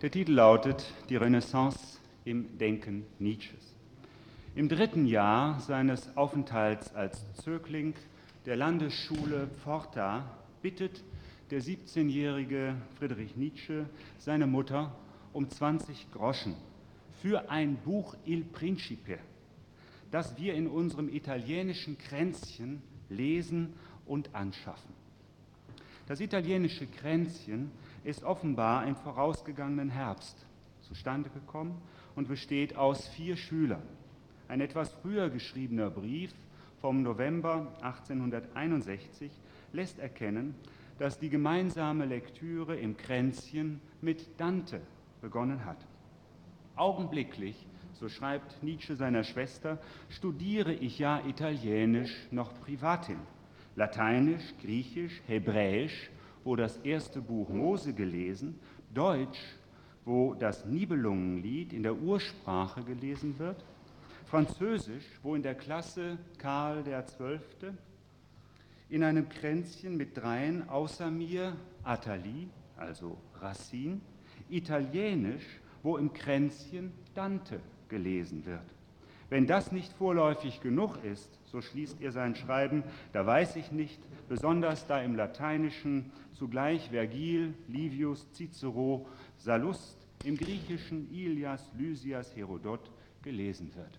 Der Titel lautet Die Renaissance im Denken Nietzsches. Im 3. Jahr seines Aufenthalts als Zögling der Landesschule Pforta bittet der 17-jährige Friedrich Nietzsche seine Mutter um 20 Groschen für ein Buch Il Principe, das wir in unserem italienischen Kränzchen lesen und anschaffen. Das italienische Kränzchen ist offenbar im vorausgegangenen Herbst zustande gekommen und besteht aus 4 Schülern. Ein etwas früher geschriebener Brief vom November 1861 lässt erkennen, dass die gemeinsame Lektüre im Kränzchen mit Dante begonnen hat. Augenblicklich, so schreibt Nietzsche seiner Schwester, studiere ich ja Italienisch noch privatim. Lateinisch, Griechisch, Hebräisch, wo das erste Buch Mose gelesen, Deutsch, wo das Nibelungenlied in der Ursprache gelesen wird, Französisch, wo in der Klasse Karl XII. In einem Kränzchen mit 3 außer mir Athalie, also Racine, Italienisch, wo im Kränzchen Dante gelesen wird. Wenn das nicht vorläufig genug ist, so schließt er sein Schreiben, da weiß ich nicht, besonders da im Lateinischen zugleich Vergil, Livius, Cicero, Sallust, im Griechischen Ilias, Lysias, Herodot gelesen wird.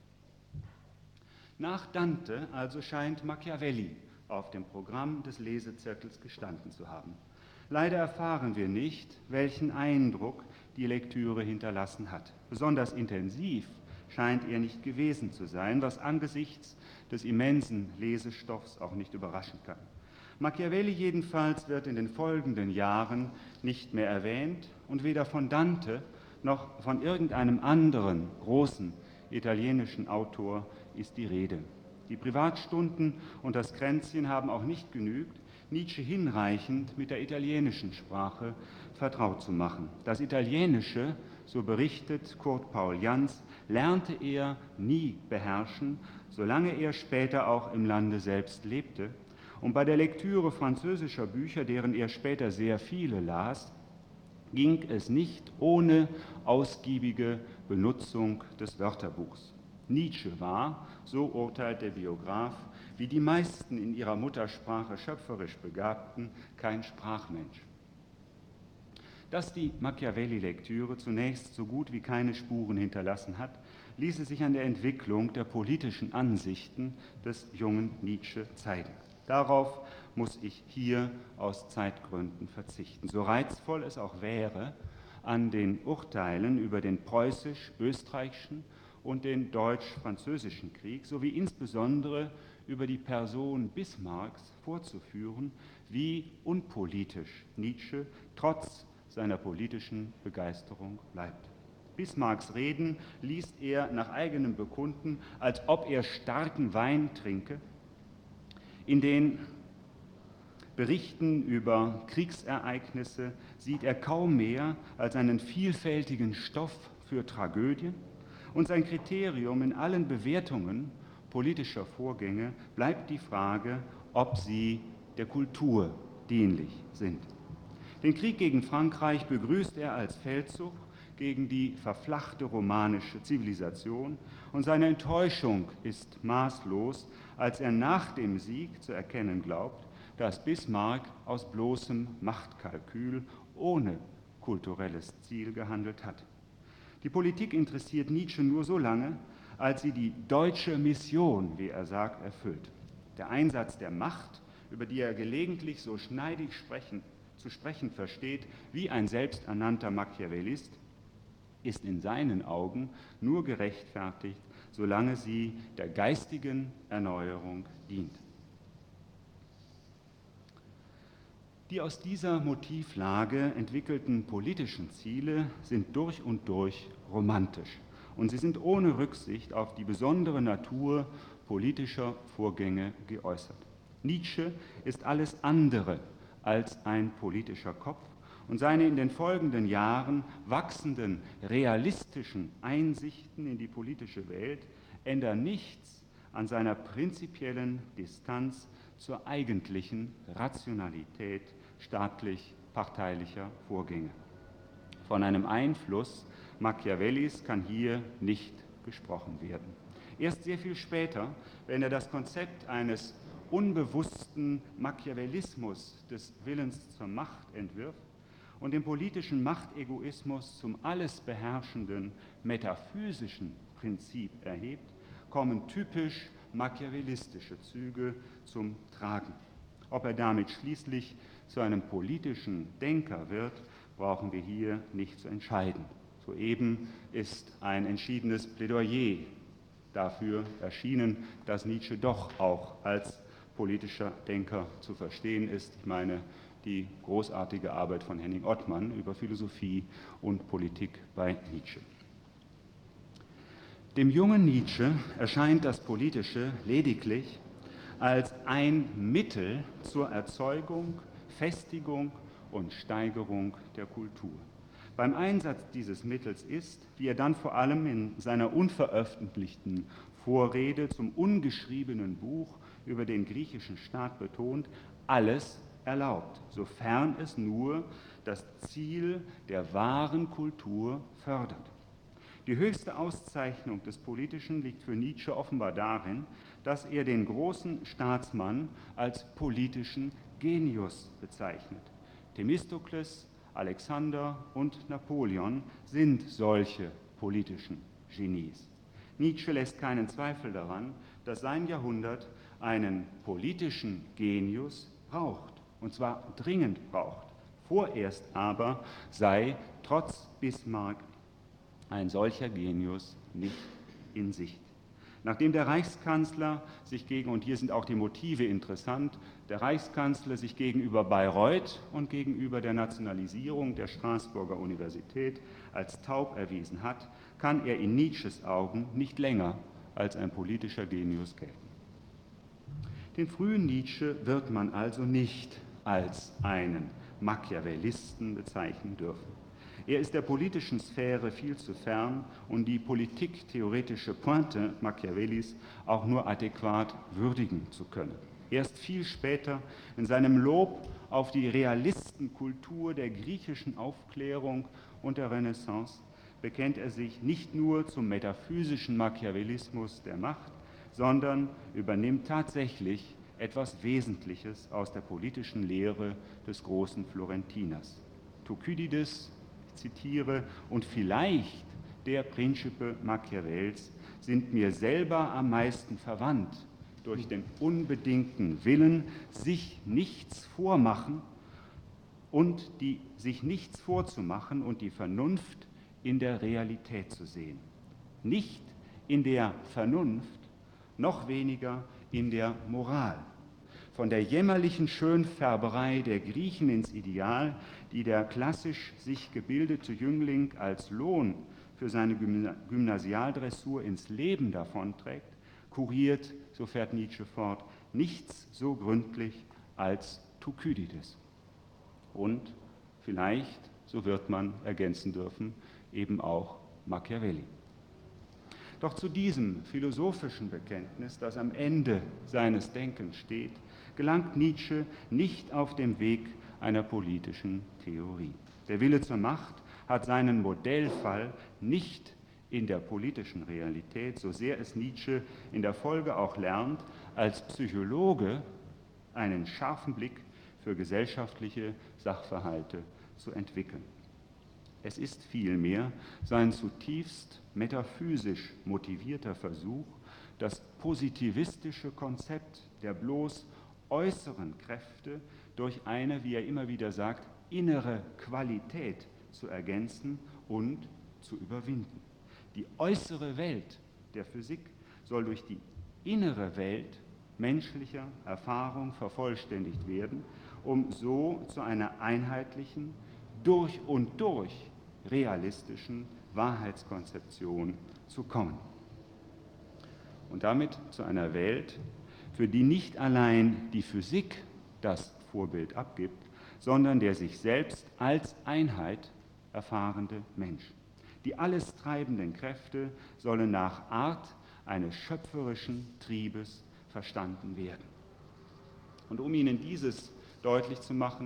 Nach Dante also scheint Machiavelli auf dem Programm des Lesezirkels gestanden zu haben. Leider erfahren wir nicht, welchen Eindruck die Lektüre hinterlassen hat. Besonders intensiv scheint er nicht gewesen zu sein, was angesichts des immensen Lesestoffs auch nicht überraschen kann. Machiavelli jedenfalls wird in den folgenden Jahren nicht mehr erwähnt und weder von Dante noch von irgendeinem anderen großen italienischen Autor ist die Rede. Die Privatstunden und das Kränzchen haben auch nicht genügt, Nietzsche hinreichend mit der italienischen Sprache vertraut zu machen. Das Italienische, so berichtet Kurt Paul Jans, lernte er nie beherrschen, solange er später auch im Lande selbst lebte. Und bei der Lektüre französischer Bücher, deren er später sehr viele las, ging es nicht ohne ausgiebige Benutzung des Wörterbuchs. Nietzsche war, so urteilt der Biograf, wie die meisten in ihrer Muttersprache schöpferisch Begabten, kein Sprachmensch. Dass die Machiavelli-Lektüre zunächst so gut wie keine Spuren hinterlassen hat, ließe sich an der Entwicklung der politischen Ansichten des jungen Nietzsche zeigen. Darauf muss ich hier aus Zeitgründen verzichten. So reizvoll es auch wäre, an den Urteilen über den preußisch-österreichischen und den deutsch-französischen Krieg sowie insbesondere über die Person Bismarcks vorzuführen, wie unpolitisch Nietzsche trotz seiner politischen Begeisterung bleibt. Bismarcks Reden liest er nach eigenem Bekunden, als ob er starken Wein trinke. In den Berichten über Kriegsereignisse sieht er kaum mehr als einen vielfältigen Stoff für Tragödien. Und sein Kriterium in allen Bewertungen politischer Vorgänge bleibt die Frage, ob sie der Kultur dienlich sind. Den Krieg gegen Frankreich begrüßt er als Feldzug gegen die verflachte romanische Zivilisation und seine Enttäuschung ist maßlos, als er nach dem Sieg zu erkennen glaubt, dass Bismarck aus bloßem Machtkalkül ohne kulturelles Ziel gehandelt hat. Die Politik interessiert Nietzsche nur so lange, als sie die deutsche Mission, wie er sagt, erfüllt. Der Einsatz der Macht, über die er gelegentlich so schneidig zu sprechen versteht, wie ein selbsternannter Machiavellist, ist in seinen Augen nur gerechtfertigt, solange sie der geistigen Erneuerung dient. Die aus dieser Motivlage entwickelten politischen Ziele sind durch und durch romantisch und sie sind ohne Rücksicht auf die besondere Natur politischer Vorgänge geäußert. Nietzsche ist alles andere als ein politischer Kopf und seine in den folgenden Jahren wachsenden realistischen Einsichten in die politische Welt ändern nichts an seiner prinzipiellen Distanz zur eigentlichen Rationalität staatlich-parteilicher Vorgänge. Von einem Einfluss Machiavellis kann hier nicht gesprochen werden. Erst sehr viel später, wenn er das Konzept eines unbewussten Machiavellismus des Willens zur Macht entwirft und den politischen Machtegoismus zum alles beherrschenden metaphysischen Prinzip erhebt, kommen typisch machiavellistische Züge zum Tragen. Ob er damit schließlich zu einem politischen Denker wird, brauchen wir hier nicht zu entscheiden. Soeben ist ein entschiedenes Plädoyer dafür erschienen, dass Nietzsche doch auch als politischer Denker zu verstehen ist. Ich meine die großartige Arbeit von Henning Ottmann über Philosophie und Politik bei Nietzsche. Dem jungen Nietzsche erscheint das Politische lediglich als ein Mittel zur Erzeugung, Festigung und Steigerung der Kultur. Beim Einsatz dieses Mittels ist, wie er dann vor allem in seiner unveröffentlichten Vorrede zum ungeschriebenen Buch über den griechischen Staat betont, alles erlaubt, sofern es nur das Ziel der wahren Kultur fördert. Die höchste Auszeichnung des Politischen liegt für Nietzsche offenbar darin, dass er den großen Staatsmann als politischen Genius bezeichnet. Themistokles, Alexander und Napoleon sind solche politischen Genies. Nietzsche lässt keinen Zweifel daran, dass sein Jahrhundert einen politischen Genius braucht, und zwar dringend braucht. Vorerst aber sei trotz Bismarck ein solcher Genius nicht in Sicht. Nachdem der Reichskanzler sich und hier sind auch die Motive interessant, der Reichskanzler sich gegenüber Bayreuth und gegenüber der Nationalisierung der Straßburger Universität als taub erwiesen hat, kann er in Nietzsches Augen nicht länger als ein politischer Genius gelten. Den frühen Nietzsche wird man also nicht als einen Machiavellisten bezeichnen dürfen. Er ist der politischen Sphäre viel zu fern, um die politiktheoretische Pointe Machiavellis auch nur adäquat würdigen zu können. Erst viel später, in seinem Lob auf die Realistenkultur der griechischen Aufklärung und der Renaissance, bekennt er sich nicht nur zum metaphysischen Machiavellismus der Macht, sondern übernimmt tatsächlich etwas Wesentliches aus der politischen Lehre des großen Florentiners. Thukydides, ich zitiere, und vielleicht der Principe Machiavells sind mir selber am meisten verwandt durch den unbedingten Willen, sich nichts vorzumachen und die Vernunft in der Realität zu sehen. Nicht in der Vernunft, noch weniger in der Moral. Von der jämmerlichen Schönfärberei der Griechen ins Ideal, die der klassisch sich gebildete Jüngling als Lohn für seine Gymnasialdressur ins Leben davonträgt, kuriert, so fährt Nietzsche fort, nichts so gründlich als Thukydides. Und vielleicht, so wird man ergänzen dürfen, eben auch Machiavelli. Doch zu diesem philosophischen Bekenntnis, das am Ende seines Denkens steht, gelangt Nietzsche nicht auf dem Weg einer politischen Theorie. Der Wille zur Macht hat seinen Modellfall nicht in der politischen Realität, so sehr es Nietzsche in der Folge auch lernt, als Psychologe einen scharfen Blick für gesellschaftliche Sachverhalte zu entwickeln. Es ist vielmehr sein zutiefst metaphysisch motivierter Versuch, das positivistische Konzept der bloß äußeren Kräfte durch eine, wie er immer wieder sagt, innere Qualität zu ergänzen und zu überwinden. Die äußere Welt der Physik soll durch die innere Welt menschlicher Erfahrung vervollständigt werden, um so zu einer einheitlichen, durch und durch realistischen Wahrheitskonzeption zu kommen. Und damit zu einer Welt, für die nicht allein die Physik das Vorbild abgibt, sondern der sich selbst als Einheit erfahrende Mensch. Die alles treibenden Kräfte sollen nach Art eines schöpferischen Triebes verstanden werden. Und um Ihnen dieses deutlich zu machen,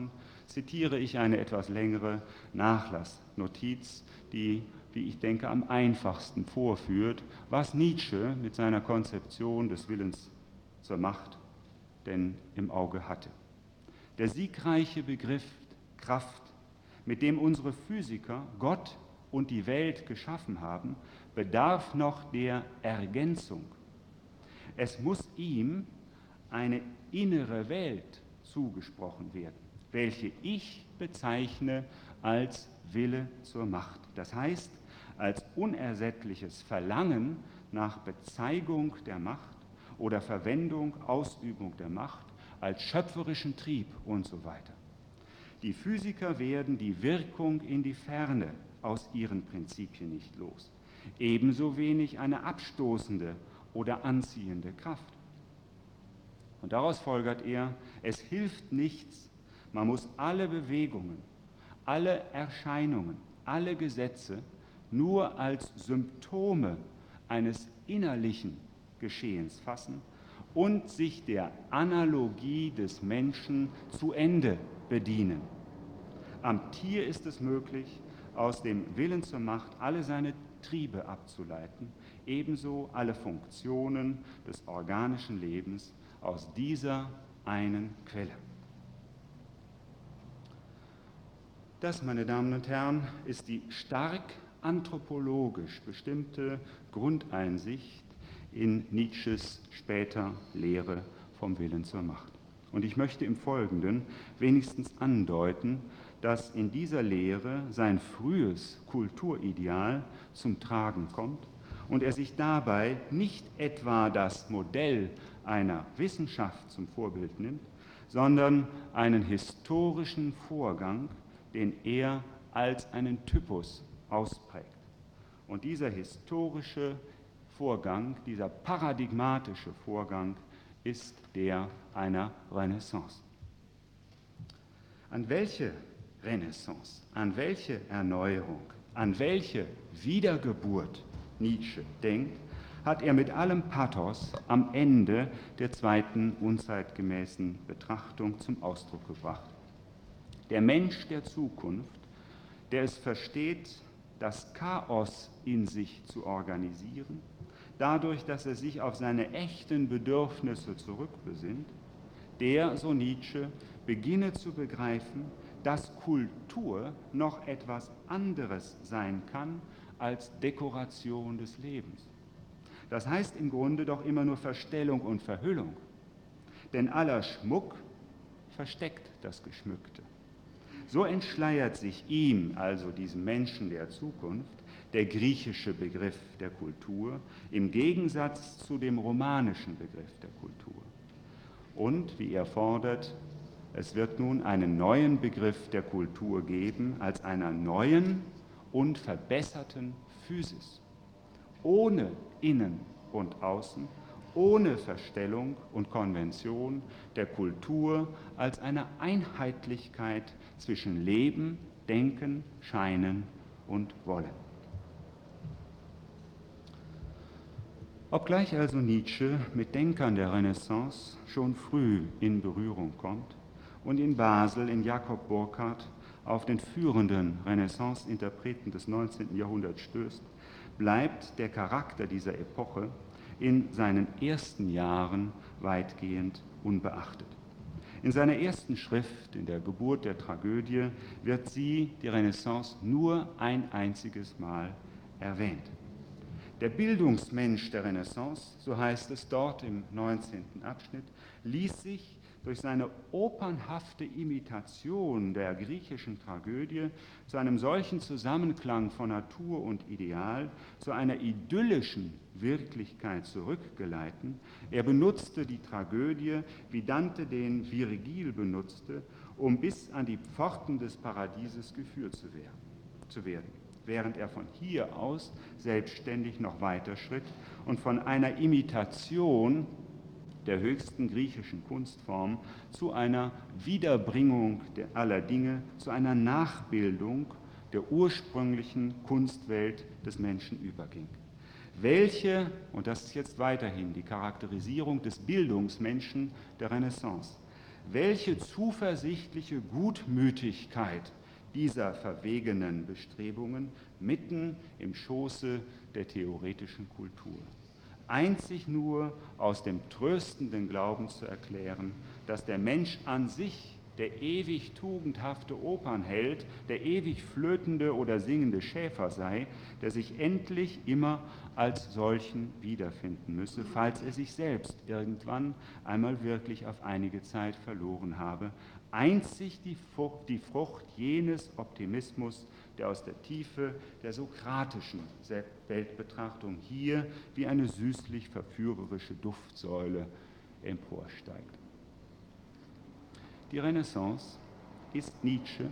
zitiere ich eine etwas längere Nachlassnotiz, die, wie ich denke, am einfachsten vorführt, was Nietzsche mit seiner Konzeption des Willens zur Macht denn im Auge hatte. Der siegreiche Begriff Kraft, mit dem unsere Physiker Gott und die Welt geschaffen haben, bedarf noch der Ergänzung. Es muss ihm eine innere Welt zugesprochen werden, welche ich bezeichne als Wille zur Macht. Das heißt, als unersättliches Verlangen nach Bezeigung der Macht oder Verwendung, Ausübung der Macht, als schöpferischen Trieb und so weiter. Die Physiker werden die Wirkung in die Ferne aus ihren Prinzipien nicht los. Ebenso wenig eine abstoßende oder anziehende Kraft. Und daraus folgert er, es hilft nichts, man muss alle Bewegungen, alle Erscheinungen, alle Gesetze nur als Symptome eines innerlichen Geschehens fassen und sich der Analogie des Menschen zu Ende bedienen. Am Tier ist es möglich, aus dem Willen zur Macht alle seine Triebe abzuleiten, ebenso alle Funktionen des organischen Lebens aus dieser einen Quelle. Das, meine Damen und Herren, ist die stark anthropologisch bestimmte Grundeinsicht in Nietzsches später Lehre vom Willen zur Macht. Und ich möchte im Folgenden wenigstens andeuten, dass in dieser Lehre sein frühes Kulturideal zum Tragen kommt und er sich dabei nicht etwa das Modell einer Wissenschaft zum Vorbild nimmt, sondern einen historischen Vorgang, den er als einen Typus ausprägt. Und dieser historische Vorgang, dieser paradigmatische Vorgang ist der einer Renaissance. An welche Renaissance, an welche Erneuerung, an welche Wiedergeburt Nietzsche denkt, hat er mit allem Pathos am Ende der zweiten unzeitgemäßen Betrachtung zum Ausdruck gebracht. Der Mensch der Zukunft, der es versteht, das Chaos in sich zu organisieren, dadurch, dass er sich auf seine echten Bedürfnisse zurückbesinnt, der, so Nietzsche, beginne zu begreifen, dass Kultur noch etwas anderes sein kann als Dekoration des Lebens. Das heißt im Grunde doch immer nur Verstellung und Verhüllung, denn aller Schmuck versteckt das Geschmückte. So entschleiert sich ihm, also diesem Menschen der Zukunft, der griechische Begriff der Kultur im Gegensatz zu dem romanischen Begriff der Kultur. Und, wie er fordert, es wird nun einen neuen Begriff der Kultur geben als einer neuen und verbesserten Physis, ohne Innen und Außen, ohne Verstellung und Konvention der Kultur als eine Einheitlichkeit zwischen Leben, Denken, Scheinen und Wollen. Obgleich also Nietzsche mit Denkern der Renaissance schon früh in Berührung kommt und in Basel in Jakob Burckhardt auf den führenden Renaissance-Interpreten des 19. Jahrhunderts stößt, bleibt der Charakter dieser Epoche in seinen ersten Jahren weitgehend unbeachtet. In seiner ersten Schrift, in der Geburt der Tragödie, wird sie, die Renaissance, nur ein einziges Mal erwähnt. Der Bildungsmensch der Renaissance, so heißt es dort im 19. Abschnitt, ließ sich durch seine opernhafte Imitation der griechischen Tragödie zu einem solchen Zusammenklang von Natur und Ideal, zu einer idyllischen Wirklichkeit zurückgeleiten. Er benutzte die Tragödie, wie Dante den Virgil benutzte, um bis an die Pforten des Paradieses geführt zu werden, während er von hier aus selbstständig noch weiter schritt und von einer Imitation der höchsten griechischen Kunstform zu einer Wiederbringung aller Dinge, zu einer Nachbildung der ursprünglichen Kunstwelt des Menschen überging. Welche, und das ist jetzt weiterhin die Charakterisierung des Bildungsmenschen der Renaissance, welche zuversichtliche Gutmütigkeit dieser verwegenen Bestrebungen mitten im Schoße der theoretischen Kultur. Einzig nur aus dem tröstenden Glauben zu erklären, dass der Mensch an sich der ewig tugendhafte Opernheld, der ewig flötende oder singende Schäfer sei, der sich endlich immer als solchen wiederfinden müsse, falls er sich selbst irgendwann einmal wirklich auf einige Zeit verloren habe. Einzig die Frucht jenes Optimismus, der aus der Tiefe der sokratischen Weltbetrachtung hier wie eine süßlich verführerische Duftsäule emporsteigt. Die Renaissance ist Nietzsche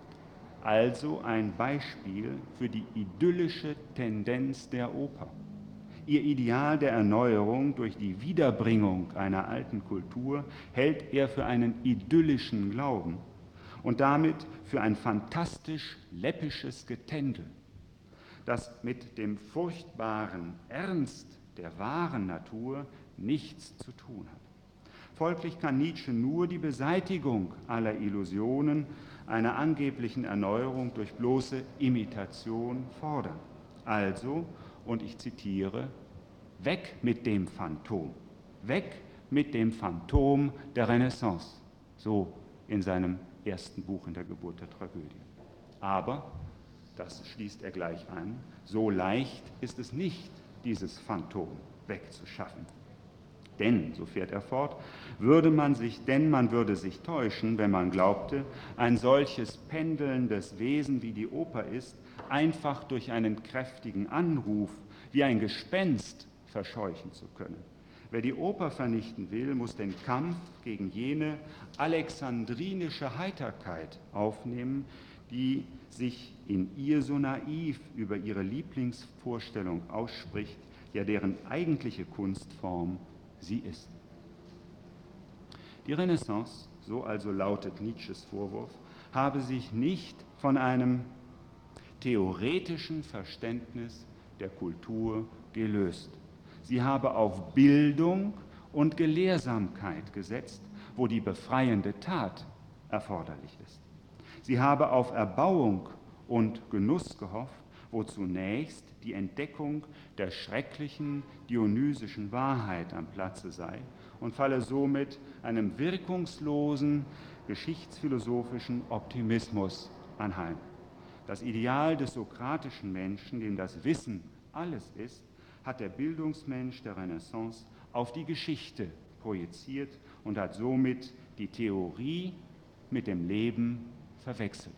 also ein Beispiel für die idyllische Tendenz der Oper. Ihr Ideal der Erneuerung durch die Wiederbringung einer alten Kultur hält er für einen idyllischen Glauben und damit für ein fantastisch läppisches Getändel, das mit dem furchtbaren Ernst der wahren Natur nichts zu tun hat. Folglich kann Nietzsche nur die Beseitigung aller Illusionen einer angeblichen Erneuerung durch bloße Imitation fordern. Also, und ich zitiere, weg mit dem Phantom, weg mit dem Phantom der Renaissance, so in seinem ersten Buch in der Geburt der Tragödie. Aber, das schließt er gleich an, so leicht ist es nicht, dieses Phantom wegzuschaffen. Denn, so fährt er fort, man würde sich täuschen, wenn man glaubte, ein solches pendelndes Wesen wie die Oper ist, einfach durch einen kräftigen Anruf, wie ein Gespenst, verscheuchen zu können. Wer die Oper vernichten will, muss den Kampf gegen jene alexandrinische Heiterkeit aufnehmen, die sich in ihr so naiv über ihre Lieblingsvorstellung ausspricht, ja deren eigentliche Kunstform sie ist. Die Renaissance, so also lautet Nietzsches Vorwurf, habe sich nicht von einem theoretischen Verständnis der Kultur gelöst. Sie habe auf Bildung und Gelehrsamkeit gesetzt, wo die befreiende Tat erforderlich ist. Sie habe auf Erbauung und Genuss gehofft, wo zunächst die Entdeckung der schrecklichen dionysischen Wahrheit am Platze sei und falle somit einem wirkungslosen geschichtsphilosophischen Optimismus anheim. Das Ideal des sokratischen Menschen, dem das Wissen alles ist, hat der Bildungsmensch der Renaissance auf die Geschichte projiziert und hat somit die Theorie mit dem Leben verwechselt.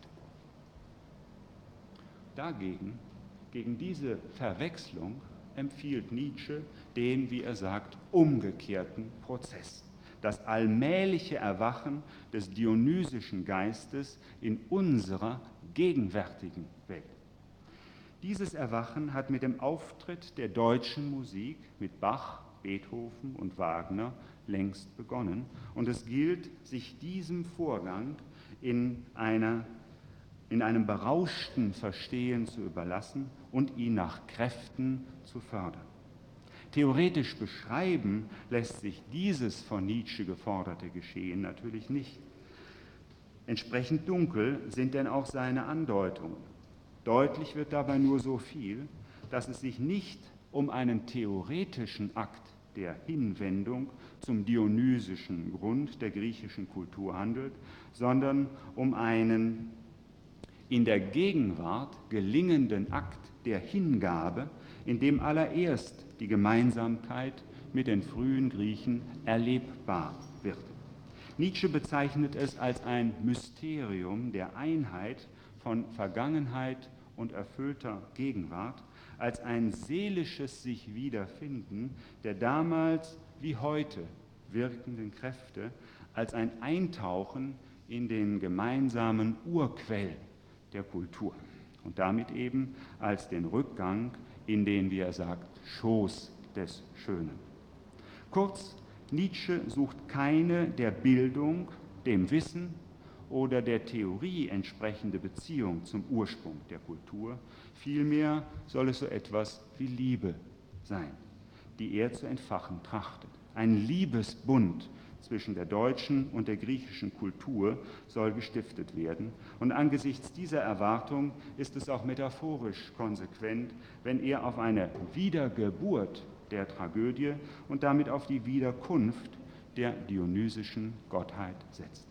Dagegen, gegen diese Verwechslung, empfiehlt Nietzsche den, wie er sagt, umgekehrten Prozess, das allmähliche Erwachen des dionysischen Geistes in unserer gegenwärtigen Welt. Dieses Erwachen hat mit dem Auftritt der deutschen Musik mit Bach, Beethoven und Wagner längst begonnen und es gilt, sich diesem Vorgang in einem berauschten Verstehen zu überlassen und ihn nach Kräften zu fördern. Theoretisch beschreiben lässt sich dieses von Nietzsche geforderte Geschehen natürlich nicht. Entsprechend dunkel sind denn auch seine Andeutungen. Deutlich wird dabei nur so viel, dass es sich nicht um einen theoretischen Akt der Hinwendung zum dionysischen Grund der griechischen Kultur handelt, sondern um einen in der Gegenwart gelingenden Akt der Hingabe, in dem allererst die Gemeinsamkeit mit den frühen Griechen erlebbar wird. Nietzsche bezeichnet es als ein Mysterium der Einheit von Vergangenheit und erfüllter Gegenwart, als ein seelisches sich Wiederfinden der damals wie heute wirkenden Kräfte, als ein Eintauchen in den gemeinsamen Urquell der Kultur und damit eben als den Rückgang in den, wie er sagt, Schoß des Schönen. Kurz, Nietzsche sucht keine der Bildung, dem Wissen oder der Theorie entsprechende Beziehung zum Ursprung der Kultur. Vielmehr soll es so etwas wie Liebe sein, die er zu entfachen trachtet. Ein Liebesbund zwischen der deutschen und der griechischen Kultur soll gestiftet werden. Und angesichts dieser Erwartung ist es auch metaphorisch konsequent, wenn er auf eine Wiedergeburt der Tragödie und damit auf die Wiederkunft der dionysischen Gottheit setzt.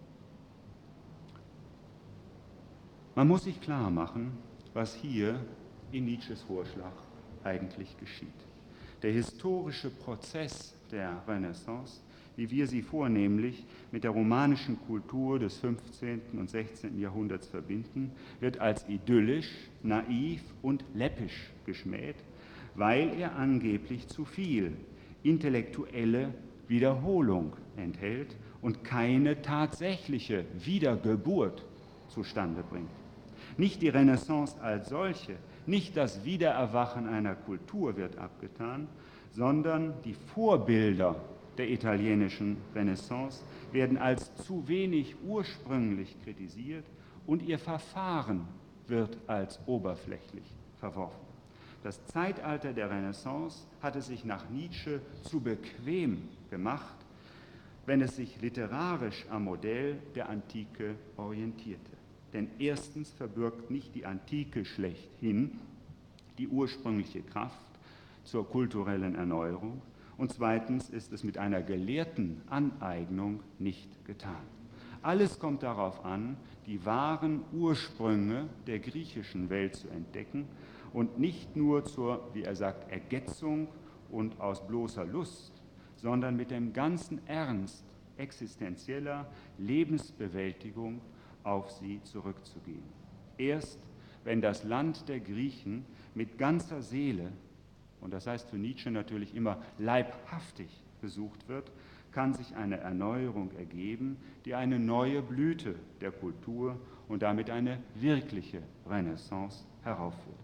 Man muss sich klar machen, was hier in Nietzsches Vorschlag eigentlich geschieht. Der historische Prozess der Renaissance, wie wir sie vornehmlich mit der romanischen Kultur des 15. und 16. Jahrhunderts verbinden, wird als idyllisch, naiv und läppisch geschmäht, weil er angeblich zu viel intellektuelle Wiederholung enthält und keine tatsächliche Wiedergeburt zustande bringt. Nicht die Renaissance als solche, nicht das Wiedererwachen einer Kultur wird abgetan, sondern die Vorbilder der italienischen Renaissance werden als zu wenig ursprünglich kritisiert und ihr Verfahren wird als oberflächlich verworfen. Das Zeitalter der Renaissance hatte sich nach Nietzsche zu bequem gemacht, wenn es sich literarisch am Modell der Antike orientierte. Denn erstens verbirgt nicht die Antike schlechthin die ursprüngliche Kraft zur kulturellen Erneuerung und zweitens ist es mit einer gelehrten Aneignung nicht getan. Alles kommt darauf an, die wahren Ursprünge der griechischen Welt zu entdecken und nicht nur zur, wie er sagt, Ergetzung und aus bloßer Lust, sondern mit dem ganzen Ernst existenzieller Lebensbewältigung auf sie zurückzugehen. Erst wenn das Land der Griechen mit ganzer Seele, und das heißt für Nietzsche natürlich immer leibhaftig besucht wird, kann sich eine Erneuerung ergeben, die eine neue Blüte der Kultur und damit eine wirkliche Renaissance heraufführt.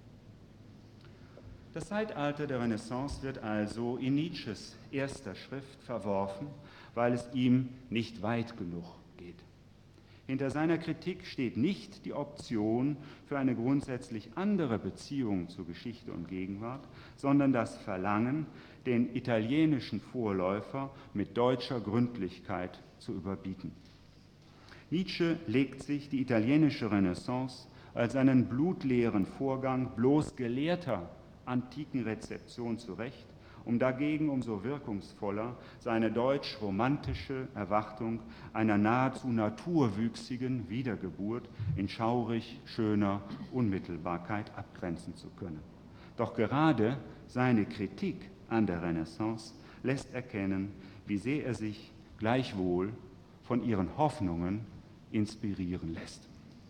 Das Zeitalter der Renaissance wird also in Nietzsches erster Schrift verworfen, weil es ihm nicht weit genug geht. Hinter seiner Kritik steht nicht die Option für eine grundsätzlich andere Beziehung zu Geschichte und Gegenwart, sondern das Verlangen, den italienischen Vorläufer mit deutscher Gründlichkeit zu überbieten. Nietzsche legt sich die italienische Renaissance als einen blutleeren Vorgang bloß gelehrter antiken Rezeption zurecht, um dagegen umso wirkungsvoller seine deutsch-romantische Erwartung einer nahezu naturwüchsigen Wiedergeburt in schaurig schöner Unmittelbarkeit abgrenzen zu können. Doch gerade seine Kritik an der Renaissance lässt erkennen, wie sehr er sich gleichwohl von ihren Hoffnungen inspirieren lässt.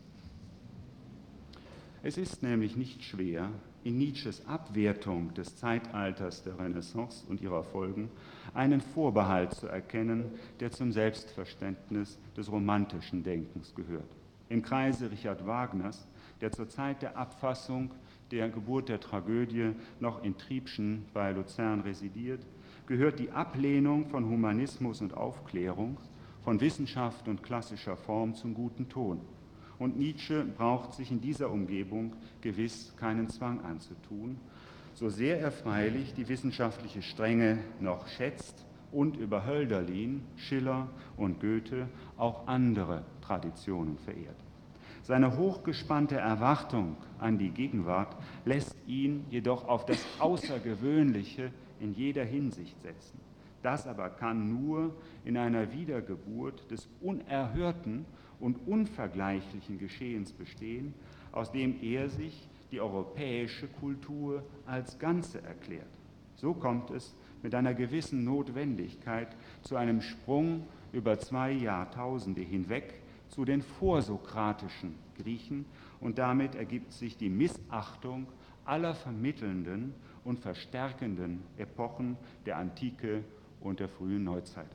Es ist nämlich nicht schwer, in Nietzsches Abwertung des Zeitalters der Renaissance und ihrer Folgen einen Vorbehalt zu erkennen, der zum Selbstverständnis des romantischen Denkens gehört. Im Kreise Richard Wagners, der zur Zeit der Abfassung der Geburt der Tragödie noch in Triebschen bei Luzern residiert, gehört die Ablehnung von Humanismus und Aufklärung, von Wissenschaft und klassischer Form zum guten Ton. Und Nietzsche braucht sich in dieser Umgebung gewiss keinen Zwang anzutun, so sehr er freilich die wissenschaftliche Strenge noch schätzt und über Hölderlin, Schiller und Goethe auch andere Traditionen verehrt. Seine hochgespannte Erwartung an die Gegenwart lässt ihn jedoch auf das Außergewöhnliche in jeder Hinsicht setzen. Das aber kann nur in einer Wiedergeburt des Unerhörten und unvergleichlichen Geschehens bestehen, aus dem er sich die europäische Kultur als Ganze erklärt. So kommt es mit einer gewissen Notwendigkeit zu einem Sprung über 2 Jahrtausende hinweg zu den vorsokratischen Griechen und damit ergibt sich die Missachtung aller vermittelnden und verstärkenden Epochen der Antike und der frühen Neuzeit.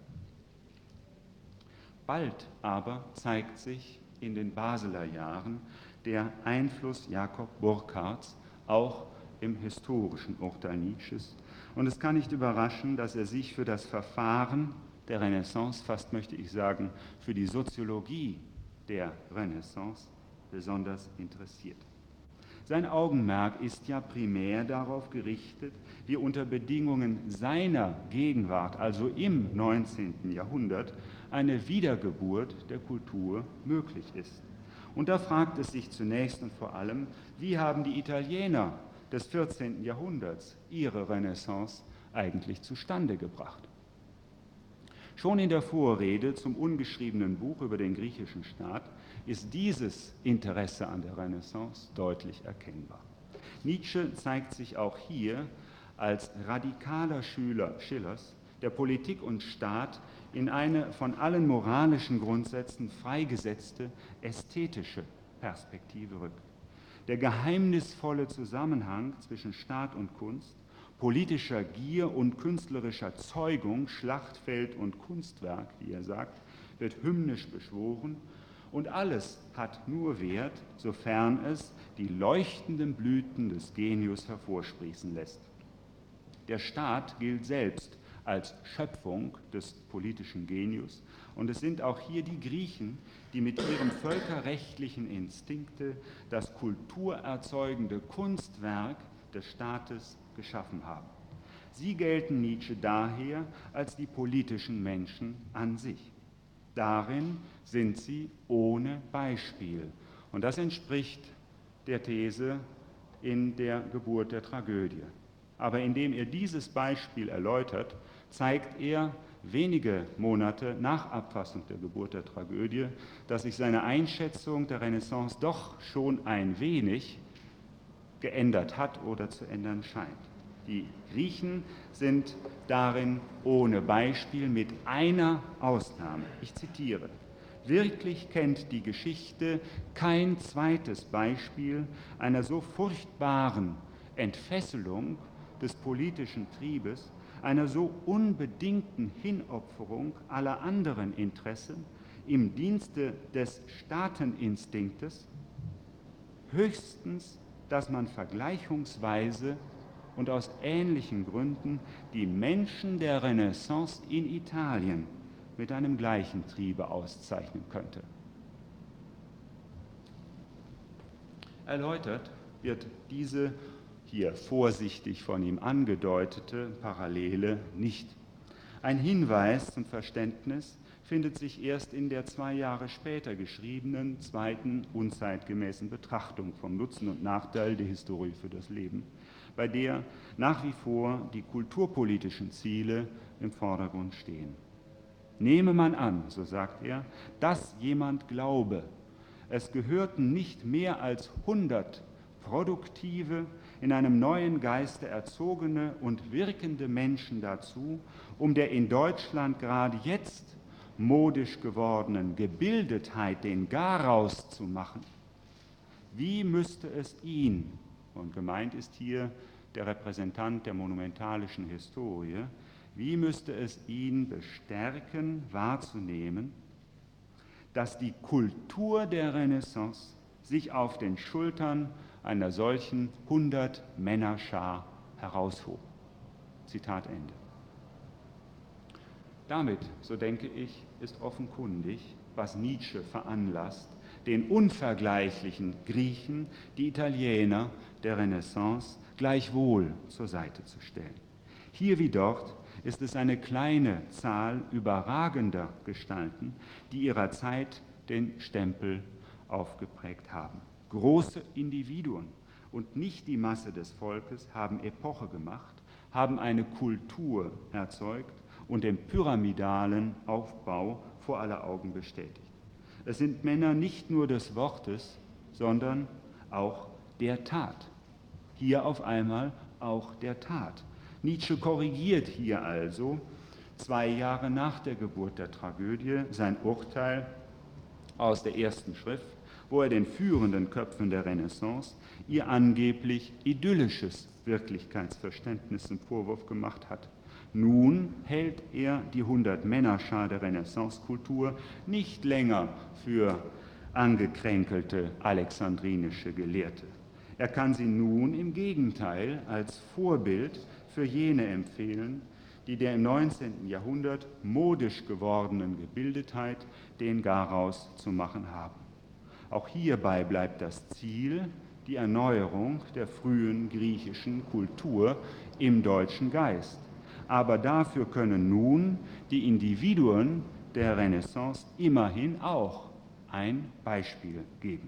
Bald aber zeigt sich in den Basler Jahren der Einfluss Jakob Burckhardts auch im historischen Urteil Nietzsches. Und es kann nicht überraschen, dass er sich für das Verfahren der Renaissance, fast möchte ich sagen, für die Soziologie der Renaissance besonders interessiert. Sein Augenmerk ist ja primär darauf gerichtet, wie unter Bedingungen seiner Gegenwart, also im 19. Jahrhundert, eine Wiedergeburt der Kultur möglich ist. Und da fragt es sich zunächst und vor allem, wie haben die Italiener des 14. Jahrhunderts ihre Renaissance eigentlich zustande gebracht? Schon in der Vorrede zum ungeschriebenen Buch über den griechischen Staat ist dieses Interesse an der Renaissance deutlich erkennbar. Nietzsche zeigt sich auch hier als radikaler Schüler Schillers, der Politik und Staat in eine von allen moralischen Grundsätzen freigesetzte ästhetische Perspektive rückt. Der geheimnisvolle Zusammenhang zwischen Staat und Kunst, politischer Gier und künstlerischer Zeugung, Schlachtfeld und Kunstwerk, wie er sagt, wird hymnisch beschworen, und alles hat nur Wert, sofern es die leuchtenden Blüten des Genius hervorsprießen lässt. Der Staat gilt selbst als Schöpfung des politischen Genius, und es sind auch hier die Griechen, die mit ihrem völkerrechtlichen Instinkte das kulturerzeugende Kunstwerk des Staates geschaffen haben. Sie gelten Nietzsche daher als die politischen Menschen an sich. Darin sind sie ohne Beispiel. Und das entspricht der These in der Geburt der Tragödie. Aber indem er dieses Beispiel erläutert, zeigt er wenige Monate nach Abfassung der Geburt der Tragödie, dass sich seine Einschätzung der Renaissance doch schon ein wenig geändert hat oder zu ändern scheint. Die Griechen sind darin ohne Beispiel mit einer Ausnahme. Ich zitiere: Wirklich kennt die Geschichte kein zweites Beispiel einer so furchtbaren Entfesselung des politischen Triebes, einer so unbedingten Hinopferung aller anderen Interessen im Dienste des Staateninstinktes, höchstens, dass man vergleichungsweise und aus ähnlichen Gründen die Menschen der Renaissance in Italien mit einem gleichen Triebe auszeichnen könnte. Erläutert wird diese hier vorsichtig von ihm angedeutete Parallele nicht. Ein Hinweis zum Verständnis findet sich erst in der 2 Jahre später geschriebenen zweiten unzeitgemäßen Betrachtung vom Nutzen und Nachteil der Historie für das Leben, bei der nach wie vor die kulturpolitischen Ziele im Vordergrund stehen. Nehme man an, so sagt er, dass jemand glaube, es gehörten nicht mehr als 100 produktive, in einem neuen Geiste erzogene und wirkende Menschen dazu, um der in Deutschland gerade jetzt modisch gewordenen Gebildetheit den Garaus zu machen. Wie müsste es ihn, und gemeint ist hier der Repräsentant der monumentalischen Historie, wie müsste es ihn bestärken, wahrzunehmen, dass die Kultur der Renaissance sich auf den Schultern einer solchen 100-Männerschar heraushob. Zitat Ende. Damit, so denke ich, ist offenkundig, was Nietzsche veranlasst, den unvergleichlichen Griechen, die Italiener der Renaissance, gleichwohl zur Seite zu stellen. Hier wie dort ist es eine kleine Zahl überragender Gestalten, die ihrer Zeit den Stempel aufgeprägt haben. Große Individuen und nicht die Masse des Volkes haben Epoche gemacht, haben eine Kultur erzeugt und den pyramidalen Aufbau vor aller Augen bestätigt. Es sind Männer nicht nur des Wortes, sondern auch der Tat. Hier auf einmal auch der Tat. Nietzsche korrigiert hier also 2 Jahre nach der Geburt der Tragödie sein Urteil aus der ersten Schrift, wo er den führenden Köpfen der Renaissance ihr angeblich idyllisches Wirklichkeitsverständnis zum Vorwurf gemacht hat. Nun hält er die 100-Männerschar der Renaissance-Kultur nicht länger für angekränkelte alexandrinische Gelehrte. Er kann sie nun im Gegenteil als Vorbild für jene empfehlen, die der im 19. Jahrhundert modisch gewordenen Gebildetheit den Garaus zu machen haben. Auch hierbei bleibt das Ziel, die Erneuerung der frühen griechischen Kultur im deutschen Geist. Aber dafür können nun die Individuen der Renaissance immerhin auch ein Beispiel geben.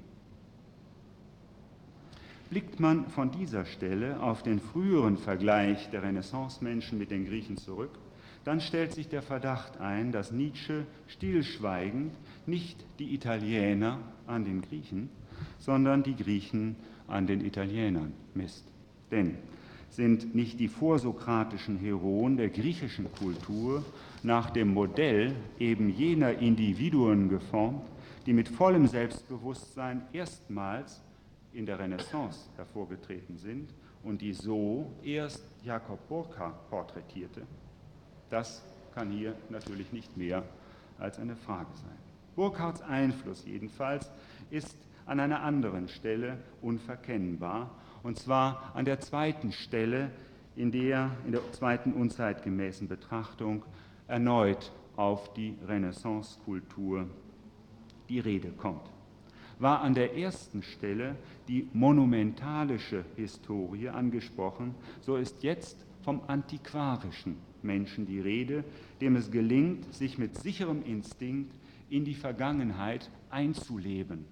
Blickt man von dieser Stelle auf den früheren Vergleich der Renaissance-Menschen mit den Griechen zurück, dann stellt sich der Verdacht ein, dass Nietzsche stillschweigend nicht die Italiener an den Griechen, sondern die Griechen an den Italienern misst. Denn sind nicht die vorsokratischen Heroen der griechischen Kultur nach dem Modell eben jener Individuen geformt, die mit vollem Selbstbewusstsein erstmals in der Renaissance hervorgetreten sind und die so erst Jakob Burckhardt porträtierte? Das kann hier natürlich nicht mehr als eine Frage sein. Burckhardts Einfluss jedenfalls ist an einer anderen Stelle unverkennbar, und zwar an der zweiten Stelle, in der zweiten unzeitgemäßen Betrachtung erneut auf die Renaissance-Kultur die Rede kommt. War an der ersten Stelle die monumentalische Historie angesprochen, so ist jetzt vom antiquarischen Menschen die Rede, dem es gelingt, sich mit sicherem Instinkt in die Vergangenheit einzuleben.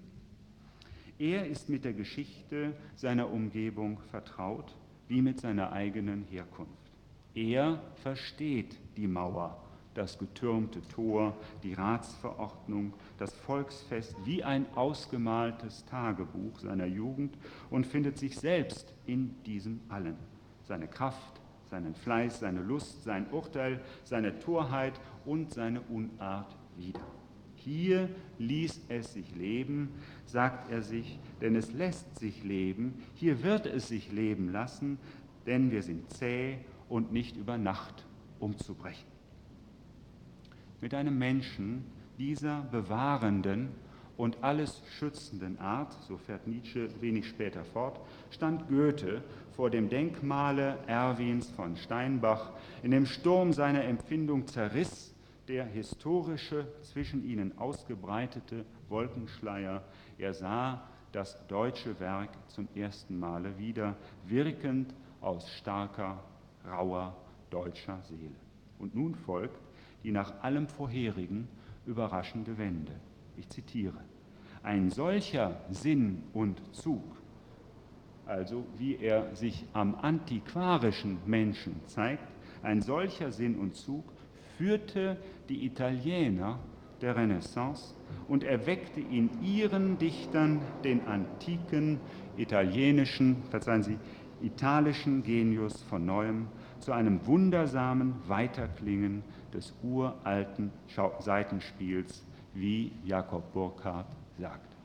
Er ist mit der Geschichte seiner Umgebung vertraut, wie mit seiner eigenen Herkunft. Er versteht die Mauer, das getürmte Tor, die Ratsverordnung, das Volksfest wie ein ausgemaltes Tagebuch seiner Jugend und findet sich selbst in diesem allen. Seine Kraft, seinen Fleiß, seine Lust, sein Urteil, seine Torheit und seine Unart wieder. Hier ließ es sich leben, sagt er sich, denn es lässt sich leben, hier wird es sich leben lassen, denn wir sind zäh und nicht über Nacht umzubrechen. Mit einem Menschen dieser bewahrenden und alles schützenden Art, so fährt Nietzsche wenig später fort, stand Goethe vor dem Denkmale Erwins von Steinbach. In dem Sturm seiner Empfindung zerriss der historische, zwischen ihnen ausgebreitete Wolkenschleier. Er sah das deutsche Werk zum ersten Male wieder, wirkend aus starker, rauer deutscher Seele. Und nun folgt die nach allem Vorherigen überraschende Wende. Ich zitiere: Ein solcher Sinn und Zug, also wie er sich am antiquarischen Menschen zeigt, ein solcher Sinn und Zug führte die Italiener der Renaissance und erweckte in ihren Dichtern den antiken italienischen, italischen Genius von neuem zu einem wundersamen Weiterklingen des uralten Saitenspiels, wie Jakob Burckhardt sagt.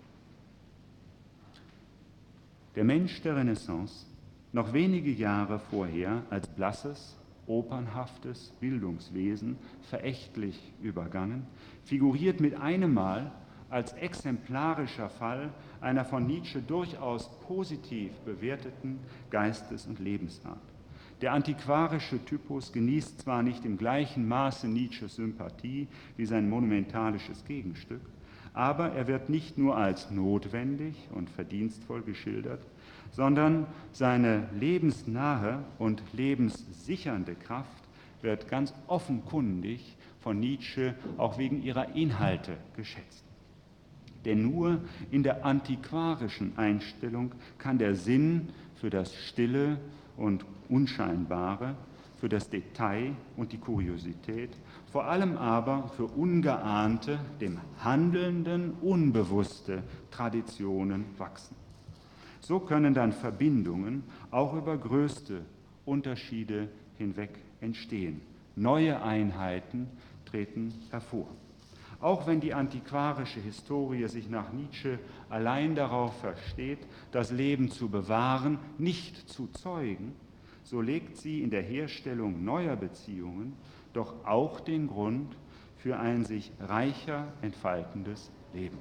Der Mensch der Renaissance, noch wenige Jahre vorher als blasses, opernhaftes Bildungswesen verächtlich übergangen, figuriert mit einem Mal als exemplarischer Fall einer von Nietzsche durchaus positiv bewerteten Geistes- und Lebensart. Der antiquarische Typus genießt zwar nicht im gleichen Maße Nietzsches Sympathie wie sein monumentalisches Gegenstück, aber er wird nicht nur als notwendig und verdienstvoll geschildert, sondern seine lebensnahe und lebenssichernde Kraft wird ganz offenkundig von Nietzsche auch wegen ihrer Inhalte geschätzt. Denn nur in der antiquarischen Einstellung kann der Sinn für das Stille und Unscheinbare, für das Detail und die Kuriosität, vor allem aber für ungeahnte, dem Handelnden unbewusste Traditionen wachsen. So können dann Verbindungen auch über größte Unterschiede hinweg entstehen. Neue Einheiten treten hervor. Auch wenn die antiquarische Historie sich nach Nietzsche allein darauf versteht, das Leben zu bewahren, nicht zu zeugen, so legt sie in der Herstellung neuer Beziehungen doch auch den Grund für ein sich reicher entfaltendes Leben.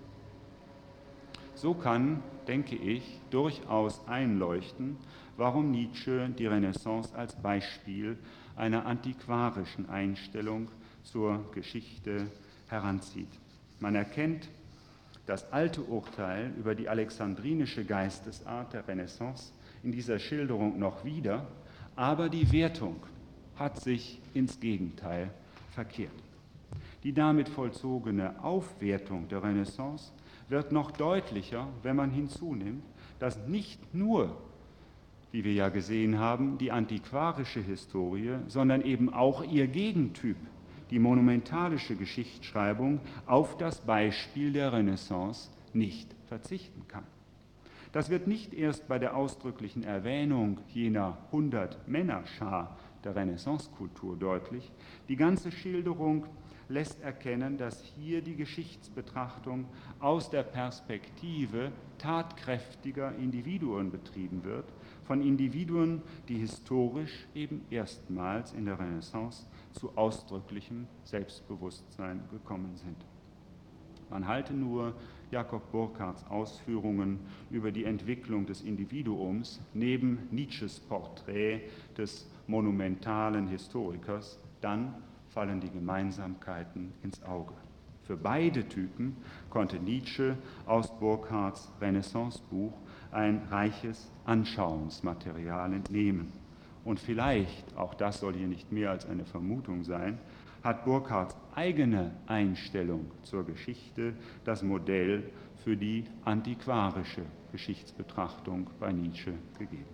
So kann, denke ich, durchaus einleuchten, warum Nietzsche die Renaissance als Beispiel einer antiquarischen Einstellung zur Geschichte heranzieht. Man erkennt Das alte Urteil über die alexandrinische Geistesart der Renaissance in dieser Schilderung noch wieder, aber die Wertung hat sich ins Gegenteil verkehrt. Die damit vollzogene Aufwertung der Renaissance wird noch deutlicher, wenn man hinzunimmt, dass nicht nur, wie wir ja gesehen haben, die antiquarische Historie, sondern eben auch ihr Gegentyp, die monumentalische Geschichtsschreibung, auf das Beispiel der Renaissance nicht verzichten kann. Das wird nicht erst bei der ausdrücklichen Erwähnung jener 100-Männerschar der Renaissancekultur deutlich. Die ganze Schilderung lässt erkennen, dass hier die Geschichtsbetrachtung aus der Perspektive tatkräftiger Individuen betrieben wird, von Individuen, die historisch eben erstmals in der Renaissance zu ausdrücklichem Selbstbewusstsein gekommen sind. Man halte nur Jakob Burckhardts Ausführungen über die Entwicklung des Individuums neben Nietzsches Porträt des monumentalen Historikers, dann fallen die Gemeinsamkeiten ins Auge. Für beide Typen konnte Nietzsche aus Burckhardts Renaissance-Buch ein reiches Anschauungsmaterial entnehmen. Und vielleicht, auch das soll hier nicht mehr als eine Vermutung sein, hat Burckhardts eigene Einstellung zur Geschichte das Modell für die antiquarische Geschichtsbetrachtung bei Nietzsche gegeben.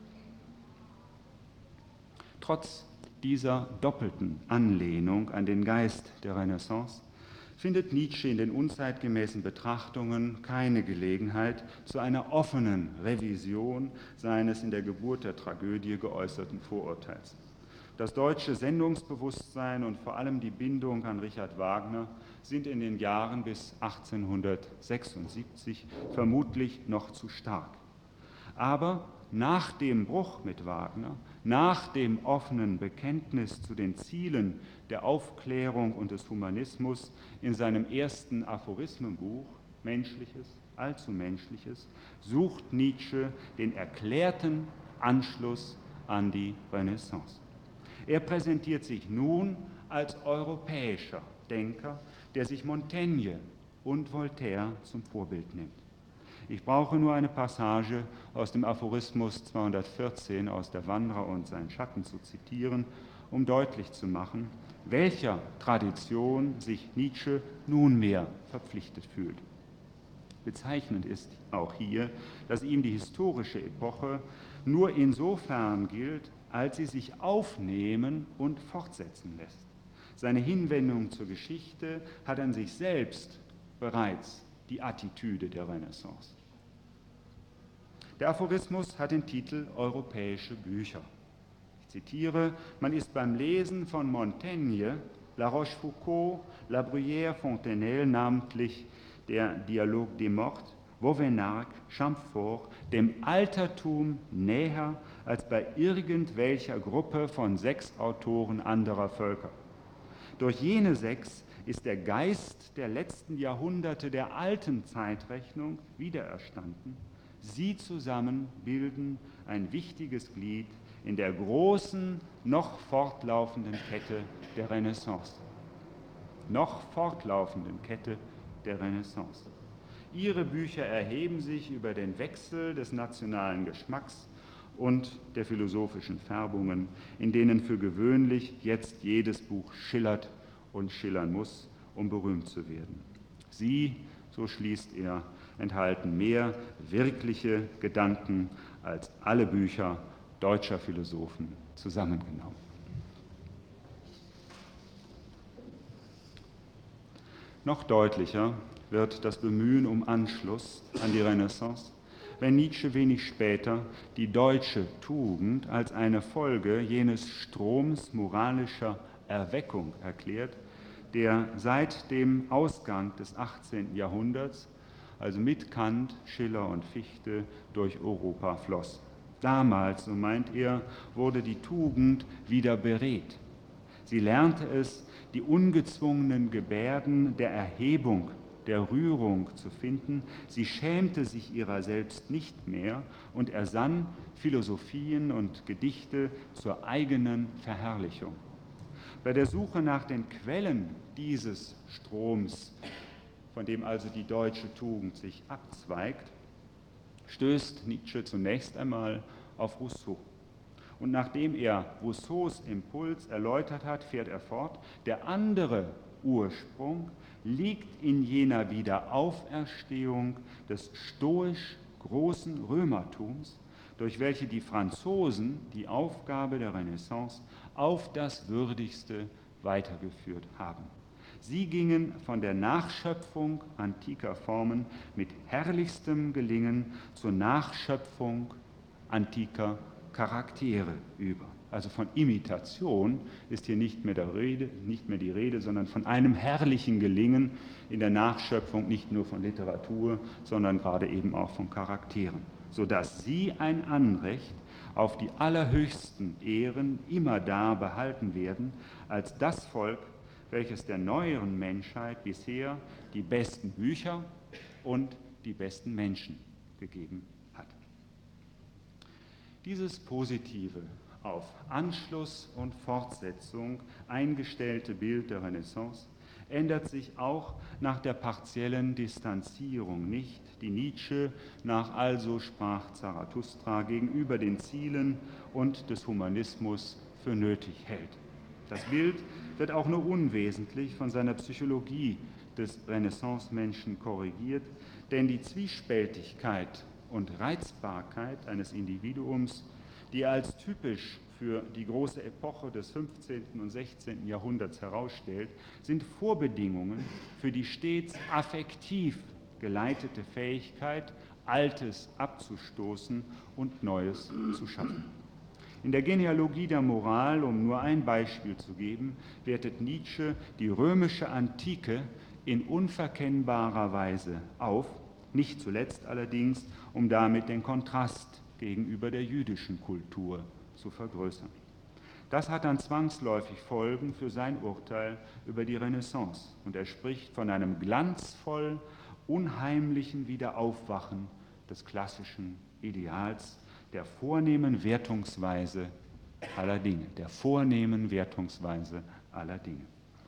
Trotz dieser doppelten Anlehnung an den Geist der Renaissance findet Nietzsche in den unzeitgemäßen Betrachtungen keine Gelegenheit zu einer offenen Revision seines in der Geburt der Tragödie geäußerten Vorurteils. Das deutsche Sendungsbewusstsein und vor allem die Bindung an Richard Wagner sind in den Jahren bis 1876 vermutlich noch zu stark. Aber nach dem Bruch mit Wagner, nach dem offenen Bekenntnis zu den Zielen der Aufklärung und des Humanismus in seinem ersten Aphorismenbuch Menschliches, allzu Menschliches, sucht Nietzsche den erklärten Anschluss an die Renaissance. Er präsentiert sich nun als europäischer Denker, der sich Montaigne und Voltaire zum Vorbild nimmt. Ich brauche nur eine Passage aus dem Aphorismus 214 aus Der Wanderer und sein Schatten zu zitieren, um deutlich zu machen, welcher Tradition sich Nietzsche nunmehr verpflichtet fühlt. Bezeichnend ist auch hier, dass ihm die historische Epoche nur insofern gilt, als sie sich aufnehmen und fortsetzen lässt. Seine Hinwendung zur Geschichte hat an sich selbst bereits die Attitüde der Renaissance. Der Aphorismus hat den Titel Europäische Bücher. Ich zitiere, man ist beim Lesen von Montaigne, La Rochefoucauld, La Bruyère, Fontenelle, namentlich der Dialogue des Morts, Vauvenargues, Champfort, dem Altertum näher als bei irgendwelcher Gruppe von 6 Autoren anderer Völker. Durch jene 6 ist der Geist der letzten Jahrhunderte der alten Zeitrechnung wiedererstanden. Sie zusammen bilden ein wichtiges Glied in der großen, noch fortlaufenden Kette der Renaissance. Noch fortlaufenden Kette der Renaissance. Ihre Bücher erheben sich über den Wechsel des nationalen Geschmacks und der philosophischen Färbungen, in denen für gewöhnlich jetzt jedes Buch schillert und schillern muss, um berühmt zu werden. Sie, so schließt er, enthalten mehr wirkliche Gedanken als alle Bücher deutscher Philosophen zusammengenommen. Noch deutlicher wird das Bemühen um Anschluss an die Renaissance, wenn Nietzsche wenig später die deutsche Tugend als eine Folge jenes Stroms moralischer Erweckung erklärt, der seit dem Ausgang des 18. Jahrhunderts, also mit Kant, Schiller und Fichte, durch Europa floss. Damals, so meint er, wurde die Tugend wieder beredt. Sie lernte es, die ungezwungenen Gebärden der Erhebung, der Rührung zu finden. Sie schämte sich ihrer selbst nicht mehr und ersann Philosophien und Gedichte zur eigenen Verherrlichung. Bei der Suche nach den Quellen dieses Stroms von dem also die deutsche Tugend sich abzweigt, stößt Nietzsche zunächst einmal auf Rousseau. Und nachdem er Rousseaus Impuls erläutert hat, fährt er fort, der andere Ursprung liegt in jener Wiederauferstehung des stoisch großen Römertums, durch welche die Franzosen die Aufgabe der Renaissance auf das Würdigste weitergeführt haben. Sie gingen von der Nachschöpfung antiker Formen mit herrlichstem Gelingen zur Nachschöpfung antiker Charaktere über. Also von Imitation ist hier nicht mehr die Rede, sondern von einem herrlichen Gelingen in der Nachschöpfung nicht nur von Literatur, sondern gerade eben auch von Charakteren, sodass sie ein Anrecht auf die allerhöchsten Ehren immer da behalten werden, als das Volk, welches der neueren Menschheit bisher die besten Bücher und die besten Menschen gegeben hat. Dieses positive, auf Anschluss und Fortsetzung eingestellte Bild der Renaissance ändert sich auch nach der partiellen Distanzierung nicht, die Nietzsche nach Also sprach Zarathustra gegenüber den Zielen und des Humanismus für nötig hält. Das Bild wird auch nur unwesentlich von seiner Psychologie des Renaissance-Menschen korrigiert, denn die Zwiespältigkeit und Reizbarkeit eines Individuums, die er als typisch für die große Epoche des 15. und 16. Jahrhunderts herausstellt, sind Vorbedingungen für die stets affektiv geleitete Fähigkeit, Altes abzustoßen und Neues zu schaffen. In der Genealogie der Moral, um nur ein Beispiel zu geben, wertet Nietzsche die römische Antike in unverkennbarer Weise auf, nicht zuletzt allerdings, um damit den Kontrast gegenüber der jüdischen Kultur zu vergrößern. Das hat dann zwangsläufig Folgen für sein Urteil über die Renaissance und er spricht von einem glanzvoll unheimlichen Wiederaufwachen des klassischen Ideals, der vornehmen Wertungsweise aller Dinge, der vornehmen Wertungsweise aller Dinge.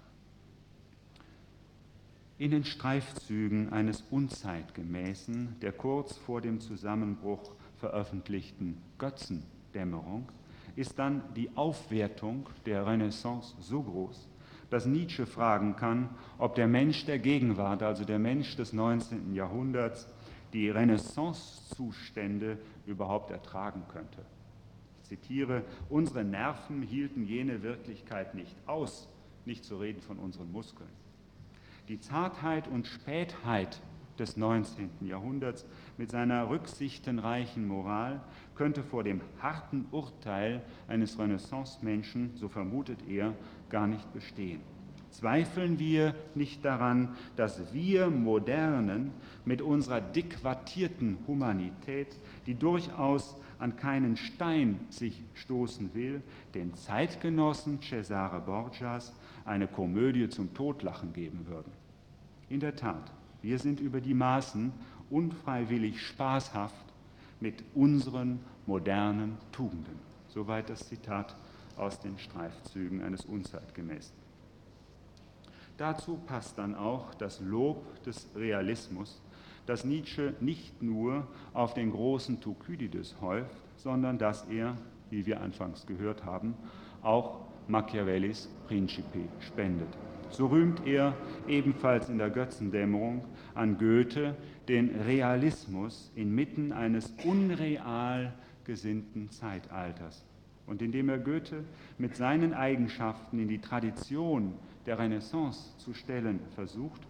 In den Streifzügen eines Unzeitgemäßen, der kurz vor dem Zusammenbruch veröffentlichten Götzendämmerung, ist dann die Aufwertung der Renaissance so groß, dass Nietzsche fragen kann, ob der Mensch der Gegenwart, also der Mensch des 19. Jahrhunderts, die Renaissance-Zustände überhaupt ertragen könnte. Ich zitiere, unsere Nerven hielten jene Wirklichkeit nicht aus, nicht zu reden von unseren Muskeln. Die Zartheit und Spätheit des 19. Jahrhunderts mit seiner rücksichtenreichen Moral könnte vor dem harten Urteil eines Renaissance-Menschen, so vermutet er, gar nicht bestehen. Zweifeln wir nicht daran, dass wir Modernen mit unserer dequartierten Humanität, die durchaus an keinen Stein sich stoßen will, den Zeitgenossen Cesare Borgias eine Komödie zum Totlachen geben würden. In der Tat, wir sind über die Maßen unfreiwillig spaßhaft mit unseren modernen Tugenden. Soweit das Zitat aus den Streifzügen eines Unzeitgemäßen. Dazu passt dann auch das Lob des Realismus, das Nietzsche nicht nur auf den großen Thukydides häuft, sondern das er, wie wir anfangs gehört haben, auch Machiavellis Principi spendet. So rühmt er ebenfalls in der Götzendämmerung an Goethe den Realismus inmitten eines unreal gesinnten Zeitalters. Und indem er Goethe mit seinen Eigenschaften in die Tradition der Renaissance zu stellen versucht,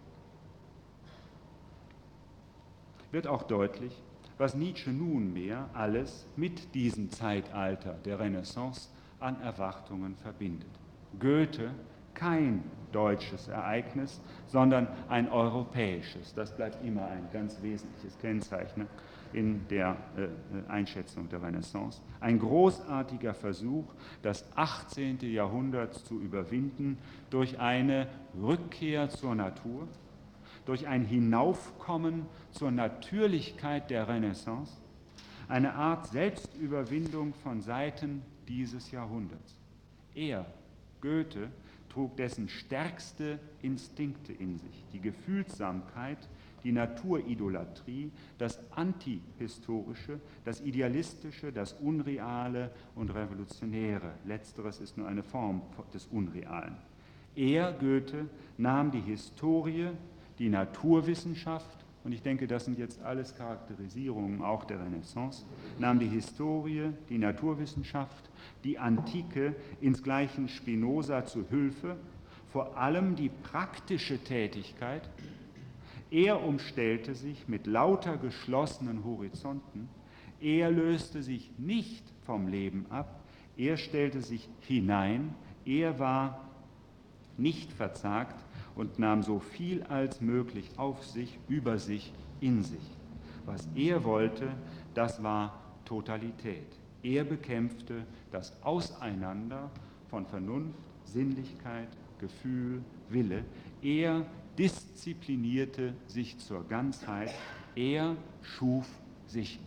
wird auch deutlich, was Nietzsche nunmehr alles mit diesem Zeitalter der Renaissance an Erwartungen verbindet. Goethe kein deutsches Ereignis, sondern ein europäisches. Das bleibt immer ein ganz wesentliches Kennzeichen in der Einschätzung der Renaissance. Ein großartiger Versuch, das 18. Jahrhundert zu überwinden durch eine Rückkehr zur Natur, durch ein Hinaufkommen zur Natürlichkeit der Renaissance, eine Art Selbstüberwindung von Seiten dieses Jahrhunderts. Er, Goethe, trug dessen stärkste Instinkte in sich, die Gefühlsamkeit, die Naturidolatrie, das Antihistorische, das Idealistische, das Unreale und Revolutionäre. Letzteres ist nur eine Form des Unrealen. Er, Goethe, nahm die Historie, die Naturwissenschaft, und ich denke, das sind jetzt alles Charakterisierungen auch der Renaissance, nahm die Historie, die Naturwissenschaft, die Antike insgleichen Spinoza zu Hilfe, vor allem die praktische Tätigkeit. Er umstellte sich mit lauter geschlossenen Horizonten, er löste sich nicht vom Leben ab, er stellte sich hinein, er war nicht verzagt und nahm so viel als möglich auf sich, über sich, in sich. Was er wollte, das war Totalität. Er bekämpfte das Auseinander von Vernunft, Sinnlichkeit, Gefühl, Wille. Er disziplinierte sich zur Ganzheit. Er schuf sich.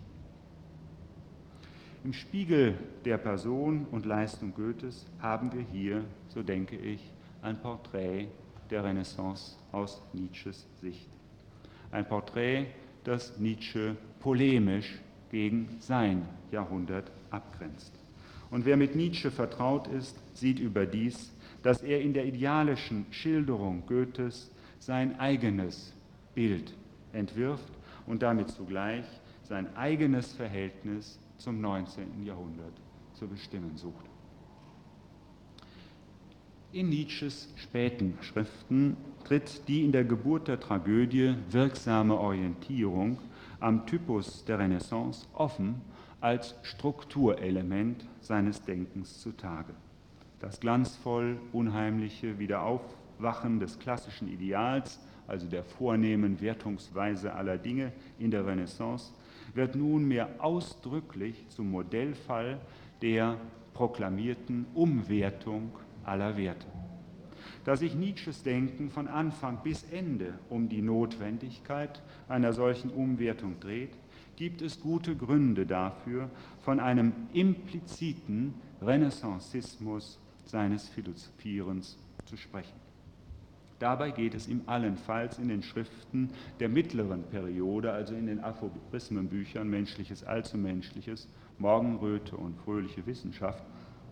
Im Spiegel der Person und Leistung Goethes haben wir hier, so denke ich, ein Porträt der Renaissance aus Nietzsches Sicht. Ein Porträt, das Nietzsche polemisch gegen sein Jahrhundert abgrenzt. Und wer mit Nietzsche vertraut ist, sieht überdies, dass er in der idealischen Schilderung Goethes sein eigenes Bild entwirft und damit zugleich sein eigenes Verhältnis zum 19. Jahrhundert zu bestimmen sucht. In Nietzsches späten Schriften tritt die in der Geburt der Tragödie wirksame Orientierung am Typus der Renaissance offen als Strukturelement seines Denkens zutage. Das glanzvoll unheimliche Wiederaufwachen des klassischen Ideals, also der vornehmen Wertungsweise aller Dinge in der Renaissance, wird nunmehr ausdrücklich zum Modellfall der proklamierten Umwertung aller Werte. Da sich Nietzsches Denken von Anfang bis Ende um die Notwendigkeit einer solchen Umwertung dreht, gibt es gute Gründe dafür, von einem impliziten Renaissancismus seines Philosophierens zu sprechen. Dabei geht es ihm allenfalls in den Schriften der mittleren Periode, also in den Aphorismenbüchern Menschliches, Allzumenschliches, Morgenröte und Fröhliche Wissenschaft,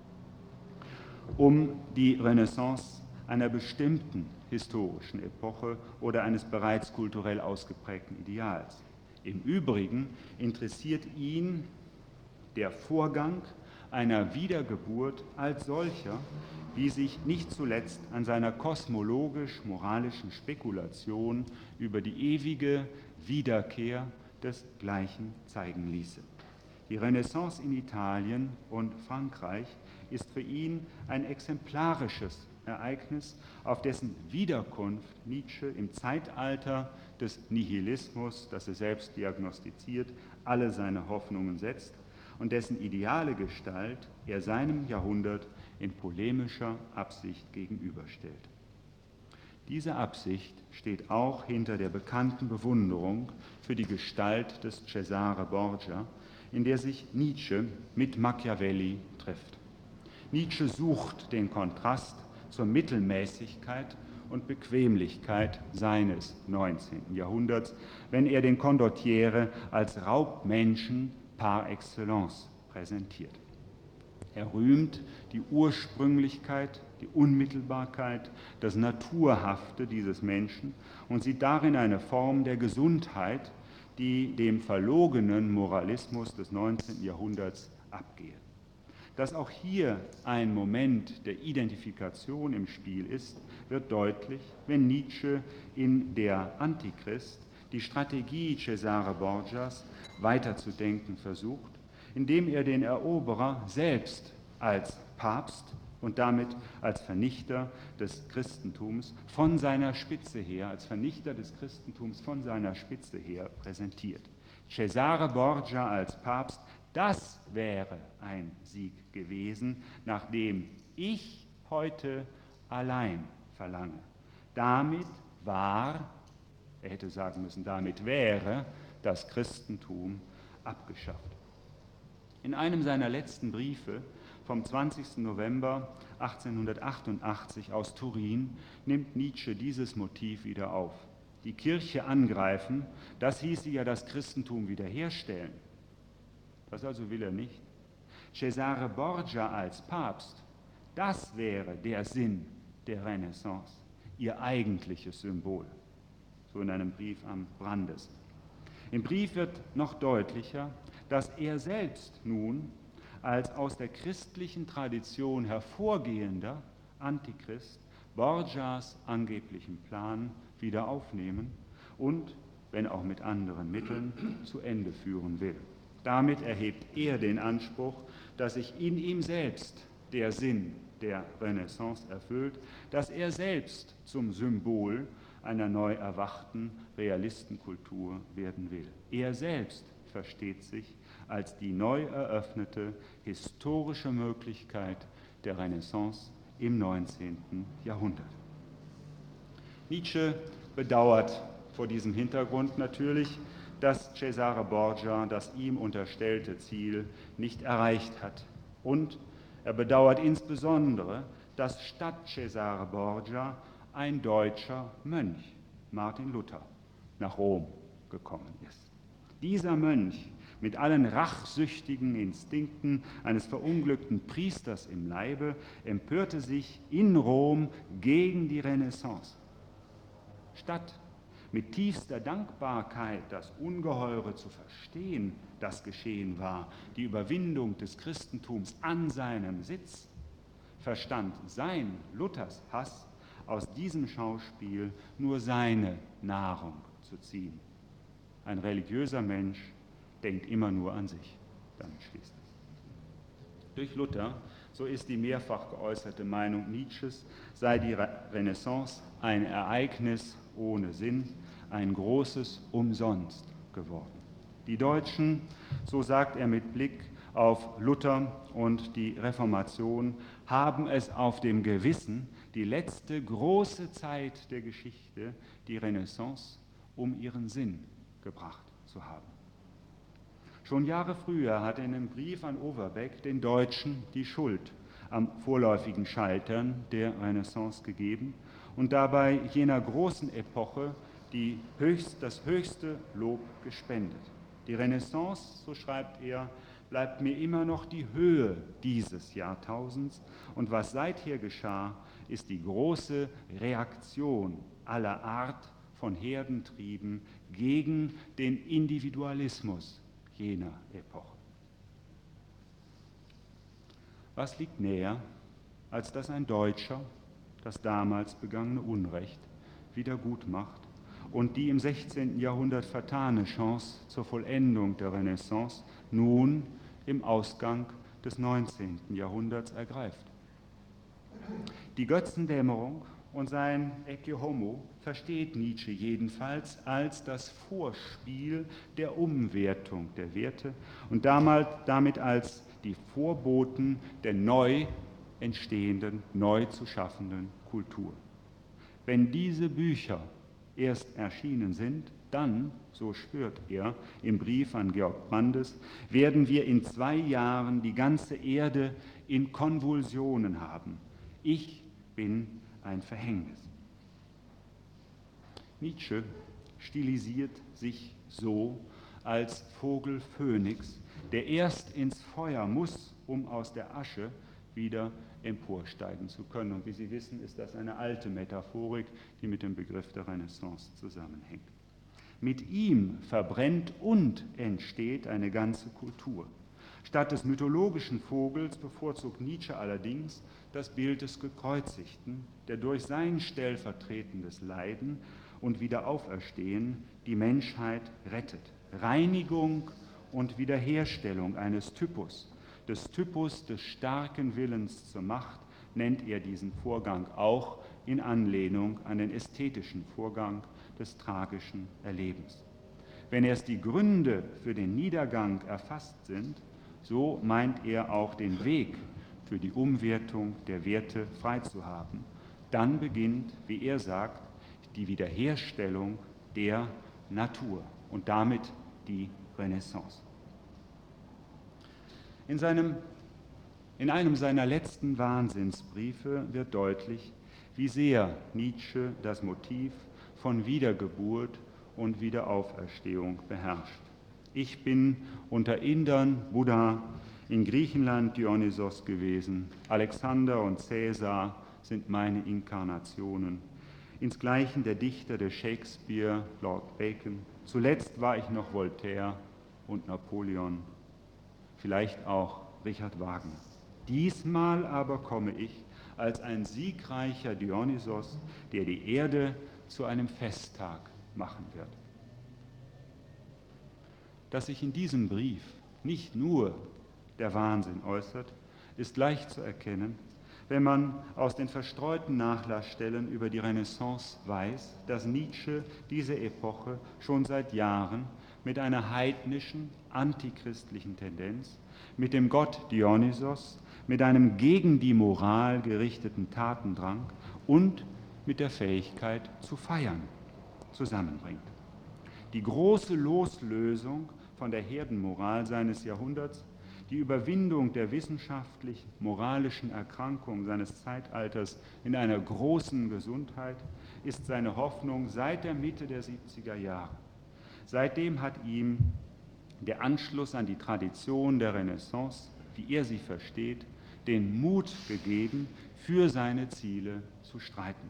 um die Renaissance einer bestimmten historischen Epoche oder eines bereits kulturell ausgeprägten Ideals. Im Übrigen interessiert ihn der Vorgang einer Wiedergeburt als solcher, wie sich nicht zuletzt an seiner kosmologisch-moralischen Spekulation über die ewige Wiederkehr des Gleichen zeigen ließe. Die Renaissance in Italien und Frankreich ist für ihn ein exemplarisches Ereignis, auf dessen Wiederkunft Nietzsche im Zeitalter des Nihilismus, das er selbst diagnostiziert, alle seine Hoffnungen setzt und dessen ideale Gestalt er seinem Jahrhundert in polemischer Absicht gegenüberstellt. Diese Absicht steht auch hinter der bekannten Bewunderung für die Gestalt des Cesare Borgia, in der sich Nietzsche mit Machiavelli trifft. Nietzsche sucht den Kontrast zur Mittelmäßigkeit und Bequemlichkeit seines 19. Jahrhunderts, wenn er den Condottiere als Raubmenschen par excellence präsentiert. Er rühmt die Ursprünglichkeit, die Unmittelbarkeit, das Naturhafte dieses Menschen und sieht darin eine Form der Gesundheit, die dem verlogenen Moralismus des 19. Jahrhunderts abgehe. Dass auch hier ein Moment der Identifikation im Spiel ist, wird deutlich, wenn Nietzsche in der Antichrist die Strategie Cesare Borgias weiterzudenken versucht, indem er den Eroberer selbst als Papst und damit als Vernichter des Christentums von seiner Spitze her, als Vernichter des Christentums von seiner Spitze her präsentiert. Cesare Borgia als Papst, das wäre ein Sieg gewesen, nach dem ich heute allein verlange. Damit war, er hätte sagen müssen, damit wäre das Christentum abgeschafft. In einem seiner letzten Briefe vom 20. November 1888 aus Turin nimmt Nietzsche dieses Motiv wieder auf. Die Kirche angreifen, das hieße ja das Christentum wiederherstellen. Das also will er nicht. Cesare Borgia als Papst, das wäre der Sinn der Renaissance, ihr eigentliches Symbol. So in einem Brief am Brandes. Im Brief wird noch deutlicher, dass er selbst nun als aus der christlichen Tradition hervorgehender Antichrist Borgias angeblichen Plan wieder aufnehmen und, wenn auch mit anderen Mitteln, zu Ende führen will. Damit erhebt er den Anspruch, dass sich in ihm selbst der Sinn der Renaissance erfüllt, dass er selbst zum Symbol einer neu erwachten Realistenkultur werden will. Er selbst versteht sich als die neu eröffnete historische Möglichkeit der Renaissance im 19. Jahrhundert. Nietzsche bedauert vor diesem Hintergrund natürlich, dass Cesare Borgia das ihm unterstellte Ziel nicht erreicht hat. Und er bedauert insbesondere, dass statt Cesare Borgia ein deutscher Mönch, Martin Luther, nach Rom gekommen ist. Dieser Mönch mit allen rachsüchtigen Instinkten eines verunglückten Priesters im Leibe empörte sich in Rom gegen die Renaissance. Statt mit tiefster Dankbarkeit das Ungeheure zu verstehen, das geschehen war, die Überwindung des Christentums an seinem Sitz, verstand sein Luthers Hass aus diesem Schauspiel nur seine Nahrung zu ziehen. Ein religiöser Mensch denkt immer nur an sich, dann schließt es. Durch Luther, so ist die mehrfach geäußerte Meinung Nietzsches, sei die Renaissance ein Ereignis ohne Sinn, ein großes Umsonst geworden. Die Deutschen, so sagt er mit Blick auf Luther und die Reformation, haben es auf dem Gewissen, die letzte große Zeit der Geschichte, die Renaissance, um ihren Sinn gebracht zu haben. Schon Jahre früher hat er in einem Brief an Overbeck den Deutschen die Schuld am vorläufigen Scheitern der Renaissance gegeben und dabei jener großen Epoche das höchste Lob gespendet. Die Renaissance, so schreibt er, bleibt mir immer noch die Höhe dieses Jahrtausends und was seither geschah, ist die große Reaktion aller Art von Herdentrieben gegen den Individualismus jener Epoche. Was liegt näher, als dass ein Deutscher das damals begangene Unrecht wieder gut macht und die im 16. Jahrhundert vertane Chance zur Vollendung der Renaissance nun im Ausgang des 19. Jahrhunderts ergreift. Die Götzendämmerung und sein Ecce Homo versteht Nietzsche jedenfalls als das Vorspiel der Umwertung der Werte und damit als die Vorboten der neu entstehenden, neu zu schaffenden Kultur. Wenn diese Bücher erst erschienen sind, dann, so schwört er im Brief an Georg Brandes, werden wir in 2 Jahren die ganze Erde in Konvulsionen haben. Ich bin ein Verhängnis. Nietzsche stilisiert sich so als Vogel Phönix, der erst ins Feuer muss, um aus der Asche wieder emporsteigen zu können. Und wie Sie wissen, ist das eine alte Metaphorik, die mit dem Begriff der Renaissance zusammenhängt. Mit ihm verbrennt und entsteht eine ganze Kultur. Statt des mythologischen Vogels bevorzugt Nietzsche allerdings das Bild des Gekreuzigten, der durch sein stellvertretendes Leiden und Wiederauferstehen die Menschheit rettet. Reinigung und Wiederherstellung eines Typus, des Typus des starken Willens zur Macht, nennt er diesen Vorgang auch in Anlehnung an den ästhetischen Vorgang des tragischen Erlebens. Wenn erst die Gründe für den Niedergang erfasst sind, so meint er auch den Weg für die Umwertung der Werte frei zu haben. Dann beginnt, wie er sagt, die Wiederherstellung der Natur und damit die Renaissance. In seinem In einem seiner letzten Wahnsinnsbriefe wird deutlich, wie sehr Nietzsche das Motiv von Wiedergeburt und Wiederauferstehung beherrscht. Ich bin unter Indern Buddha, in Griechenland Dionysos gewesen, Alexander und Cäsar sind meine Inkarnationen. Insgleichen der Dichter der Shakespeare, Lord Bacon. Zuletzt war ich noch Voltaire und Napoleon, vielleicht auch Richard Wagner. Diesmal aber komme ich als ein siegreicher Dionysos, der die Erde zu einem Festtag machen wird. Dass sich in diesem Brief nicht nur der Wahnsinn äußert, ist leicht zu erkennen, wenn man aus den verstreuten Nachlassstellen über die Renaissance weiß, dass Nietzsche diese Epoche schon seit Jahren mit einer heidnischen, antichristlichen Tendenz, mit dem Gott Dionysos, mit einem gegen die Moral gerichteten Tatendrang und mit der Fähigkeit zu feiern zusammenbringt. Die große Loslösung von der Herdenmoral seines Jahrhunderts, die Überwindung der wissenschaftlich-moralischen Erkrankung seines Zeitalters in einer großen Gesundheit ist seine Hoffnung seit der Mitte der 70er Jahre. Seitdem hat ihm der Anschluss an die Tradition der Renaissance, wie er sie versteht, den Mut gegeben, für seine Ziele zu streiten.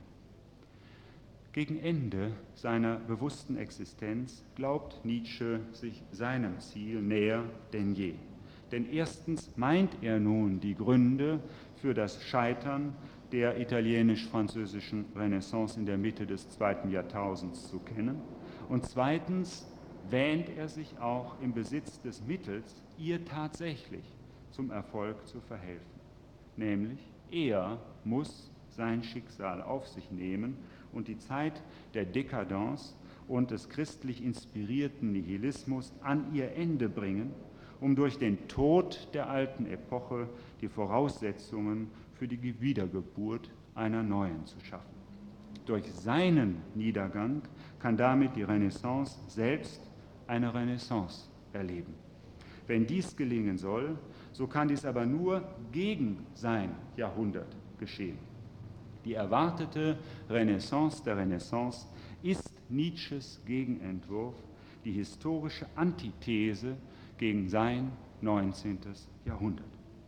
Gegen Ende seiner bewussten Existenz glaubt Nietzsche sich seinem Ziel näher denn je. Denn erstens meint er nun die Gründe für das Scheitern der italienisch-französischen Renaissance in der Mitte des 2. Jahrtausends zu kennen. Und zweitens wähnt er sich auch im Besitz des Mittels, ihr tatsächlich zum Erfolg zu verhelfen. Nämlich, er muss sein Schicksal auf sich nehmen und die Zeit der Dekadence und des christlich inspirierten Nihilismus an ihr Ende bringen, um durch den Tod der alten Epoche die Voraussetzungen für die Wiedergeburt einer neuen zu schaffen. Durch seinen Niedergang kann damit die Renaissance selbst eine Renaissance erleben. Wenn dies gelingen soll, so kann dies aber nur gegen sein Jahrhundert geschehen. Die erwartete Renaissance der Renaissance ist Nietzsches Gegenentwurf, die historische Antithese gegen sein 19. Jahrhundert.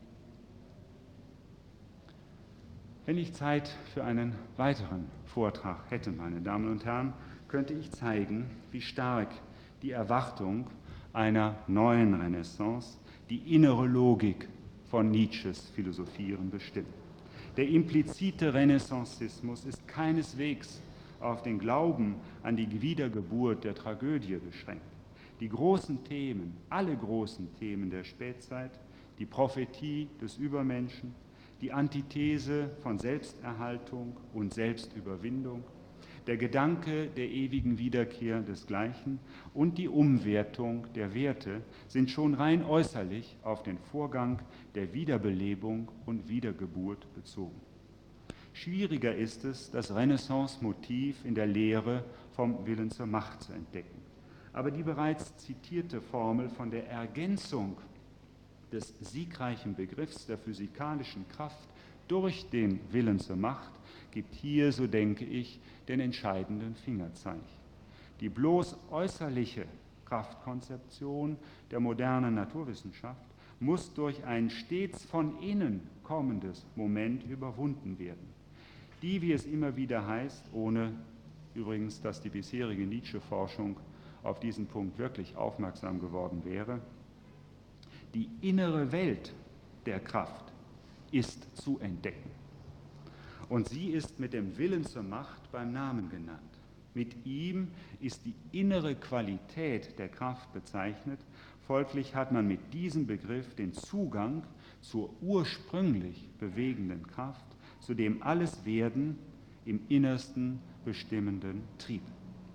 Wenn ich Zeit für einen weiteren Vortrag hätte, meine Damen und Herren, könnte ich zeigen, wie stark die Erwartung einer neuen Renaissance die innere Logik von Nietzsches Philosophieren bestimmt. Der implizite Renaissancismus ist keineswegs auf den Glauben an die Wiedergeburt der Tragödie beschränkt. Die großen Themen, alle großen Themen der Spätzeit, die Prophetie des Übermenschen, die Antithese von Selbsterhaltung und Selbstüberwindung, der Gedanke der ewigen Wiederkehr desgleichen und die Umwertung der Werte sind schon rein äußerlich auf den Vorgang der Wiederbelebung und Wiedergeburt bezogen. Schwieriger ist es, das Renaissance-Motiv in der Lehre vom Willen zur Macht zu entdecken. Aber die bereits zitierte Formel von der Ergänzung des siegreichen Begriffs der physikalischen Kraft durch den Willen zur Macht gibt hier, so denke ich, den entscheidenden Fingerzeig. Die bloß äußerliche Kraftkonzeption der modernen Naturwissenschaft muss durch ein stets von innen kommendes Moment überwunden werden, die, wie es immer wieder heißt, ohne übrigens, dass die bisherige Nietzsche-Forschung auf diesen Punkt wirklich aufmerksam geworden wäre, die innere Welt der Kraft ist zu entdecken. Und sie ist mit dem Willen zur Macht beim Namen genannt. Mit ihm ist die innere Qualität der Kraft bezeichnet. Folglich hat man mit diesem Begriff den Zugang zur ursprünglich bewegenden Kraft, zu dem alles Werden im Innersten bestimmenden Trieb.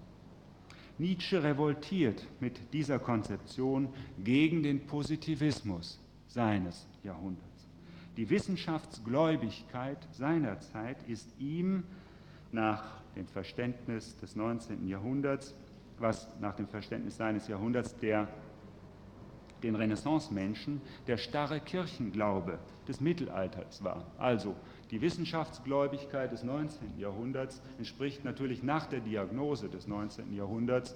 Nietzsche revoltiert mit dieser Konzeption gegen den Positivismus seines Jahrhunderts. Die Wissenschaftsgläubigkeit seiner Zeit ist ihm nach dem Verständnis des 19. Jahrhunderts, was nach dem Verständnis seines Jahrhunderts der den Renaissance-Menschen der starre Kirchenglaube des Mittelalters war. Also die Wissenschaftsgläubigkeit des 19. Jahrhunderts entspricht natürlich nach der Diagnose des 19. Jahrhunderts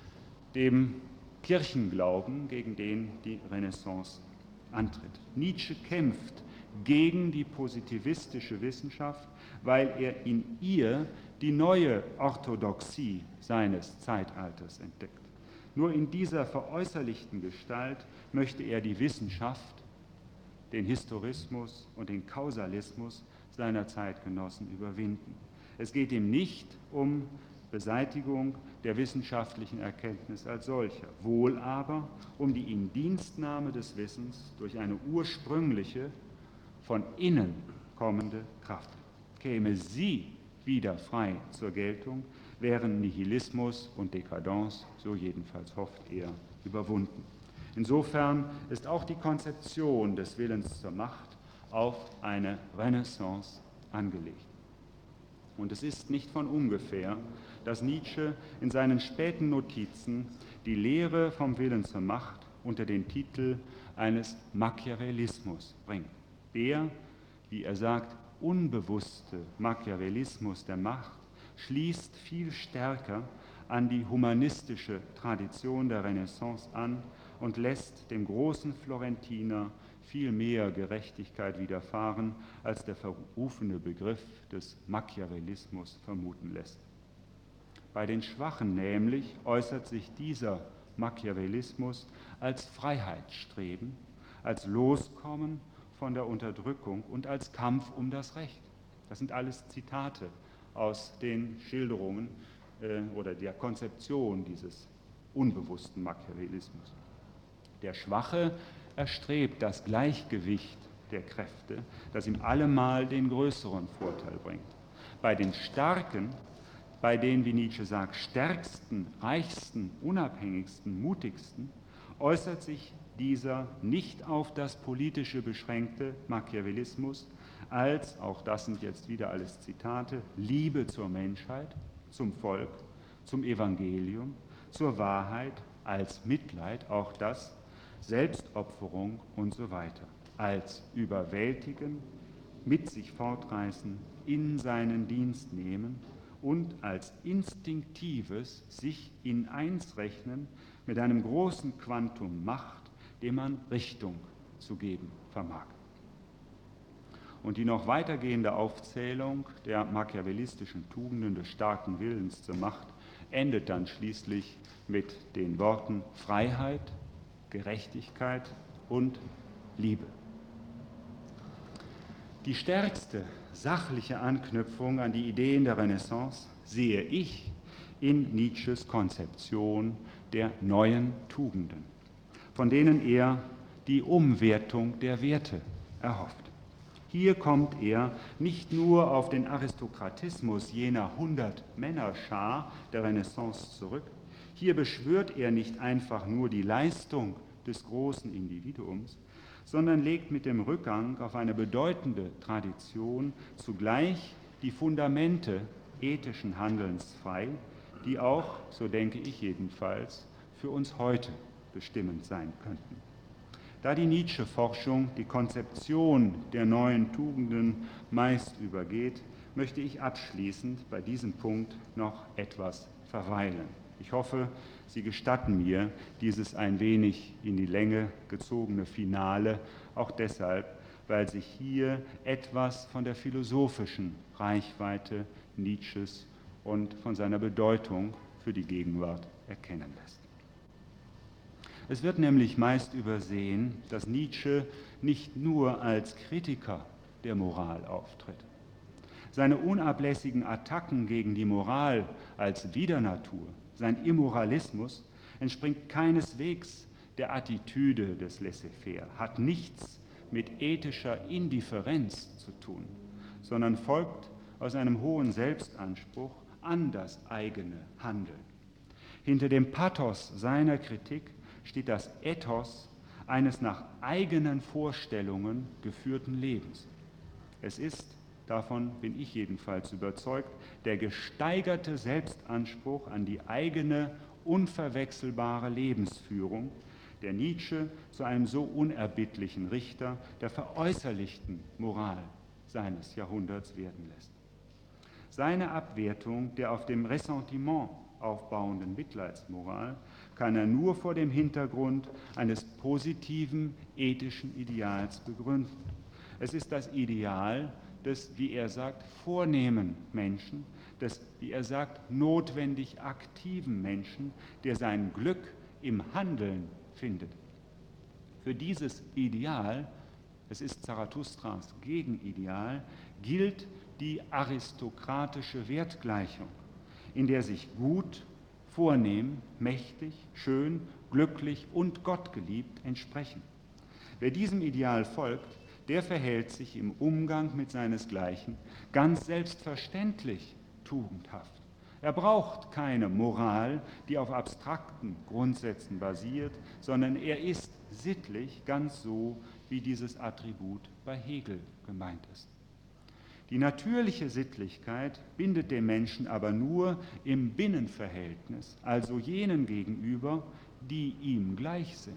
dem Kirchenglauben, gegen den die Renaissance antritt. Nietzsche kämpft gegen die positivistische Wissenschaft, weil er in ihr die neue Orthodoxie seines Zeitalters entdeckt. Nur in dieser veräußerlichten Gestalt möchte er die Wissenschaft, den Historismus und den Kausalismus seiner Zeitgenossen überwinden. Es geht ihm nicht um Beseitigung der wissenschaftlichen Erkenntnis als solcher, wohl aber um die Indienstnahme des Wissens durch eine ursprüngliche, von innen kommende Kraft. Käme sie wieder frei zur Geltung, wären Nihilismus und Dekadence, so jedenfalls hofft er, überwunden. Insofern ist auch die Konzeption des Willens zur Macht auf eine Renaissance angelegt. Und es ist nicht von ungefähr, dass Nietzsche in seinen späten Notizen die Lehre vom Willen zur Macht unter den Titel eines Machiavellismus bringt. Der, wie er sagt, unbewusste Machiavellismus der Macht schließt viel stärker an die humanistische Tradition der Renaissance an und lässt dem großen Florentiner viel mehr Gerechtigkeit widerfahren, als der verrufene Begriff des Machiavellismus vermuten lässt. Bei den Schwachen nämlich äußert sich dieser Machiavellismus als Freiheitsstreben, als Loskommen von der Unterdrückung und als Kampf um das Recht. Das sind alles Zitate aus den Schilderungen oder der Konzeption dieses unbewussten Machiavellismus. Der Schwache erstrebt das Gleichgewicht der Kräfte, das ihm allemal den größeren Vorteil bringt. Bei den Starken, bei den, wie Nietzsche sagt, stärksten, reichsten, unabhängigsten, mutigsten, äußert sich dieser nicht auf das Politische beschränkte Machiavellismus als, auch das sind jetzt wieder alles Zitate, Liebe zur Menschheit, zum Volk, zum Evangelium, zur Wahrheit, als Mitleid, auch das, Selbstopferung und so weiter, als Überwältigen, mit sich fortreißen, in seinen Dienst nehmen und als instinktives sich in eins rechnen mit einem großen Quantum Macht, dem man Richtung zu geben vermag. Und die noch weitergehende Aufzählung der machiavellistischen Tugenden des starken Willens zur Macht endet dann schließlich mit den Worten Freiheit, Gerechtigkeit und Liebe. Die stärkste sachliche Anknüpfung an die Ideen der Renaissance sehe ich in Nietzsches Konzeption der neuen Tugenden, von denen er die Umwertung der Werte erhofft. Hier kommt er nicht nur auf den Aristokratismus jener 100-Männerschar der Renaissance zurück, hier beschwört er nicht einfach nur die Leistung des großen Individuums, sondern legt mit dem Rückgang auf eine bedeutende Tradition zugleich die Fundamente ethischen Handelns frei, die auch, so denke ich jedenfalls, für uns heute bestimmend sein könnten. Da die Nietzsche-Forschung die Konzeption der neuen Tugenden meist übergeht, möchte ich abschließend bei diesem Punkt noch etwas verweilen. Ich hoffe, Sie gestatten mir dieses ein wenig in die Länge gezogene Finale, auch deshalb, weil sich hier etwas von der philosophischen Reichweite Nietzsches und von seiner Bedeutung für die Gegenwart erkennen lässt. Es wird nämlich meist übersehen, dass Nietzsche nicht nur als Kritiker der Moral auftritt. Seine unablässigen Attacken gegen die Moral als Widernatur, sein Immoralismus entspringt keineswegs der Attitüde des Laissez-faire, hat nichts mit ethischer Indifferenz zu tun, sondern folgt aus einem hohen Selbstanspruch an das eigene Handeln. Hinter dem Pathos seiner Kritik steht das Ethos eines nach eigenen Vorstellungen geführten Lebens. Es ist, davon bin ich jedenfalls überzeugt, der gesteigerte Selbstanspruch an die eigene, unverwechselbare Lebensführung, der Nietzsche zu einem so unerbittlichen Richter der veräußerlichten Moral seines Jahrhunderts werden lässt. Seine Abwertung der auf dem Ressentiment aufbauenden Mitleidsmoral kann er nur vor dem Hintergrund eines positiven ethischen Ideals begründen. Es ist das Ideal des, wie er sagt, vornehmen Menschen, des, wie er sagt, notwendig aktiven Menschen, der sein Glück im Handeln findet. Für dieses Ideal, es ist Zarathustras Gegenideal, gilt die aristokratische Wertgleichung, in der sich gut, vornehm, mächtig, schön, glücklich und gottgeliebt entsprechen. Wer diesem Ideal folgt, der verhält sich im Umgang mit seinesgleichen ganz selbstverständlich tugendhaft. Er braucht keine Moral, die auf abstrakten Grundsätzen basiert, sondern er ist sittlich ganz so, wie dieses Attribut bei Hegel gemeint ist. Die natürliche Sittlichkeit bindet den Menschen aber nur im Binnenverhältnis, also jenen gegenüber, die ihm gleich sind.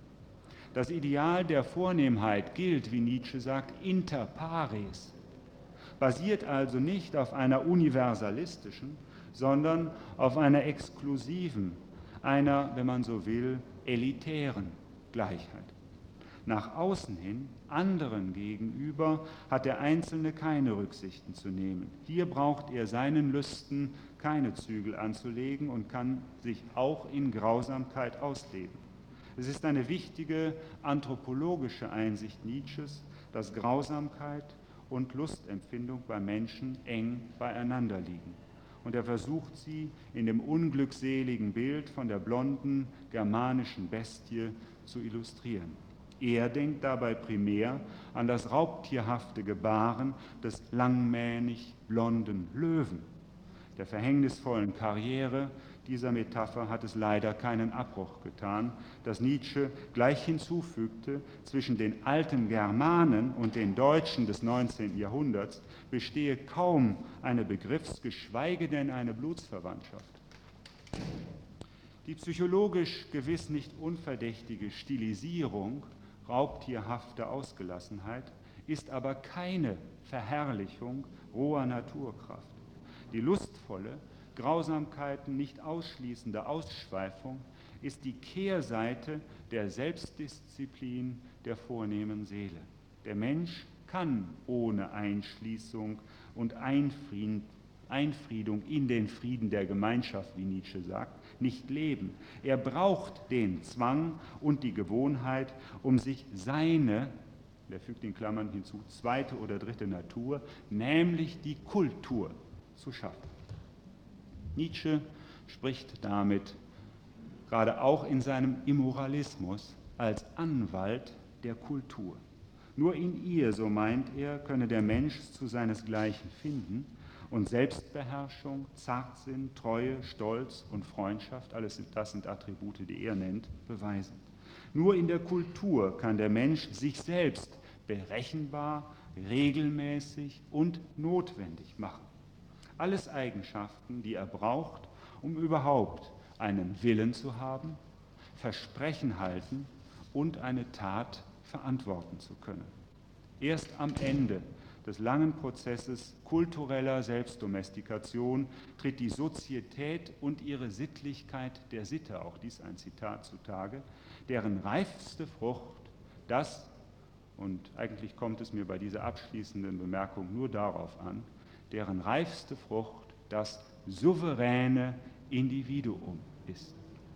Das Ideal der Vornehmheit gilt, wie Nietzsche sagt, inter pares, basiert also nicht auf einer universalistischen, sondern auf einer exklusiven, einer, wenn man so will, elitären Gleichheit. Nach außen hin, anderen gegenüber, hat der Einzelne keine Rücksichten zu nehmen. Hier braucht er seinen Lüsten keine Zügel anzulegen und kann sich auch in Grausamkeit ausleben. Es ist eine wichtige anthropologische Einsicht Nietzsches, dass Grausamkeit und Lustempfindung bei Menschen eng beieinander liegen. Und er versucht sie in dem unglückseligen Bild von der blonden germanischen Bestie zu illustrieren. Er denkt dabei primär an das raubtierhafte Gebaren des langmähnig blonden Löwen. Der verhängnisvollen Karriere dieser Metapher hat es leider keinen Abbruch getan, dass Nietzsche gleich hinzufügte, zwischen den alten Germanen und den Deutschen des 19. Jahrhunderts bestehe kaum eine geschweige denn eine Blutsverwandtschaft. Die psychologisch gewiss nicht unverdächtige Stilisierung raubtierhafter Ausgelassenheit ist aber keine Verherrlichung roher Naturkraft. Die lustvolle, Grausamkeiten nicht ausschließende Ausschweifung ist die Kehrseite der Selbstdisziplin der vornehmen Seele. Der Mensch kann ohne Einschließung und Einfriedung in den Frieden der Gemeinschaft, wie Nietzsche sagt, nicht leben. Er braucht den Zwang und die Gewohnheit, um sich seine, er fügt in Klammern hinzu, zweite oder dritte Natur, nämlich die Kultur, zu schaffen. Nietzsche spricht damit, gerade auch in seinem Immoralismus, als Anwalt der Kultur. Nur in ihr, so meint er, könne der Mensch zu seinesgleichen finden und Selbstbeherrschung, Zartsinn, Treue, Stolz und Freundschaft, alles das sind Attribute, die er nennt, beweisen. Nur in der Kultur kann der Mensch sich selbst berechenbar, regelmäßig und notwendig machen. Alles Eigenschaften, die er braucht, um überhaupt einen Willen zu haben, Versprechen halten und eine Tat verantworten zu können. Erst am Ende des langen Prozesses kultureller Selbstdomestikation tritt die Sozietät und ihre Sittlichkeit der Sitte, auch dies ein Zitat zutage, deren reifste Frucht das, und eigentlich kommt es mir bei dieser abschließenden Bemerkung nur darauf an, deren reifste Frucht das souveräne Individuum ist.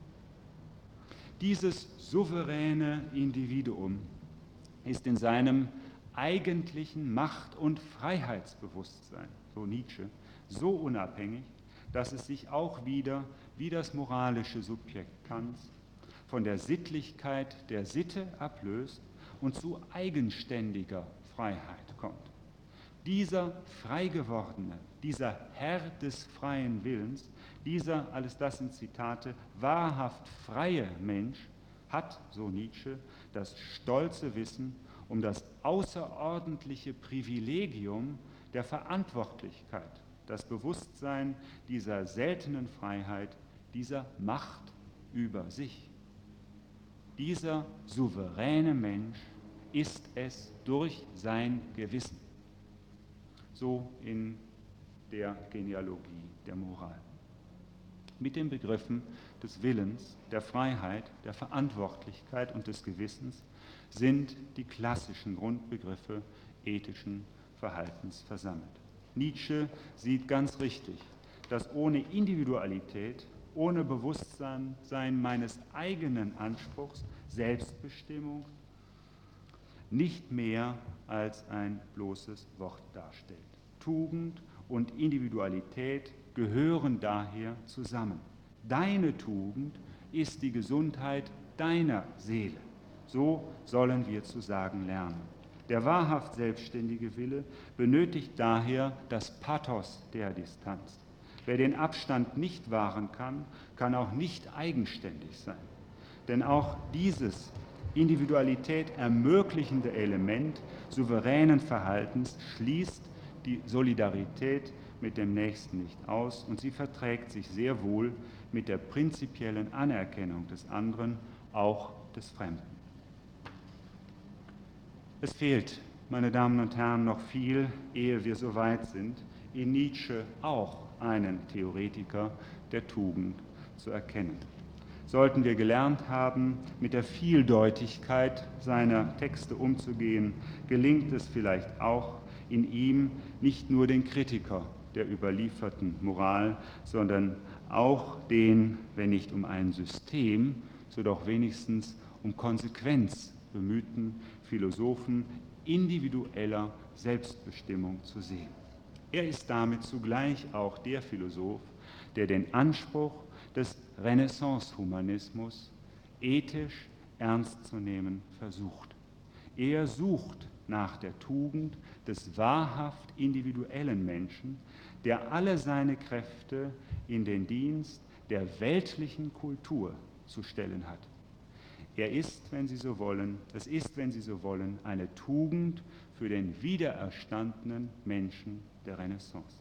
Dieses souveräne Individuum ist in seinem eigentlichen Macht- und Freiheitsbewusstsein, so Nietzsche, so unabhängig, dass es sich auch wieder, wie das moralische Subjekt Kants, von der Sittlichkeit der Sitte ablöst und zu eigenständiger Freiheit kommt. Dieser Freigewordene, dieser Herr des freien Willens, dieser, alles das sind Zitate, wahrhaft freie Mensch hat, so Nietzsche, das stolze Wissen um das außerordentliche Privilegium der Verantwortlichkeit, das Bewusstsein dieser seltenen Freiheit, dieser Macht über sich. Dieser souveräne Mensch ist es durch sein Gewissen. So in der Genealogie der Moral. Mit den Begriffen des Willens, der Freiheit, der Verantwortlichkeit und des Gewissens sind die klassischen Grundbegriffe ethischen Verhaltens versammelt. Nietzsche sieht ganz richtig, dass ohne Individualität, ohne Bewusstsein meines eigenen Anspruchs, Selbstbestimmung nicht mehr als ein bloßes Wort darstellt. Tugend und Individualität gehören daher zusammen. Deine Tugend ist die Gesundheit deiner Seele. So sollen wir zu sagen lernen. Der wahrhaft selbstständige Wille benötigt daher das Pathos der Distanz. Wer den Abstand nicht wahren kann, kann auch nicht eigenständig sein. Denn auch dieses Individualität ermöglichende Element souveränen Verhaltens schließt die Solidarität mit dem Nächsten nicht aus und sie verträgt sich sehr wohl mit der prinzipiellen Anerkennung des anderen, auch des Fremden. Es fehlt, meine Damen und Herren, noch viel, ehe wir so weit sind, in Nietzsche auch einen Theoretiker der Tugend zu erkennen. Sollten wir gelernt haben, mit der Vieldeutigkeit seiner Texte umzugehen, gelingt es vielleicht auch, in ihm nicht nur den Kritiker der überlieferten Moral, sondern auch den, wenn nicht um ein System, so doch wenigstens um Konsequenz bemühten Philosophen individueller Selbstbestimmung zu sehen. Er ist damit zugleich auch der Philosoph, der den Anspruch des Renaissance-Humanismus ethisch ernst zu nehmen versucht. Er sucht nach der Tugend des wahrhaft individuellen Menschen, der alle seine Kräfte in den Dienst der weltlichen Kultur zu stellen hat. Er ist, wenn Sie so wollen, es ist, wenn Sie so wollen, eine Tugend für den wiedererstandenen Menschen der Renaissance.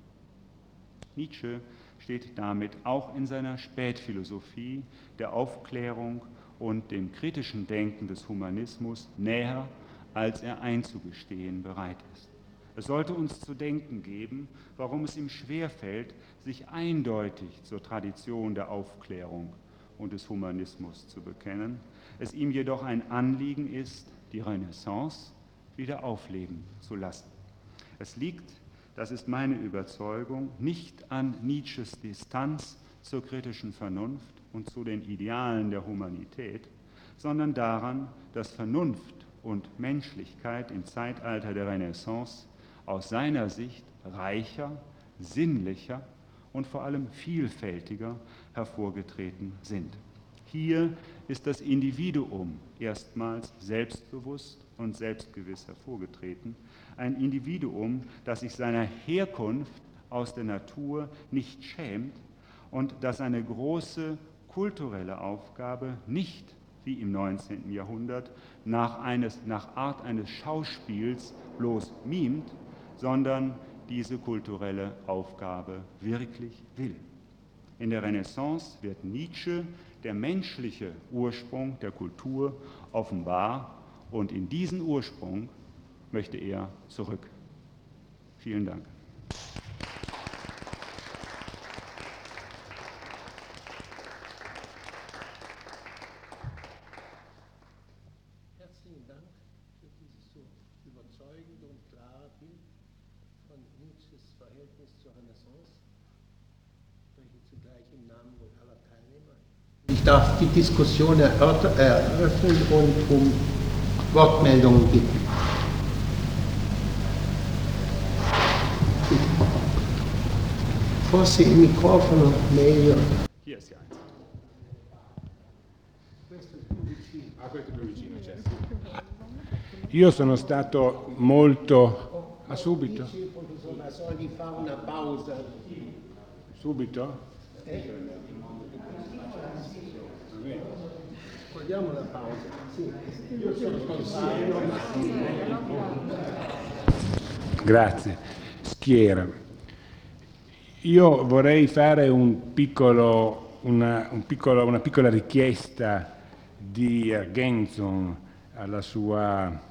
Nietzsche steht damit auch in seiner Spätphilosophie der Aufklärung und dem kritischen Denken des Humanismus näher, als er einzugestehen bereit ist. Es sollte uns zu denken geben, warum es ihm schwerfällt, sich eindeutig zur Tradition der Aufklärung und des Humanismus zu bekennen, es ihm jedoch ein Anliegen ist, die Renaissance wieder aufleben zu lassen. Es liegt, das ist meine Überzeugung, nicht an Nietzsches Distanz zur kritischen Vernunft und zu den Idealen der Humanität, sondern daran, dass Vernunft und Menschlichkeit im Zeitalter der Renaissance aus seiner Sicht reicher, sinnlicher und vor allem vielfältiger hervorgetreten sind. Hier ist das Individuum erstmals selbstbewusst und selbstgewiss hervorgetreten, ein Individuum, das sich seiner Herkunft aus der Natur nicht schämt und das eine große kulturelle Aufgabe nicht wie im 19. Jahrhundert nach Art eines Schauspiels bloß mimt, sondern diese kulturelle Aufgabe wirklich will. In der Renaissance wird Nietzsche der menschliche Ursprung der Kultur offenbar und in diesen Ursprung möchte er zurück. Vielen Dank. Herzlichen Dank für dieses so überzeugende und klare Bild von Nietzsches Verhältnis zur Renaissance. Ich spreche zugleich im Namen wohl aller Teilnehmer. Ich darf die Diskussion eröffnen und um Wortmeldungen bitten. Forse il microfono meglio. Hier ist die Eins. Questo è più vicino. Ah, questo è più vicino, certo. Io sono stato molto... Ah, subito? Dici, professor Masson, di fare una pausa. Subito? Vogliamo una pausa? Sì. Grazie. Schiera. Io vorrei fare una piccola richiesta di Ergänzung alla sua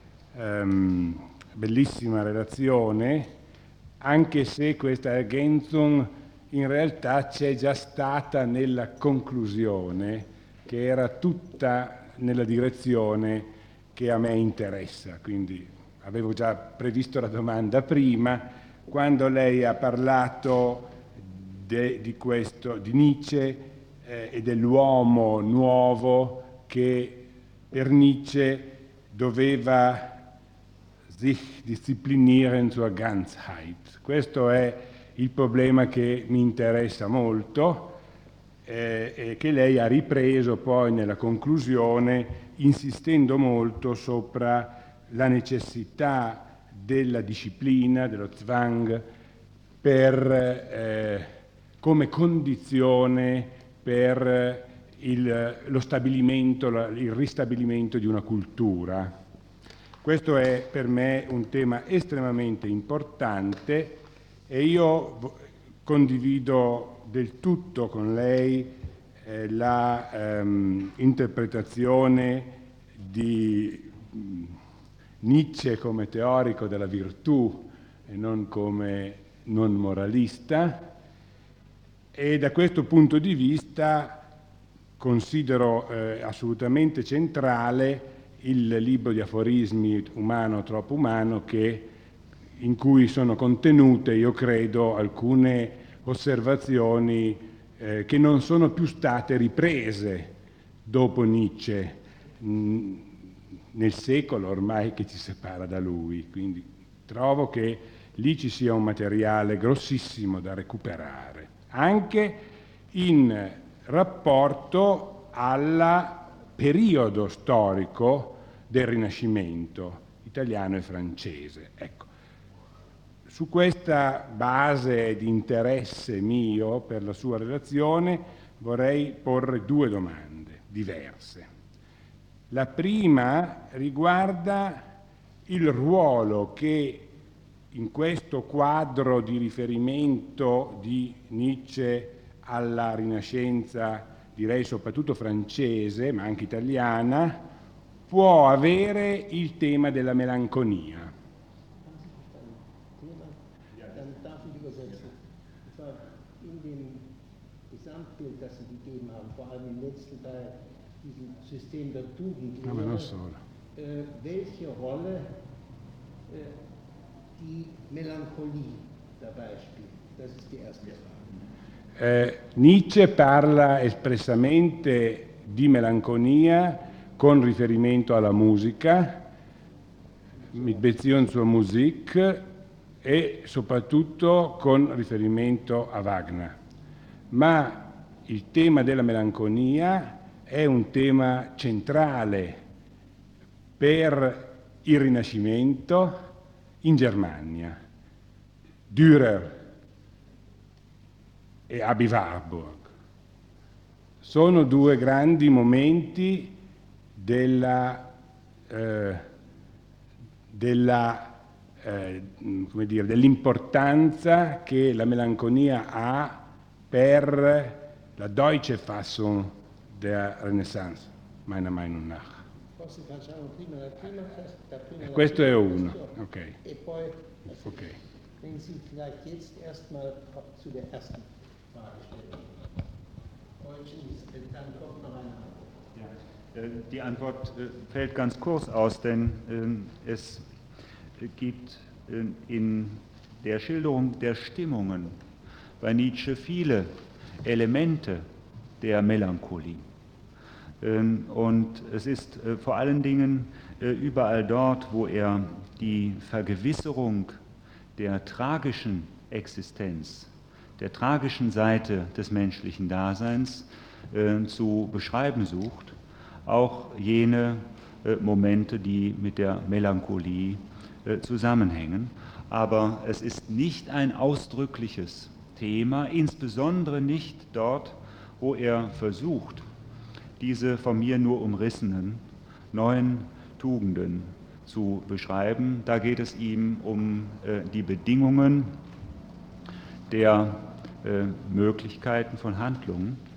bellissima relazione, anche se questa Ergänzung in realtà c'è già stata nella conclusione, che era tutta nella direzione che a me interessa. Quindi avevo già previsto la domanda prima, quando lei ha parlato di Nietzsche e dell'uomo nuovo che per Nietzsche doveva sich disziplinieren zur Ganzheit. Questo è il problema che mi interessa molto e che lei ha ripreso poi nella conclusione, insistendo molto sopra la necessità della disciplina, dello Zwang, come condizione per lo stabilimento, il ristabilimento di una cultura. Questo è per me un tema estremamente importante e io condivido del tutto con lei la interpretazione di Nietzsche come teorico della virtù e non come non moralista, e da questo punto di vista considero assolutamente centrale il libro di aforismi Umano troppo umano, in cui sono contenute, io credo, alcune osservazioni che non sono più state riprese dopo Nietzsche nel secolo ormai che ci separa da lui. Quindi trovo che lì ci sia un materiale grossissimo da recuperare, anche in rapporto al periodo storico del Rinascimento italiano e francese. Ecco, su questa base di interesse mio per la sua relazione vorrei porre due domande diverse. La prima riguarda il ruolo che in questo quadro di riferimento di Nietzsche alla Rinascenza, direi soprattutto francese, ma anche italiana, può avere il tema della melanconia. Dann darf ich übersetzen. Und zwar in dem Gesamtbild, das Sie gegeben haben, vor allem im letzten Teil, diesem System der Tugendlehre, welche Rolle die Melancholie dabei spielt. Das ist die erste Frage. Nietzsche parla espressamente di melanconia con riferimento alla musica, mit Beziehung zur Musik, e soprattutto con riferimento a Wagner. Ma il tema della melanconia è un tema centrale per il Rinascimento in Germania. Dürer e Aby Warburg sono due grandi momenti dell'importanza che la melanconia ha per la Deutsche Fassung der Renaissance, meiner Meinung nach. Questo è uno, ok. E poi, Okay. wenn Sie vielleicht jetzt erstmal zu der ersten Frage stellen. Dann kommt noch eine Antwort. Ja, die Antwort fällt ganz kurz aus, denn es gibt in der Schilderung der Stimmungen bei Nietzsche viele Elemente der Melancholie. Und es ist vor allen Dingen überall dort, wo er die Vergewisserung der tragischen Existenz, der tragischen Seite des menschlichen Daseins zu beschreiben sucht, auch jene Momente, die mit der Melancholie zusammenhängen. Aber es ist nicht ein ausdrückliches Thema, insbesondere nicht dort, wo er versucht, diese von mir nur umrissenen neuen Tugenden zu beschreiben. Da geht es ihm um die Bedingungen der Möglichkeiten von Handlungen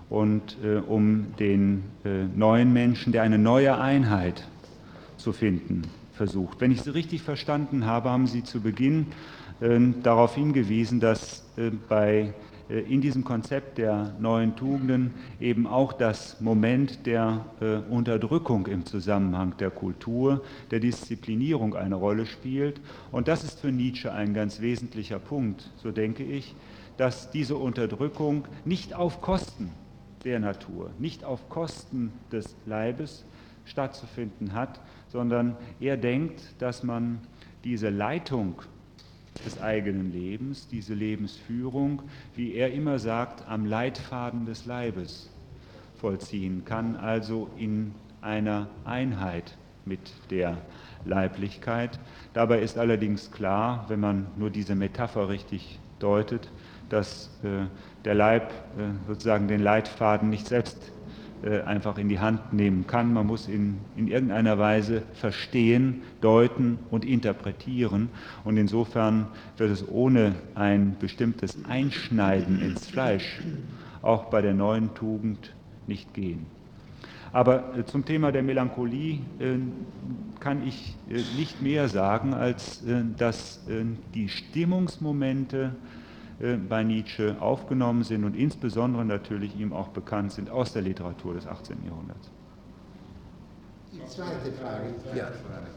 und um den neuen Menschen, der eine neue Einheit zu finden versucht. Wenn ich Sie richtig verstanden habe, haben Sie zu Beginn darauf hingewiesen, dass in diesem Konzept der neuen Tugenden eben auch das Moment der Unterdrückung im Zusammenhang der Kultur, der Disziplinierung eine Rolle spielt. Und das ist für Nietzsche ein ganz wesentlicher Punkt, so denke ich, dass diese Unterdrückung nicht auf Kosten der Natur, nicht auf Kosten des Leibes stattzufinden hat, sondern er denkt, dass man diese Leitung des eigenen Lebens, diese Lebensführung, wie er immer sagt, am Leitfaden des Leibes vollziehen kann, also in einer Einheit mit der Leiblichkeit. Dabei ist allerdings klar, wenn man nur diese Metapher richtig deutet, dass der Leib sozusagen den Leitfaden nicht selbst einfach in die Hand nehmen kann. Man muss ihn in irgendeiner Weise verstehen, deuten und interpretieren. Und insofern wird es ohne ein bestimmtes Einschneiden ins Fleisch auch bei der neuen Tugend nicht gehen. Aber zum Thema der Melancholie kann ich nicht mehr sagen, als dass die Stimmungsmomente bei Nietzsche aufgenommen sind und insbesondere natürlich ihm auch bekannt sind aus der Literatur des 18. Jahrhunderts. Die zweite Frage. Ja.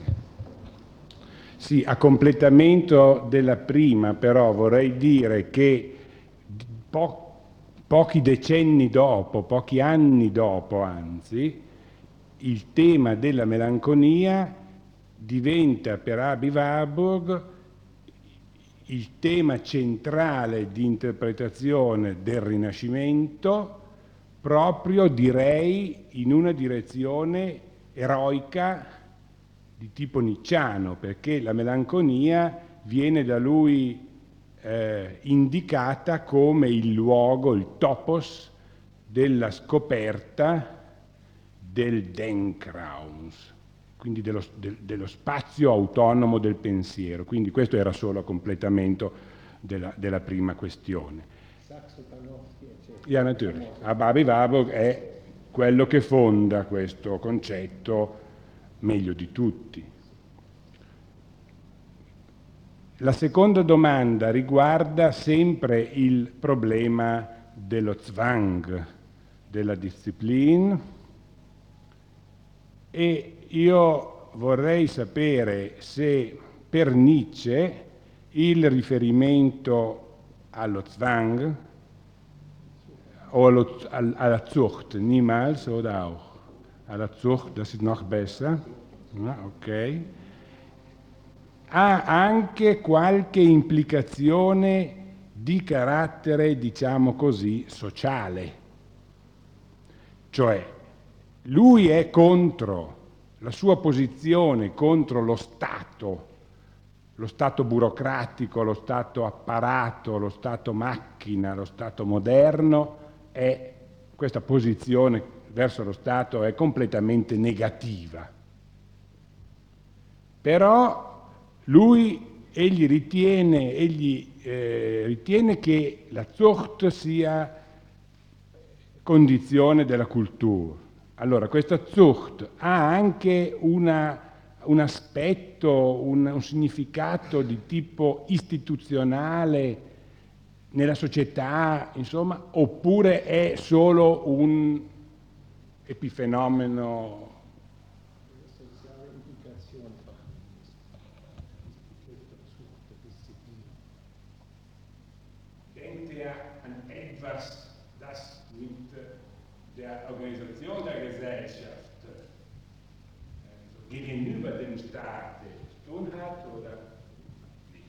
Sì, a completamento della prima, però vorrei dire che pochi decenni dopo, pochi anni dopo anzi, il tema della melanconia diventa per Aby Warburg il tema centrale di interpretazione del Rinascimento, proprio direi in una direzione eroica di tipo nicciano, perché la melanconia viene da lui indicata come il luogo, il topos della scoperta del Denkraum, quindi dello spazio autonomo del pensiero. Quindi questo era solo a completamento della prima questione. Ja, natürlich. Aber Aby Warburg è quello che fonda questo concetto meglio di tutti. La seconda domanda riguarda sempre il problema dello Zwang, della disciplina, e io vorrei sapere se per Nietzsche il riferimento allo Zwang o alla Zucht, niemals oder auch? Alla Zucht, das ist noch besser. Ja, ok. Ha anche qualche implicazione di carattere, diciamo così, sociale. Cioè, lui è contro, la sua posizione contro lo Stato burocratico, lo Stato apparato, lo Stato macchina, lo Stato moderno, questa posizione verso lo Stato è completamente negativa. Però egli ritiene che la Zucht sia condizione della cultura. Allora, questa Zucht ha anche un aspetto, un significato di tipo istituzionale nella società, insomma, oppure è solo un epifenomeno? Das mit der Organisation der Gesellschaft gegenüber dem Staat zu tun hat oder nicht?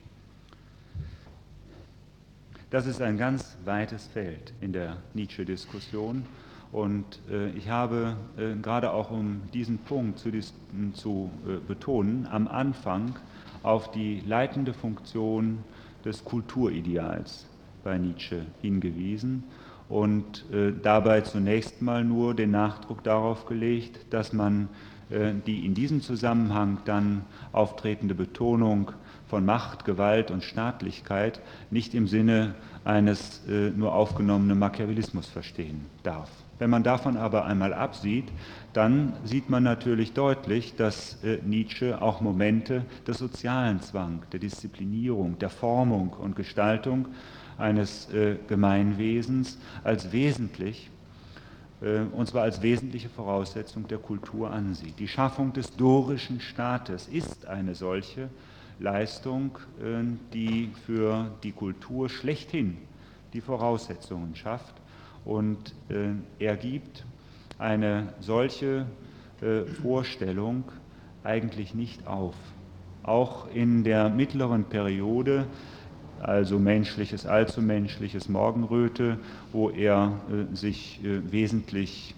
Das ist ein ganz weites Feld in der Nietzsche-Diskussion und ich habe gerade auch um diesen Punkt zu betonen, am Anfang auf die leitende Funktion des Kulturideals bei Nietzsche hingewiesen und dabei zunächst mal nur den Nachdruck darauf gelegt, dass man die in diesem Zusammenhang dann auftretende Betonung von Macht, Gewalt und Staatlichkeit nicht im Sinne eines nur aufgenommenen Machiavellismus verstehen darf. Wenn man davon aber einmal absieht, dann sieht man natürlich deutlich, dass Nietzsche auch Momente des sozialen Zwangs, der Disziplinierung, der Formung und Gestaltung eines Gemeinwesens als wesentlich, und zwar als wesentliche Voraussetzung der Kultur ansieht. Die Schaffung des dorischen Staates ist eine solche Leistung, die für die Kultur schlechthin die Voraussetzungen schafft. Und er gibt eine solche Vorstellung eigentlich nicht auf. Auch in der mittleren Periode, also menschliches, allzu menschliches, Morgenröte, wo er sich wesentlich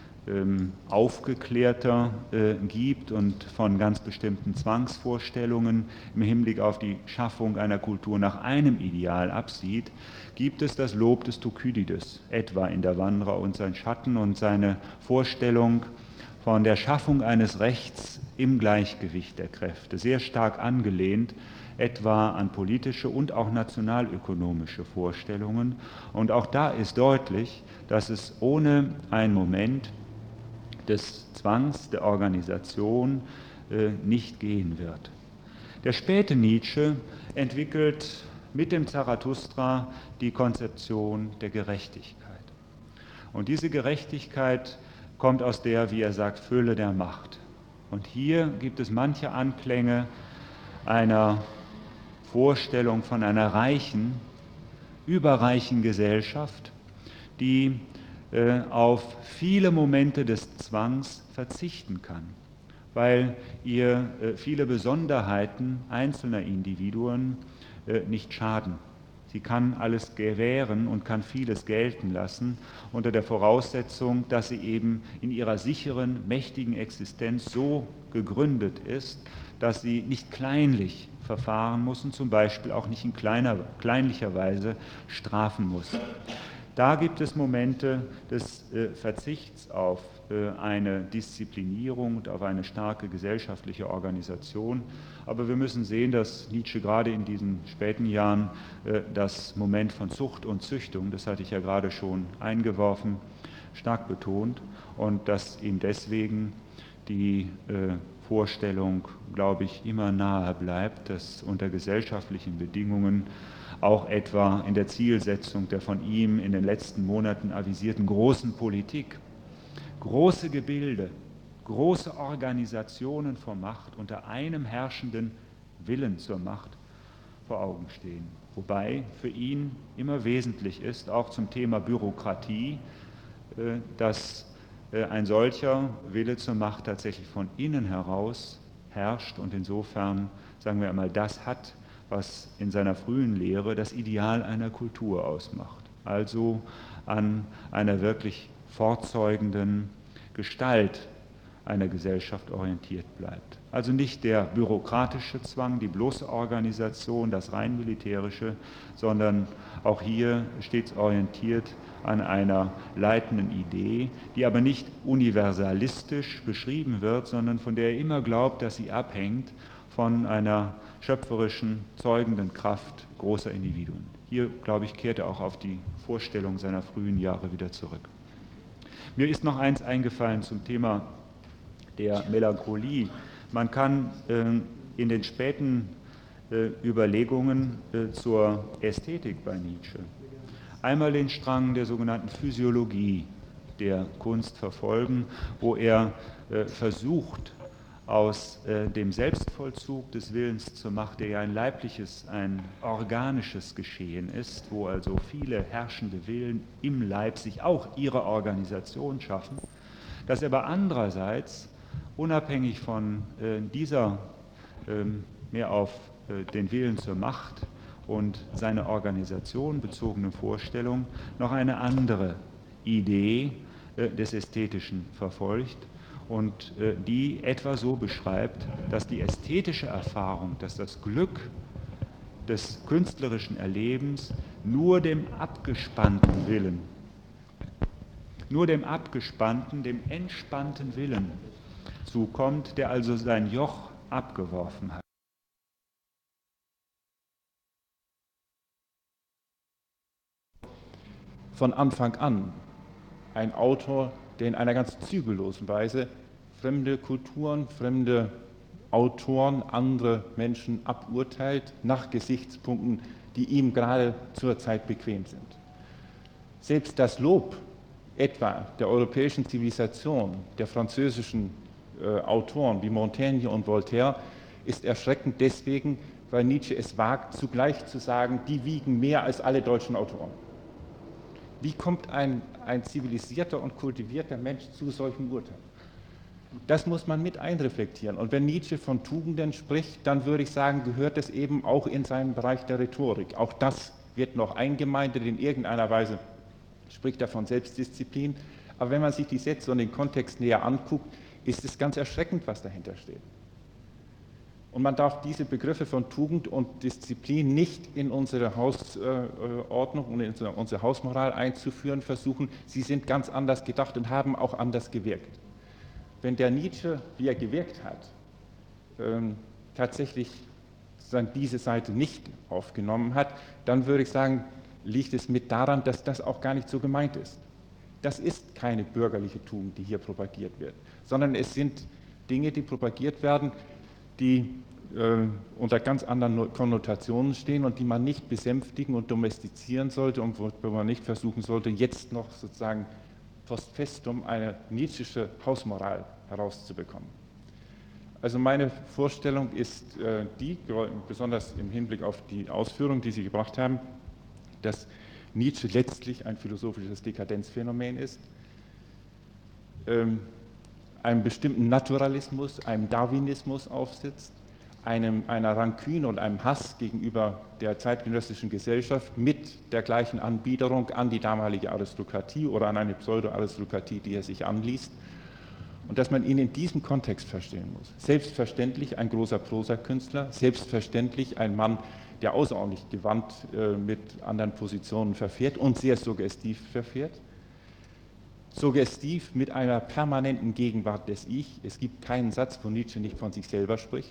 aufgeklärter gibt und von ganz bestimmten Zwangsvorstellungen im Hinblick auf die Schaffung einer Kultur nach einem Ideal absieht, gibt es das Lob des Thukydides, etwa in Der Wanderer und sein Schatten, und seine Vorstellung von der Schaffung eines Rechts im Gleichgewicht der Kräfte, sehr stark angelehnt etwa an politische und auch nationalökonomische Vorstellungen. Und auch da ist deutlich, dass es ohne einen Moment des Zwangs, der Organisation nicht gehen wird. Der späte Nietzsche entwickelt mit dem Zarathustra die Konzeption der Gerechtigkeit. Und diese Gerechtigkeit kommt aus der, wie er sagt, Fülle der Macht. Und hier gibt es manche Anklänge einer Vorstellung von einer reichen, überreichen Gesellschaft, die auf viele Momente des Zwangs verzichten kann, weil ihr viele Besonderheiten einzelner Individuen nicht schaden. Sie kann alles gewähren und kann vieles gelten lassen, unter der Voraussetzung, dass sie eben in ihrer sicheren, mächtigen Existenz so gegründet ist, dass sie nicht kleinlich verfahren muss und zum Beispiel auch nicht in kleinlicher Weise strafen muss. Da gibt es Momente des Verzichts auf eine Disziplinierung und auf eine starke gesellschaftliche Organisation. Aber wir müssen sehen, dass Nietzsche gerade in diesen späten Jahren das Moment von Zucht und Züchtung, das hatte ich ja gerade schon eingeworfen, stark betont und dass ihm deswegen die Vorstellung, glaube ich, immer nahe bleibt, dass unter gesellschaftlichen Bedingungen auch etwa in der Zielsetzung der von ihm in den letzten Monaten avisierten großen Politik, große Gebilde, große Organisationen vor Macht unter einem herrschenden Willen zur Macht vor Augen stehen. Wobei für ihn immer wesentlich ist, auch zum Thema Bürokratie, dass ein solcher Wille zur Macht tatsächlich von innen heraus herrscht und insofern, sagen wir einmal, das hat, was in seiner frühen Lehre das Ideal einer Kultur ausmacht. Also an einer wirklich fortzeugenden Gestalt einer Gesellschaft orientiert bleibt. Also nicht der bürokratische Zwang, die bloße Organisation, das rein militärische, sondern auch hier stets orientiert an einer leitenden Idee, die aber nicht universalistisch beschrieben wird, sondern von der er immer glaubt, dass sie abhängt von einer schöpferischen, zeugenden Kraft großer Individuen. Hier, glaube ich, kehrt er auch auf die Vorstellung seiner frühen Jahre wieder zurück. Mir ist noch eins eingefallen zum Thema der Melancholie. Man kann in den späten Überlegungen zur Ästhetik bei Nietzsche einmal den Strang der sogenannten Physiologie der Kunst verfolgen, wo er versucht, aus dem Selbstvollzug des Willens zur Macht, der ja ein leibliches, ein organisches Geschehen ist, wo also viele herrschende Willen im Leib sich auch ihre Organisation schaffen, dass er aber andererseits unabhängig von dieser mehr auf den Willen zur Macht und seine Organisation bezogene Vorstellung noch eine andere Idee des Ästhetischen verfolgt und die etwa so beschreibt, dass die ästhetische Erfahrung, dass das Glück des künstlerischen Erlebens nur dem abgespannten Willen, nur dem abgespannten, dem entspannten Willen zukommt, der also sein Joch abgeworfen hat. Von Anfang an ein Autor, der in einer ganz zügellosen Weise fremde Kulturen, fremde Autoren, andere Menschen aburteilt nach Gesichtspunkten, die ihm gerade zur Zeit bequem sind. Selbst das Lob etwa der europäischen Zivilisation, der französischen Autoren wie Montaigne und Voltaire, ist erschreckend deswegen, weil Nietzsche es wagt, zugleich zu sagen, die wiegen mehr als alle deutschen Autoren. Wie kommt ein zivilisierter und kultivierter Mensch zu solchen Urteilen? Das muss man mit einreflektieren. Und wenn Nietzsche von Tugenden spricht, dann würde ich sagen, gehört es eben auch in seinen Bereich der Rhetorik. Auch das wird noch eingemeindet, in irgendeiner Weise spricht er von Selbstdisziplin. Aber wenn man sich die Sätze und den Kontext näher anguckt, ist es ganz erschreckend, was dahinter steht. Und man darf diese Begriffe von Tugend und Disziplin nicht in unsere Hausordnung und in unsere Hausmoral einzuführen versuchen. Sie sind ganz anders gedacht und haben auch anders gewirkt. Wenn der Nietzsche, wie er gewirkt hat, tatsächlich diese Seite nicht aufgenommen hat, dann würde ich sagen, liegt es mit daran, dass das auch gar nicht so gemeint ist. Das ist keine bürgerliche Tugend, die hier propagiert wird, sondern es sind Dinge, die propagiert werden, die unter ganz anderen Konnotationen stehen und die man nicht besänftigen und domestizieren sollte und wo man nicht versuchen sollte, jetzt noch sozusagen post festum eine nietzsche Hausmoral herauszubekommen. Also meine Vorstellung ist die, besonders im Hinblick auf die Ausführungen, die Sie gebracht haben, dass Nietzsche letztlich ein philosophisches Dekadenzphänomen ist, einem bestimmten Naturalismus, einem Darwinismus aufsitzt, einer Ranküne und einem Hass gegenüber der zeitgenössischen Gesellschaft mit der gleichen Anbiederung an die damalige Aristokratie oder an eine Pseudo-Aristokratie, die er sich anliest, und dass man ihn in diesem Kontext verstehen muss. Selbstverständlich ein großer Prosakünstler, selbstverständlich ein Mann, der außerordentlich gewandt mit anderen Positionen verfährt und sehr suggestiv verfährt. Suggestiv mit einer permanenten Gegenwart des Ich. Es gibt keinen Satz, wo Nietzsche nicht von sich selber spricht.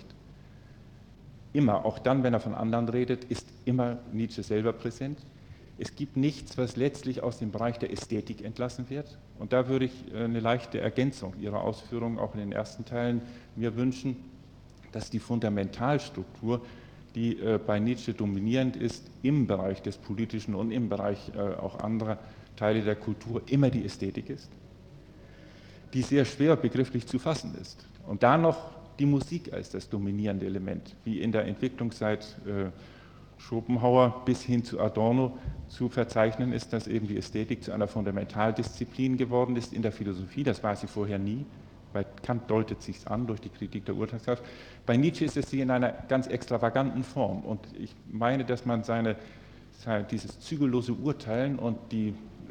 Immer, auch dann, wenn er von anderen redet, ist immer Nietzsche selber präsent. Es gibt nichts, was letztlich aus dem Bereich der Ästhetik entlassen wird. Und da würde ich eine leichte Ergänzung Ihrer Ausführungen auch in den ersten Teilen mir wünschen, dass die Fundamentalstruktur, die bei Nietzsche dominierend ist, im Bereich des Politischen und im Bereich auch anderer Teile der Kultur immer die Ästhetik ist, die sehr schwer begrifflich zu fassen ist. Und da noch die Musik als das dominierende Element, wie in der Entwicklung seit Schopenhauer bis hin zu Adorno zu verzeichnen ist, dass eben die Ästhetik zu einer Fundamentaldisziplin geworden ist in der Philosophie. Das war sie vorher nie. Bei Kant deutet sich es an durch die Kritik der Urteilskraft. Bei Nietzsche ist es sie in einer ganz extravaganten Form. Und ich meine, dass man dieses zügellose Urteilen und die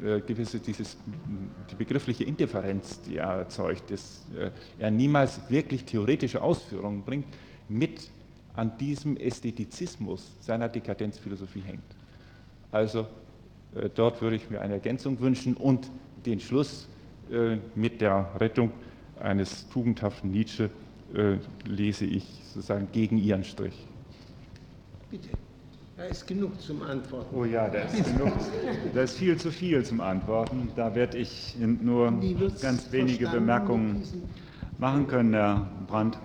begriffliche Indifferenz, die er erzeugt, dass er niemals wirklich theoretische Ausführungen bringt, mit an diesem Ästhetizismus seiner Dekadenzphilosophie hängt. Also dort würde ich mir eine Ergänzung wünschen und den Schluss mit der Rettung eines tugendhaften Nietzsche lese ich sozusagen gegen Ihren Strich. Bitte. Da ist genug zum Antworten. Oh ja, da ist genug. Da ist viel zu viel zum Antworten. Da werde ich nur ganz wenige Bemerkungen machen können, Herr Brandt.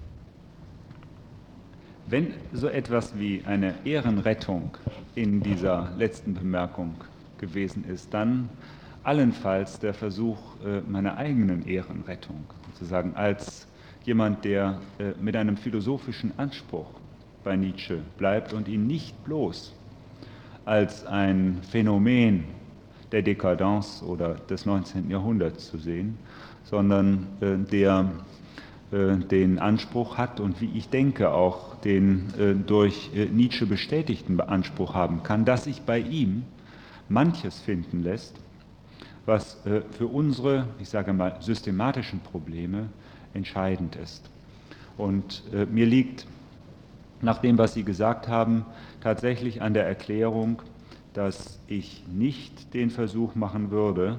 Wenn so etwas wie eine Ehrenrettung in dieser letzten Bemerkung gewesen ist, dann allenfalls der Versuch meiner eigenen Ehrenrettung, sozusagen als jemand, der mit einem philosophischen Anspruch bei Nietzsche bleibt und ihn nicht bloß als ein Phänomen der Dekadence oder des 19. Jahrhunderts zu sehen, sondern der den Anspruch hat und wie ich denke auch den durch Nietzsche bestätigten Anspruch haben kann, dass sich bei ihm manches finden lässt, was für unsere, ich sage mal, systematischen Probleme entscheidend ist. Und mir liegt nach dem, was Sie gesagt haben, tatsächlich an der Erklärung, dass ich nicht den Versuch machen würde,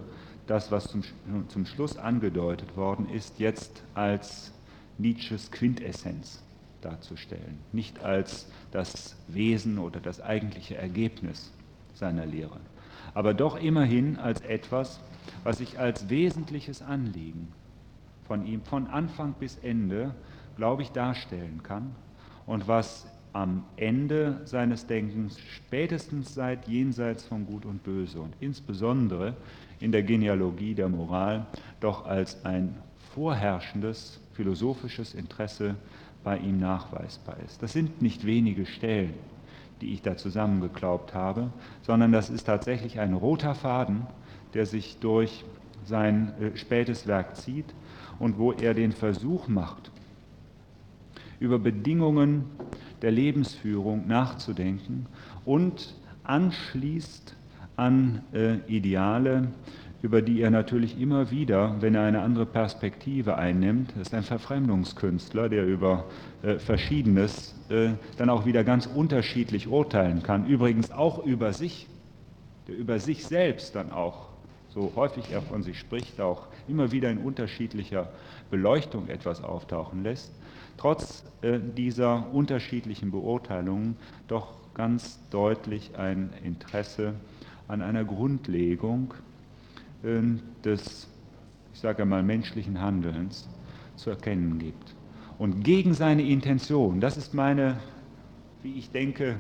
das, was zum Schluss angedeutet worden ist, jetzt als Nietzsches Quintessenz darzustellen, nicht als das Wesen oder das eigentliche Ergebnis seiner Lehre, aber doch immerhin als etwas, was ich als wesentliches Anliegen von ihm von Anfang bis Ende, glaube ich, darstellen kann und was am Ende seines Denkens spätestens seit Jenseits von Gut und Böse und insbesondere in der Genealogie der Moral doch als ein vorherrschendes philosophisches Interesse bei ihm nachweisbar ist. Das sind nicht wenige Stellen, die ich da zusammengeklaubt habe, sondern das ist tatsächlich ein roter Faden, der sich durch sein spätes Werk zieht und wo er den Versuch macht, über Bedingungen der Lebensführung nachzudenken und anschließt an Ideale, über die er natürlich immer wieder, wenn er eine andere Perspektive einnimmt, ist ein Verfremdungskünstler, der über Verschiedenes dann auch wieder ganz unterschiedlich urteilen kann. Übrigens auch über sich, der über sich selbst dann auch, so häufig er von sich spricht, auch immer wieder in unterschiedlicher Beleuchtung etwas auftauchen lässt, trotz dieser unterschiedlichen Beurteilungen doch ganz deutlich ein Interesse an einer Grundlegung des, ich sage mal, menschlichen Handelns zu erkennen gibt. Und gegen seine Intention, das ist meine, wie ich denke,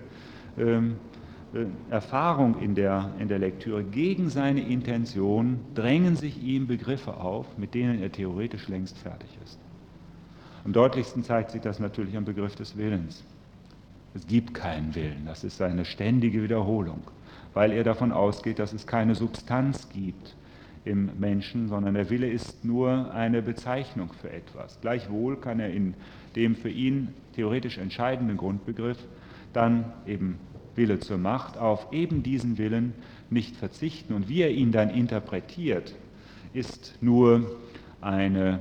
Erfahrung in der Lektüre, gegen seine Intention drängen sich ihm Begriffe auf, mit denen er theoretisch längst fertig ist. Am deutlichsten zeigt sich das natürlich am Begriff des Willens. Es gibt keinen Willen, das ist seine ständige Wiederholung, weil er davon ausgeht, dass es keine Substanz gibt im Menschen, sondern der Wille ist nur eine Bezeichnung für etwas. Gleichwohl kann er in dem für ihn theoretisch entscheidenden Grundbegriff dann eben Wille zur Macht auf eben diesen Willen nicht verzichten. Und wie er ihn dann interpretiert, ist nur ein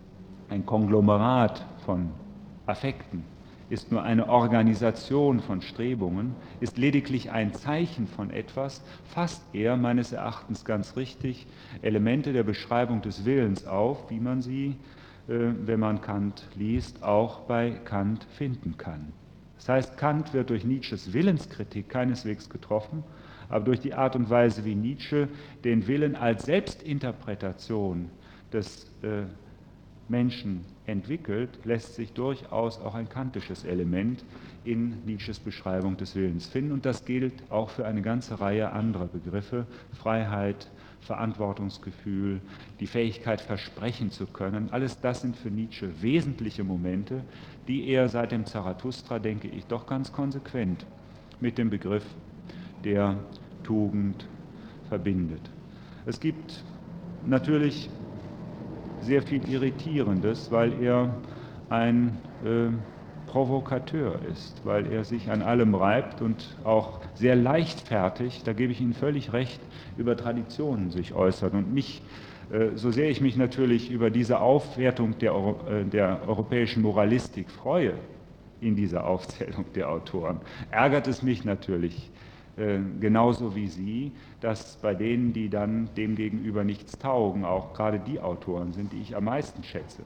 Konglomerat von Affekten, ist nur eine Organisation von Strebungen, ist lediglich ein Zeichen von etwas, fasst er meines Erachtens ganz richtig Elemente der Beschreibung des Willens auf, wie man sie, wenn man Kant liest, auch bei Kant finden kann. Das heißt, Kant wird durch Nietzsches Willenskritik keineswegs getroffen, aber durch die Art und Weise, wie Nietzsche den Willen als Selbstinterpretation des Menschen entwickelt, lässt sich durchaus auch ein kantisches Element in Nietzsches Beschreibung des Willens finden. Und das gilt auch für eine ganze Reihe anderer Begriffe: Freiheit, Verantwortungsgefühl, die Fähigkeit, versprechen zu können. Alles das sind für Nietzsche wesentliche Momente, die er seit dem Zarathustra, denke ich, doch ganz konsequent mit dem Begriff der Tugend verbindet. Es gibt natürlich sehr viel Irritierendes, weil er ein Provokateur ist, weil er sich an allem reibt und auch sehr leichtfertig, da gebe ich Ihnen völlig recht, über Traditionen sich äußert. Und nicht, so sehr ich mich natürlich über diese Aufwertung der europäischen Moralistik freue, in dieser Aufzählung der Autoren, ärgert es mich natürlich, genauso wie Sie, dass bei denen, die dann demgegenüber nichts taugen, auch gerade die Autoren sind, die ich am meisten schätze.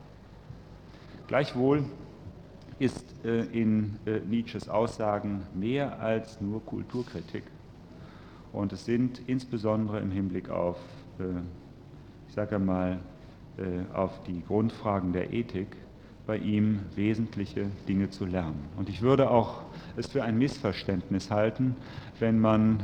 Gleichwohl ist in Nietzsches Aussagen mehr als nur Kulturkritik. Und es sind insbesondere im Hinblick auf, ich sage mal, auf die Grundfragen der Ethik bei ihm wesentliche Dinge zu lernen. Und ich würde auch es für ein Missverständnis halten, wenn man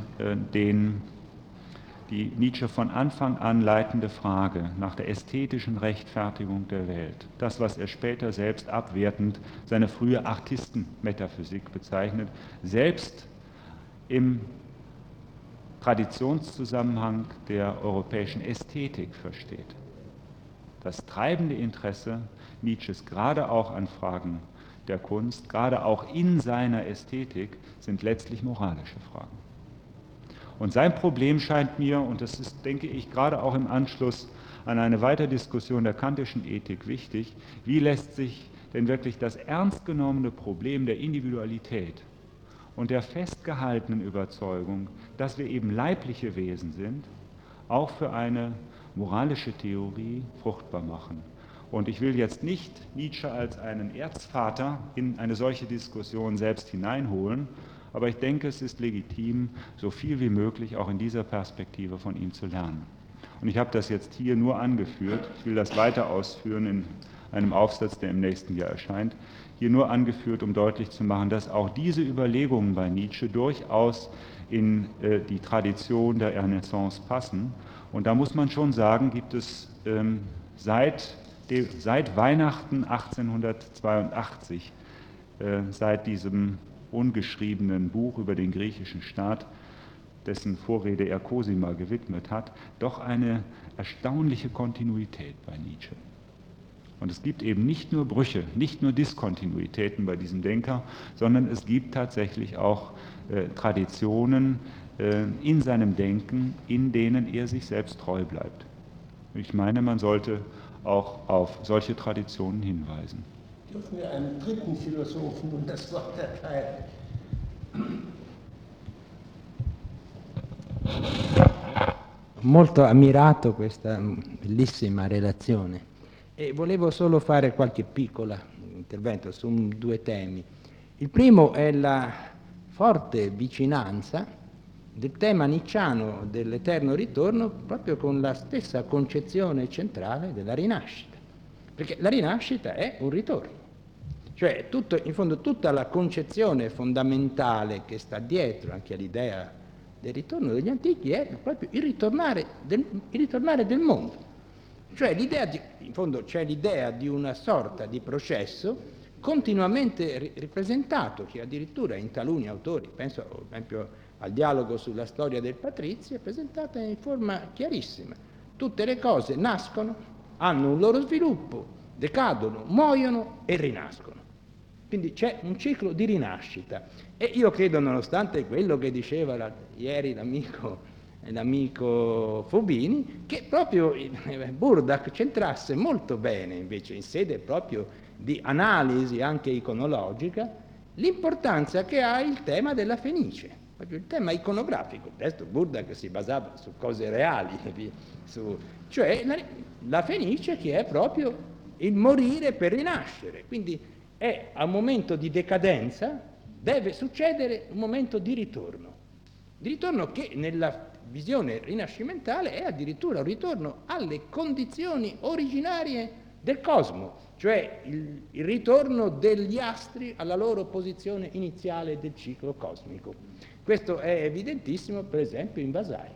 die Nietzsche von Anfang an leitende Frage nach der ästhetischen Rechtfertigung der Welt, das, was er später selbst abwertend seine frühe Artistenmetaphysik bezeichnet, selbst im Traditionszusammenhang der europäischen Ästhetik versteht. Das treibende Interesse Nietzsches, gerade auch an Fragen der Kunst, gerade auch in seiner Ästhetik, sind letztlich moralische Fragen. Und sein Problem scheint mir, und das ist, denke ich, gerade auch im Anschluss an eine Weiterdiskussion der kantischen Ethik wichtig, wie lässt sich denn wirklich das ernst genommene Problem der Individualität und der festgehaltenen Überzeugung, dass wir eben leibliche Wesen sind, auch für eine moralische Theorie fruchtbar machen. Und ich will jetzt nicht Nietzsche als einen Erzvater in eine solche Diskussion selbst hineinholen, aber ich denke, es ist legitim, so viel wie möglich auch in dieser Perspektive von ihm zu lernen. Und ich habe das jetzt hier nur angeführt, ich will das weiter ausführen in einem Aufsatz, der im nächsten Jahr erscheint, hier nur angeführt, um deutlich zu machen, dass auch diese Überlegungen bei Nietzsche durchaus in die Tradition der Renaissance passen. Und da muss man schon sagen, gibt es seit Weihnachten 1882, seit diesem ungeschriebenen Buch über den griechischen Staat, dessen Vorrede er Cosima gewidmet hat, doch eine erstaunliche Kontinuität bei Nietzsche. Und es gibt eben nicht nur Brüche, nicht nur Diskontinuitäten bei diesem Denker, sondern es gibt tatsächlich auch Traditionen in seinem Denken, in denen er sich selbst treu bleibt. Ich meine, man sollte auch auf solche Traditionen hinweisen. Dürfen wir einen dritten Philosophen und das Wort erteilen? Molto ammirato questa bellissima relazione e volevo solo fare qualche piccolo intervento su due temi. Il primo è la forte vicinanza del tema nicciano dell'eterno ritorno proprio con la stessa concezione centrale della rinascita, perché la rinascita è un ritorno, cioè in fondo tutta la concezione fondamentale che sta dietro anche all'idea del ritorno degli antichi è proprio il ritornare del mondo, cioè in fondo c'è l'idea di una sorta di processo continuamente ripresentato, che addirittura in taluni autori, penso ad esempio al dialogo sulla storia del patrizio, è presentata in forma chiarissima. Tutte le cose nascono, hanno un loro sviluppo, decadono, muoiono e rinascono. Quindi c'è un ciclo di rinascita. E io credo, nonostante quello che diceva ieri l'amico Fubini, che proprio Burdach centrasse molto bene, invece, in sede proprio di analisi anche iconologica, l'importanza che ha il tema della Fenice. Proprio il tema iconografico. Il testo Burdach si basava su cose reali, cioè la Fenice che è proprio il morire per rinascere. Quindi è a un momento di decadenza, deve succedere un momento di ritorno che nella visione rinascimentale è addirittura un ritorno alle condizioni originarie del cosmo, cioè il ritorno degli astri alla loro posizione iniziale del ciclo cosmico. Questo è evidentissimo, per esempio, in Vasari.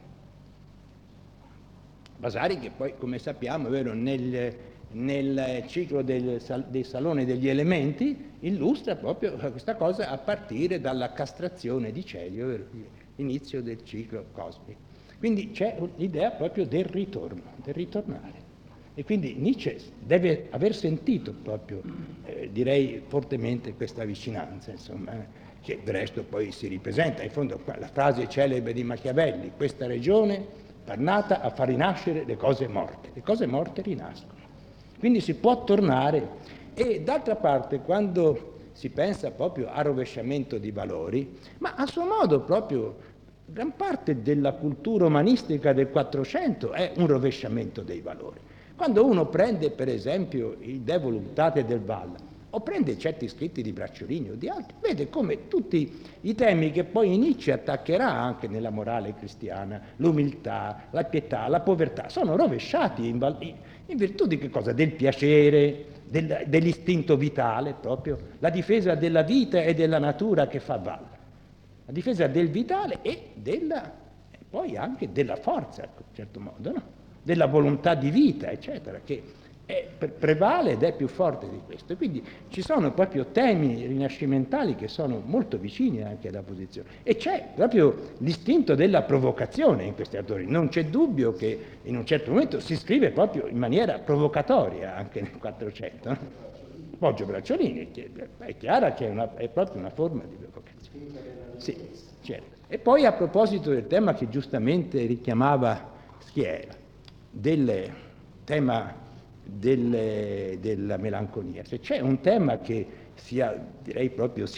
Vasari che poi, come sappiamo, è vero, nel ciclo del Salone degli Elementi illustra proprio questa cosa a partire dalla castrazione di Celio, l'inizio del ciclo cosmico. Quindi c'è l'idea proprio del ritorno, del ritornare. E quindi Nietzsche deve aver sentito proprio, direi fortemente, questa vicinanza, insomma, che del resto poi si ripresenta. In fondo la frase celebre di Machiavelli: questa regione tornata a far rinascere le cose morte rinascono. Quindi si può tornare, e d'altra parte quando si pensa proprio al rovesciamento di valori, ma a suo modo proprio gran parte della cultura umanistica del Quattrocento è un rovesciamento dei valori. Quando uno prende per esempio il De Voluptate del Valla, o prende certi scritti di Bracciolini o di altri, vede come tutti i temi che poi Nietzsche attaccherà anche nella morale cristiana, l'umiltà, la pietà, la povertà, sono rovesciati in virtù di che cosa? Del piacere, dell'istinto vitale proprio, la difesa della vita e della natura che fa valle, la difesa del vitale e poi anche della forza, in certo modo, no? Della volontà di vita, eccetera, che prevale ed è più forte di questo. E quindi ci sono proprio temi rinascimentali che sono molto vicini anche alla posizione. E c'è proprio l'istinto della provocazione in questi autori. Non c'è dubbio che in un certo momento si scrive proprio in maniera provocatoria anche nel Quattrocento. No? Poggio Bracciolini, è chiaro che è proprio una forma di provocazione. Sì, certo. E poi a proposito del tema che giustamente richiamava Schiera, del tema della melanconia, se c'è un tema che direi proprio si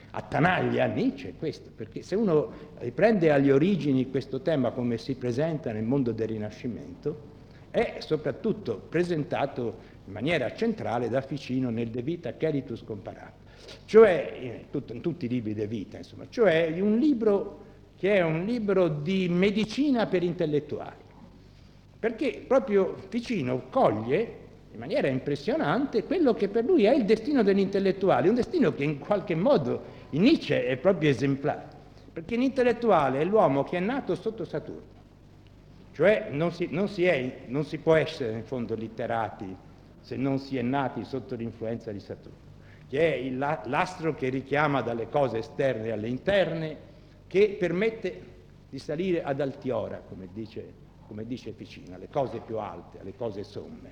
attanaglia Nietzsche è questo, perché se uno riprende alle origini questo tema come si presenta nel mondo del Rinascimento, è soprattutto presentato in maniera centrale da Ficino nel De Vita Cheritus Comparata, cioè in tutti i libri De Vita, insomma, cioè un libro che è un libro di medicina per intellettuali, perché proprio Ficino coglie in maniera impressionante quello che per lui è il destino dell'intellettuale, un destino che in qualche modo in Nietzsche è proprio esemplare, perché l'intellettuale è l'uomo che è nato sotto Saturno, cioè non si può essere in fondo litterati se non si è nati sotto l'influenza di Saturno, che è l'astro che richiama dalle cose esterne alle interne, che permette di salire ad altiora, come dice Ficino, alle cose più alte, alle cose somme.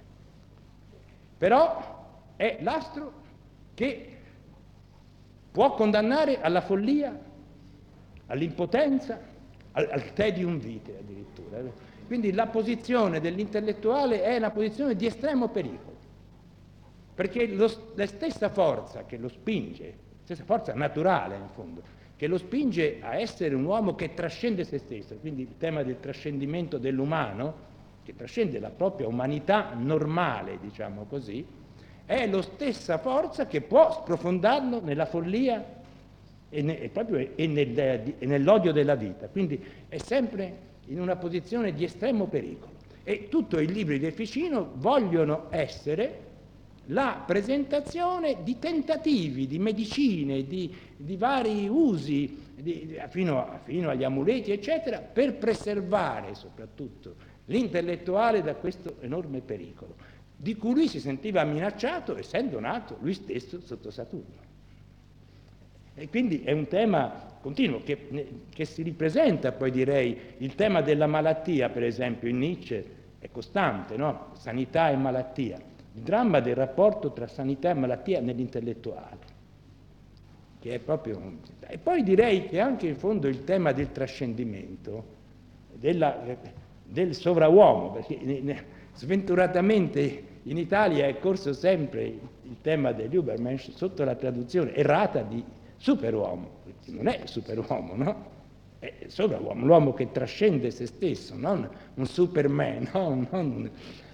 Però è l'astro che può condannare alla follia, all'impotenza, al tedium vitae addirittura. Quindi la posizione dell'intellettuale è una posizione di estremo pericolo, perché la stessa forza che lo spinge, stessa forza naturale in fondo, che lo spinge a essere un uomo che trascende se stesso, quindi il tema del trascendimento dell'umano, che trascende la propria umanità normale, diciamo così, è la stessa forza che può sprofondarlo nella follia e nell'odio della vita. Quindi è sempre in una posizione di estremo pericolo. E tutti i libri di Ficino vogliono essere la presentazione di tentativi, di medicine, di vari usi, fino agli amuleti, eccetera, per preservare soprattutto l'intellettuale da questo enorme pericolo, di cui lui si sentiva minacciato, essendo nato lui stesso sotto Saturno. E quindi è un tema continuo che si ripresenta, poi direi, il tema della malattia, per esempio, in Nietzsche è costante, no? Sanità e malattia. Il dramma del rapporto tra sanità e malattia nell'intellettuale, che è proprio E poi direi che anche in fondo il tema del trascendimento, del sovrauomo, perché sventuratamente in Italia è corso sempre il tema dell'Übermensch sotto la traduzione errata di superuomo, perché non è superuomo, no? È sovrauomo, l'uomo che trascende se stesso, non un Superman, no?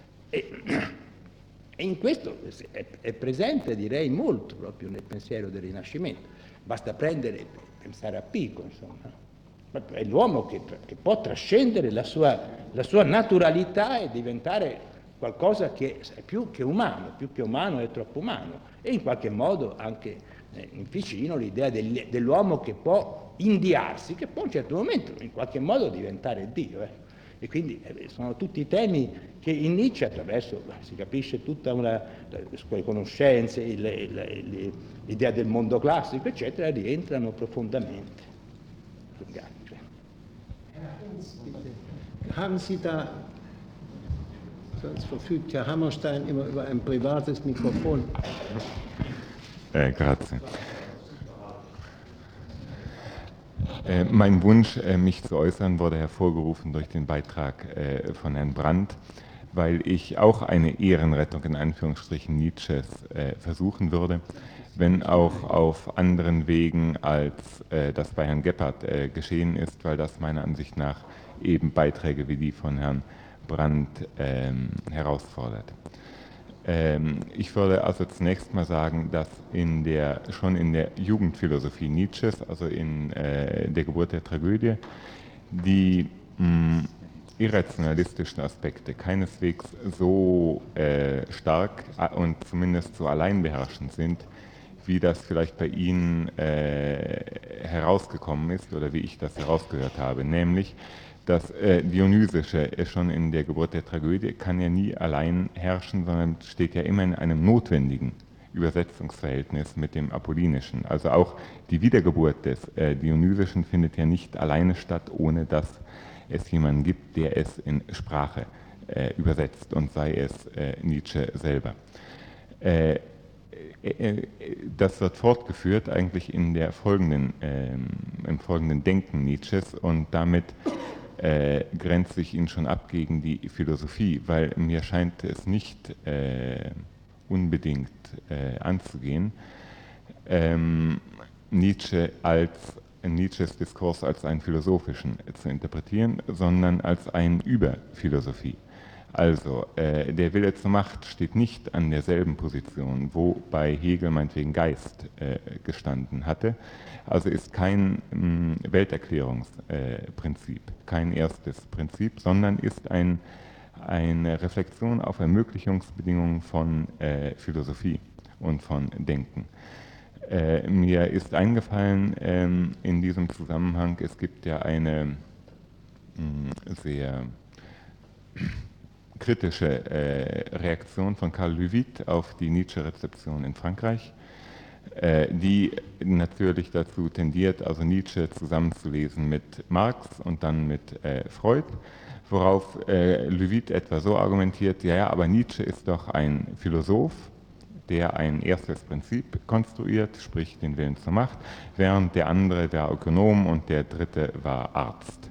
E in questo è presente, direi, molto proprio nel pensiero del Rinascimento. Basta pensare a Pico, insomma. È l'uomo che può trascendere la sua naturalità e diventare qualcosa che è più che umano è troppo umano. E in qualche modo anche in Ficino l'idea dell'uomo che può indiarsi, che può a un certo momento in qualche modo diventare Dio. E quindi sono tutti temi che in Nietzsche, attraverso, si capisce tutta le conoscenze, l'idea del mondo classico, eccetera, rientrano profondamente. Haben Sie da, sonst verfügt Herr Hammerstein immer über ein privates Mikrofon. Grazie. Mein Wunsch, mich zu äußern, wurde hervorgerufen durch den Beitrag von Herrn Brandt, weil ich auch eine Ehrenrettung in Anführungsstrichen Nietzsches versuchen würde, wenn auch auf anderen Wegen, als das bei Herrn Gebhardt geschehen ist, weil das meiner Ansicht nach eben Beiträge wie die von Herrn Brandt herausfordert. Ich würde also zunächst mal sagen, dass schon in der Jugendphilosophie Nietzsches, also in der Geburt der Tragödie, die irrationalistischen Aspekte keineswegs so stark und zumindest so alleinbeherrschend sind, wie das vielleicht bei Ihnen herausgekommen ist oder wie ich das herausgehört habe, nämlich das Dionysische schon in der Geburt der Tragödie kann ja nie allein herrschen, sondern steht ja immer in einem notwendigen Übersetzungsverhältnis mit dem Apollinischen. Also auch die Wiedergeburt des Dionysischen findet ja nicht alleine statt, ohne dass es jemanden gibt, der es in Sprache übersetzt, und sei es Nietzsche selber. Das wird fortgeführt eigentlich im folgenden Denken Nietzsches, und damit grenze ich ihn schon ab gegen die Philosophie, weil mir scheint es nicht unbedingt anzugehen, Nietzsches Diskurs als einen philosophischen zu interpretieren, sondern als einen über Philosophie. Also der Wille zur Macht steht nicht an derselben Position, wo bei Hegel meinetwegen Geist gestanden hatte. Also ist kein Welterklärungsprinzip, kein erstes Prinzip, sondern ist eine Reflexion auf Ermöglichungsbedingungen von Philosophie und von Denken. Mir ist eingefallen in diesem Zusammenhang, es gibt ja eine sehr kritische Reaktion von Carl Leuwitt auf die Nietzsche-Rezeption in Frankreich, die natürlich dazu tendiert, also Nietzsche zusammenzulesen mit Marx und dann mit Freud, worauf Leuwitt etwa so argumentiert, ja, aber Nietzsche ist doch ein Philosoph, der ein erstes Prinzip konstruiert, sprich den Willen zur Macht, während der andere war Ökonom und der dritte war Arzt.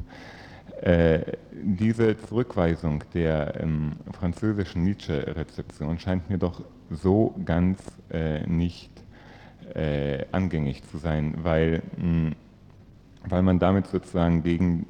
Diese Zurückweisung der französischen Nietzsche-Rezeption scheint mir doch so ganz nicht angängig zu sein, weil man damit sozusagen gegen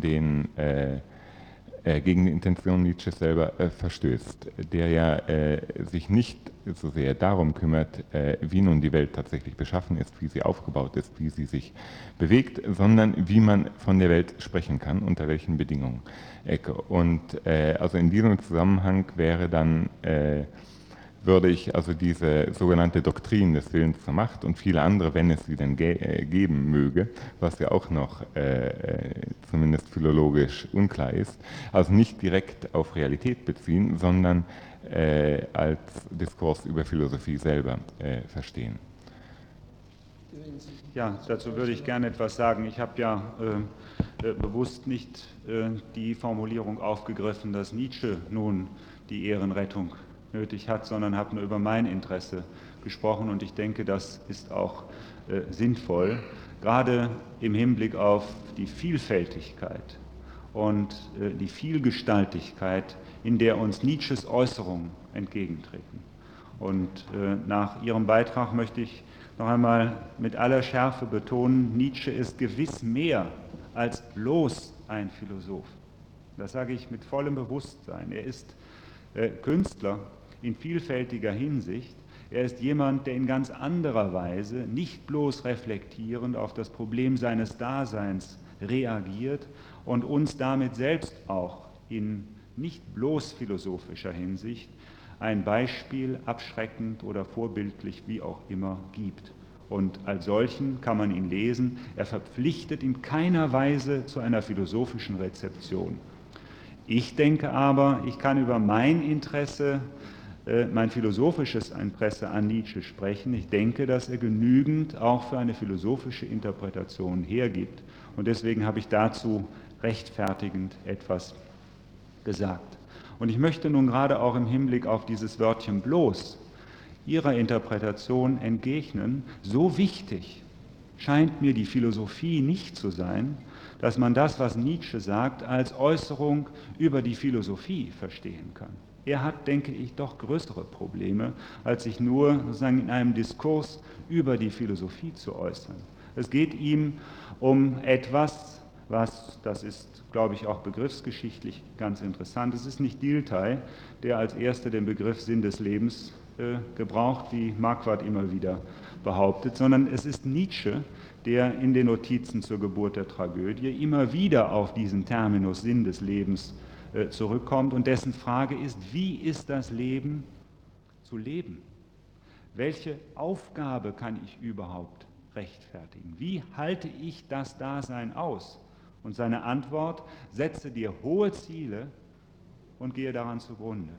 die Intention Nietzsches selber verstößt, der ja sich nicht so sehr darum kümmert, wie nun die Welt tatsächlich beschaffen ist, wie sie aufgebaut ist, wie sie sich bewegt, sondern wie man von der Welt sprechen kann, unter welchen Bedingungen. Und also in diesem Zusammenhang wäre dann würde ich also diese sogenannte Doktrin des Willens zur Macht und viele andere, wenn es sie denn geben möge, was ja auch noch zumindest philologisch unklar ist, also nicht direkt auf Realität beziehen, sondern als Diskurs über Philosophie selber verstehen. Ja, dazu würde ich gerne etwas sagen. Ich habe ja bewusst nicht die Formulierung aufgegriffen, dass Nietzsche nun die Ehrenrettung nötig hat, sondern habe nur über mein Interesse gesprochen und ich denke, das ist auch sinnvoll, gerade im Hinblick auf die Vielfältigkeit und die Vielgestaltigkeit, in der uns Nietzsches Äußerungen entgegentreten. Und nach Ihrem Beitrag möchte ich noch einmal mit aller Schärfe betonen, Nietzsche ist gewiss mehr als bloß ein Philosoph. Das sage ich mit vollem Bewusstsein. Er ist Künstler in vielfältiger Hinsicht. Er ist jemand, der in ganz anderer Weise, nicht bloß reflektierend auf das Problem seines Daseins reagiert und uns damit selbst auch in nicht bloß philosophischer Hinsicht ein Beispiel abschreckend oder vorbildlich, wie auch immer, gibt. Und als solchen kann man ihn lesen. Er verpflichtet in keiner Weise zu einer philosophischen Rezeption. Ich denke aber, ich kann über mein Interesse, mein philosophisches Interesse an Nietzsche sprechen. Ich denke, dass er genügend auch für eine philosophische Interpretation hergibt. Und deswegen habe ich dazu rechtfertigend etwas gesagt. Und ich möchte nun gerade auch im Hinblick auf dieses Wörtchen bloß Ihrer Interpretation entgegnen, so wichtig scheint mir die Philosophie nicht zu sein, dass man das, was Nietzsche sagt, als Äußerung über die Philosophie verstehen kann. Er hat, denke ich, doch größere Probleme, als sich nur sozusagen in einem Diskurs über die Philosophie zu äußern. Es geht ihm um etwas, das ist, glaube ich, auch begriffsgeschichtlich ganz interessant. Es ist nicht Dilthey, der als erster den Begriff Sinn des Lebens gebraucht, wie Marquardt immer wieder behauptet, sondern es ist Nietzsche, der in den Notizen zur Geburt der Tragödie immer wieder auf diesen Terminus Sinn des Lebens zurückkommt und dessen Frage ist, wie ist das Leben zu leben? Welche Aufgabe kann ich überhaupt rechtfertigen? Wie halte ich das Dasein aus? Und seine Antwort, setze dir hohe Ziele und gehe daran zugrunde.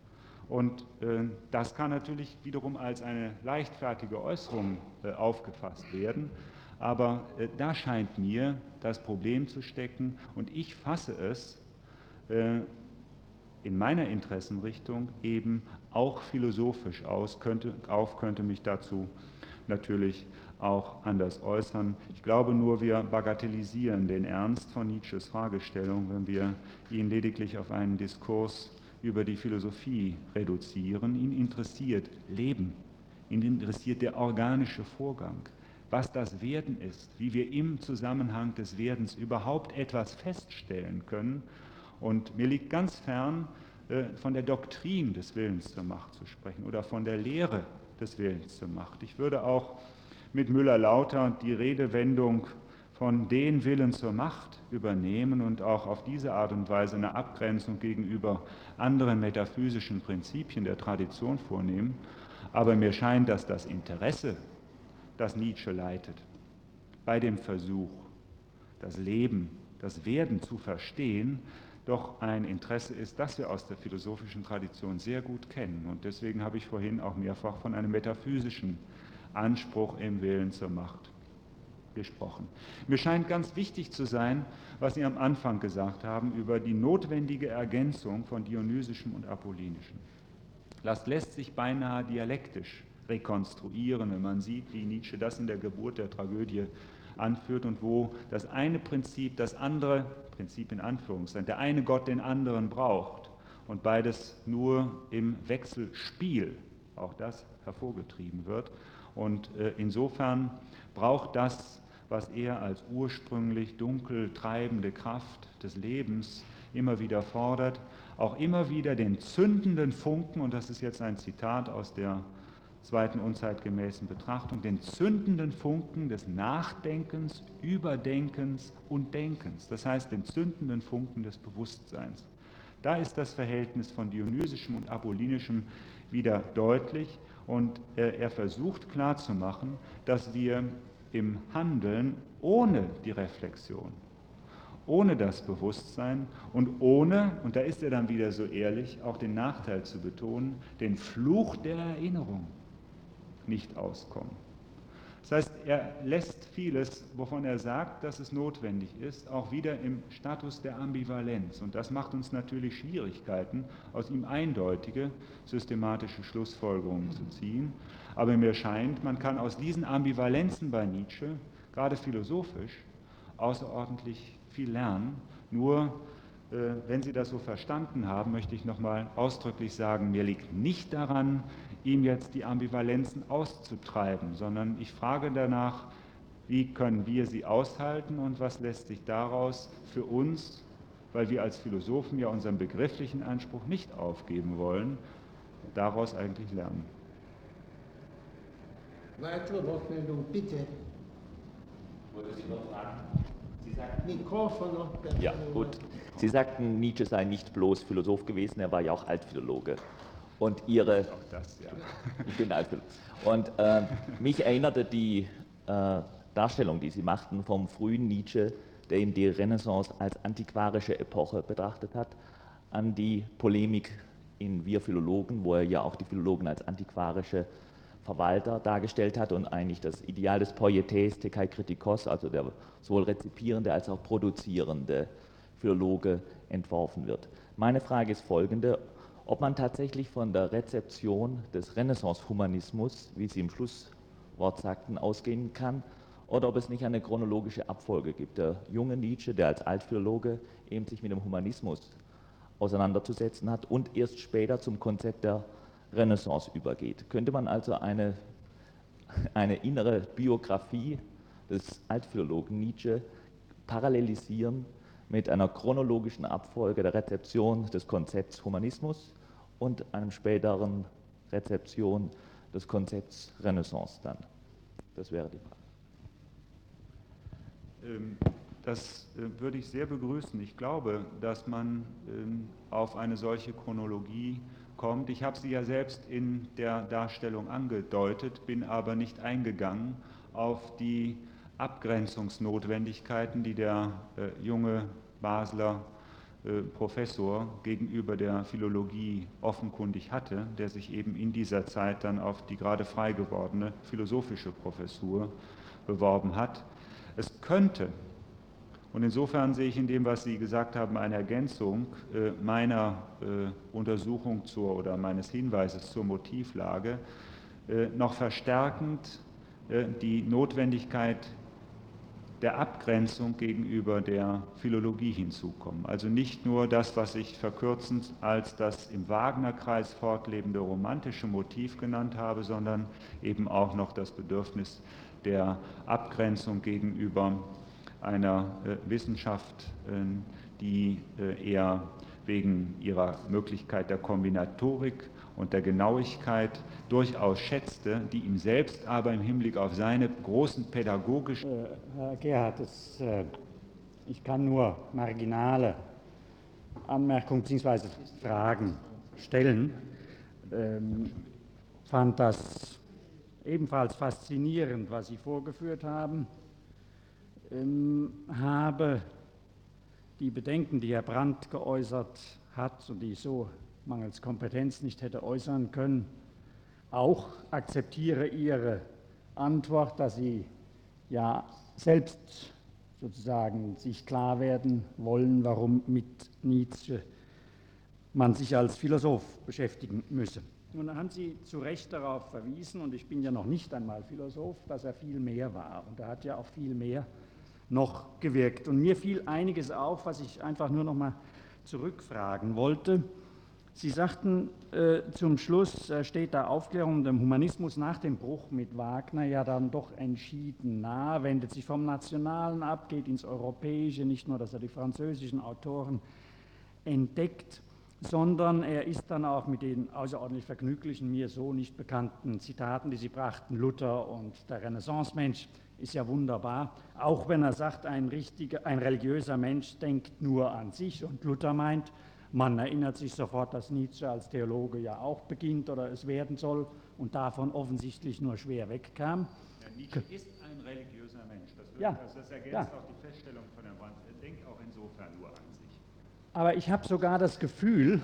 Und das kann natürlich wiederum als eine leichtfertige Äußerung aufgefasst werden, aber da scheint mir das Problem zu stecken und ich fasse es in meiner Interessenrichtung eben auch philosophisch könnte mich dazu natürlich auch anders äußern. Ich glaube nur, wir bagatellisieren den Ernst von Nietzsches Fragestellung, wenn wir ihn lediglich auf einen Diskurs über die Philosophie reduzieren. Ihn interessiert Leben, ihn interessiert der organische Vorgang. was das Werden ist, wie wir im Zusammenhang des Werdens überhaupt etwas feststellen können. Und mir liegt ganz fern, von der Doktrin des Willens zur Macht zu sprechen oder von der Lehre des Willens zur Macht. Ich würde auch mit Müller-Lauter die Redewendung von den Willen zur Macht übernehmen und auch auf diese Art und Weise eine Abgrenzung gegenüber anderen metaphysischen Prinzipien der Tradition vornehmen. Aber mir scheint, dass das Interesse, das Nietzsche leitet, bei dem Versuch, das Leben, das Werden zu verstehen, doch ein Interesse ist, das wir aus der philosophischen Tradition sehr gut kennen. Und deswegen habe ich vorhin auch mehrfach von einem metaphysischen Anspruch im Willen zur Macht gesprochen. Mir scheint ganz wichtig zu sein, was Sie am Anfang gesagt haben, über die notwendige Ergänzung von Dionysischem und Apollinischem. Das lässt sich beinahe dialektisch rekonstruieren, wenn man sieht, wie Nietzsche das in der Geburt der Tragödie anführt und wo das eine Prinzip das andere Prinzip in Anführungszeichen, der eine Gott den anderen braucht und beides nur im Wechselspiel, auch das hervorgetrieben wird. Und insofern braucht das, was er als ursprünglich dunkel treibende Kraft des Lebens immer wieder fordert, auch immer wieder den zündenden Funken, und das ist jetzt ein Zitat aus der zweiten unzeitgemäßen Betrachtung, den zündenden Funken des Nachdenkens, Überdenkens und Denkens, das heißt den zündenden Funken des Bewusstseins. Da ist das Verhältnis von Dionysischem und Apollinischem wieder deutlich und er versucht klarzumachen, dass wir im Handeln ohne die Reflexion, ohne das Bewusstsein und ohne, und da ist er dann wieder so ehrlich, auch den Nachteil zu betonen, den Fluch der Erinnerung nicht auskommen. Das heißt, er lässt vieles, wovon er sagt, dass es notwendig ist, auch wieder im Status der Ambivalenz. Und das macht uns natürlich Schwierigkeiten, aus ihm eindeutige systematische Schlussfolgerungen zu ziehen. Aber mir scheint, man kann aus diesen Ambivalenzen bei Nietzsche, gerade philosophisch, außerordentlich viel lernen. Nur, wenn Sie das so verstanden haben, möchte ich nochmal ausdrücklich sagen, mir liegt nicht daran, ihm jetzt die Ambivalenzen auszutreiben, sondern ich frage danach, wie können wir sie aushalten und was lässt sich daraus für uns, weil wir als Philosophen ja unseren begrifflichen Anspruch nicht aufgeben wollen, daraus eigentlich lernen. Weitere Wortmeldung, bitte. Wollte Sie noch fragen? Sie sagten, Mikrofon noch. ja, gut. Sie sagten, Nietzsche sei nicht bloß Philosoph gewesen, er war ja auch Altphilologe. Und Ihre. Auch das, ja. Ich bin Altphilologe. Und mich erinnerte die Darstellung, die Sie machten vom frühen Nietzsche, der eben die Renaissance als antiquarische Epoche betrachtet hat, an die Polemik in Wir Philologen, wo er ja auch die Philologen als antiquarische Verwalter dargestellt hat und eigentlich das Ideal des Poietes, Tekai Kritikos, also der sowohl rezipierende als auch produzierende Philologe entworfen wird. Meine Frage ist folgende, ob man tatsächlich von der Rezeption des Renaissance-Humanismus, wie Sie im Schlusswort sagten, ausgehen kann, oder ob es nicht eine chronologische Abfolge gibt. Der junge Nietzsche, der als Altphilologe eben sich mit dem Humanismus auseinanderzusetzen hat und erst später zum Konzept der Renaissance übergeht. Könnte man also eine innere Biografie des Altphilologen Nietzsche parallelisieren mit einer chronologischen Abfolge der Rezeption des Konzepts Humanismus und einem späteren Rezeption des Konzepts Renaissance dann? Das wäre die Frage. Das würde ich sehr begrüßen. Ich glaube, dass man auf eine solche Chronologie kommt. Ich habe sie ja selbst in der Darstellung angedeutet, bin aber nicht eingegangen auf die Abgrenzungsnotwendigkeiten, die der junge Basler Professor gegenüber der Philologie offenkundig hatte, der sich eben in dieser Zeit dann auf die gerade frei gewordene philosophische Professur beworben hat. Es könnte, und insofern sehe ich in dem, was Sie gesagt haben, eine Ergänzung meiner Untersuchung oder meines Hinweises zur Motivlage, noch verstärkend die Notwendigkeit der Abgrenzung gegenüber der Philologie hinzukommen. Also nicht nur das, was ich verkürzend als das im Wagner-Kreis fortlebende romantische Motiv genannt habe, sondern eben auch noch das Bedürfnis der Abgrenzung gegenüber einer Wissenschaft, die er wegen ihrer Möglichkeit der Kombinatorik und der Genauigkeit durchaus schätzte, die ihm selbst aber im Hinblick auf seine großen pädagogischen... Herr Gerhard, ich kann nur marginale Anmerkungen bzw. Fragen stellen. Fand das ebenfalls faszinierend, was Sie vorgeführt haben. Habe die Bedenken, die Herr Brandt geäußert hat und die ich so mangels Kompetenz nicht hätte äußern können, auch akzeptiere Ihre Antwort, dass Sie ja selbst sozusagen sich klar werden wollen, warum mit Nietzsche man sich als Philosoph beschäftigen müsse. Nun haben Sie zu Recht darauf verwiesen, und ich bin ja noch nicht einmal Philosoph, dass er viel mehr war. Und er hat ja auch viel mehr noch gewirkt. Und mir fiel einiges auf, was ich einfach nur noch mal zurückfragen wollte. Sie sagten zum Schluss, steht der Aufklärung dem Humanismus nach dem Bruch mit Wagner ja dann doch entschieden nahe, wendet sich vom Nationalen ab, geht ins Europäische, nicht nur, dass er die französischen Autoren entdeckt, sondern er ist dann auch mit den außerordentlich vergnüglichen, mir so nicht bekannten Zitaten, die Sie brachten, Luther und der Renaissance-Mensch, ist ja wunderbar, auch wenn er sagt, ein religiöser Mensch denkt nur an sich und Luther meint, man erinnert sich sofort, dass Nietzsche als Theologe ja auch beginnt oder es werden soll und davon offensichtlich nur schwer wegkam. Ja, Nietzsche ist ein religiöser Mensch, das ergänzt ja. auch die Feststellung von Herrn Brandt, er denkt auch insofern nur an sich. Aber ich habe sogar das Gefühl,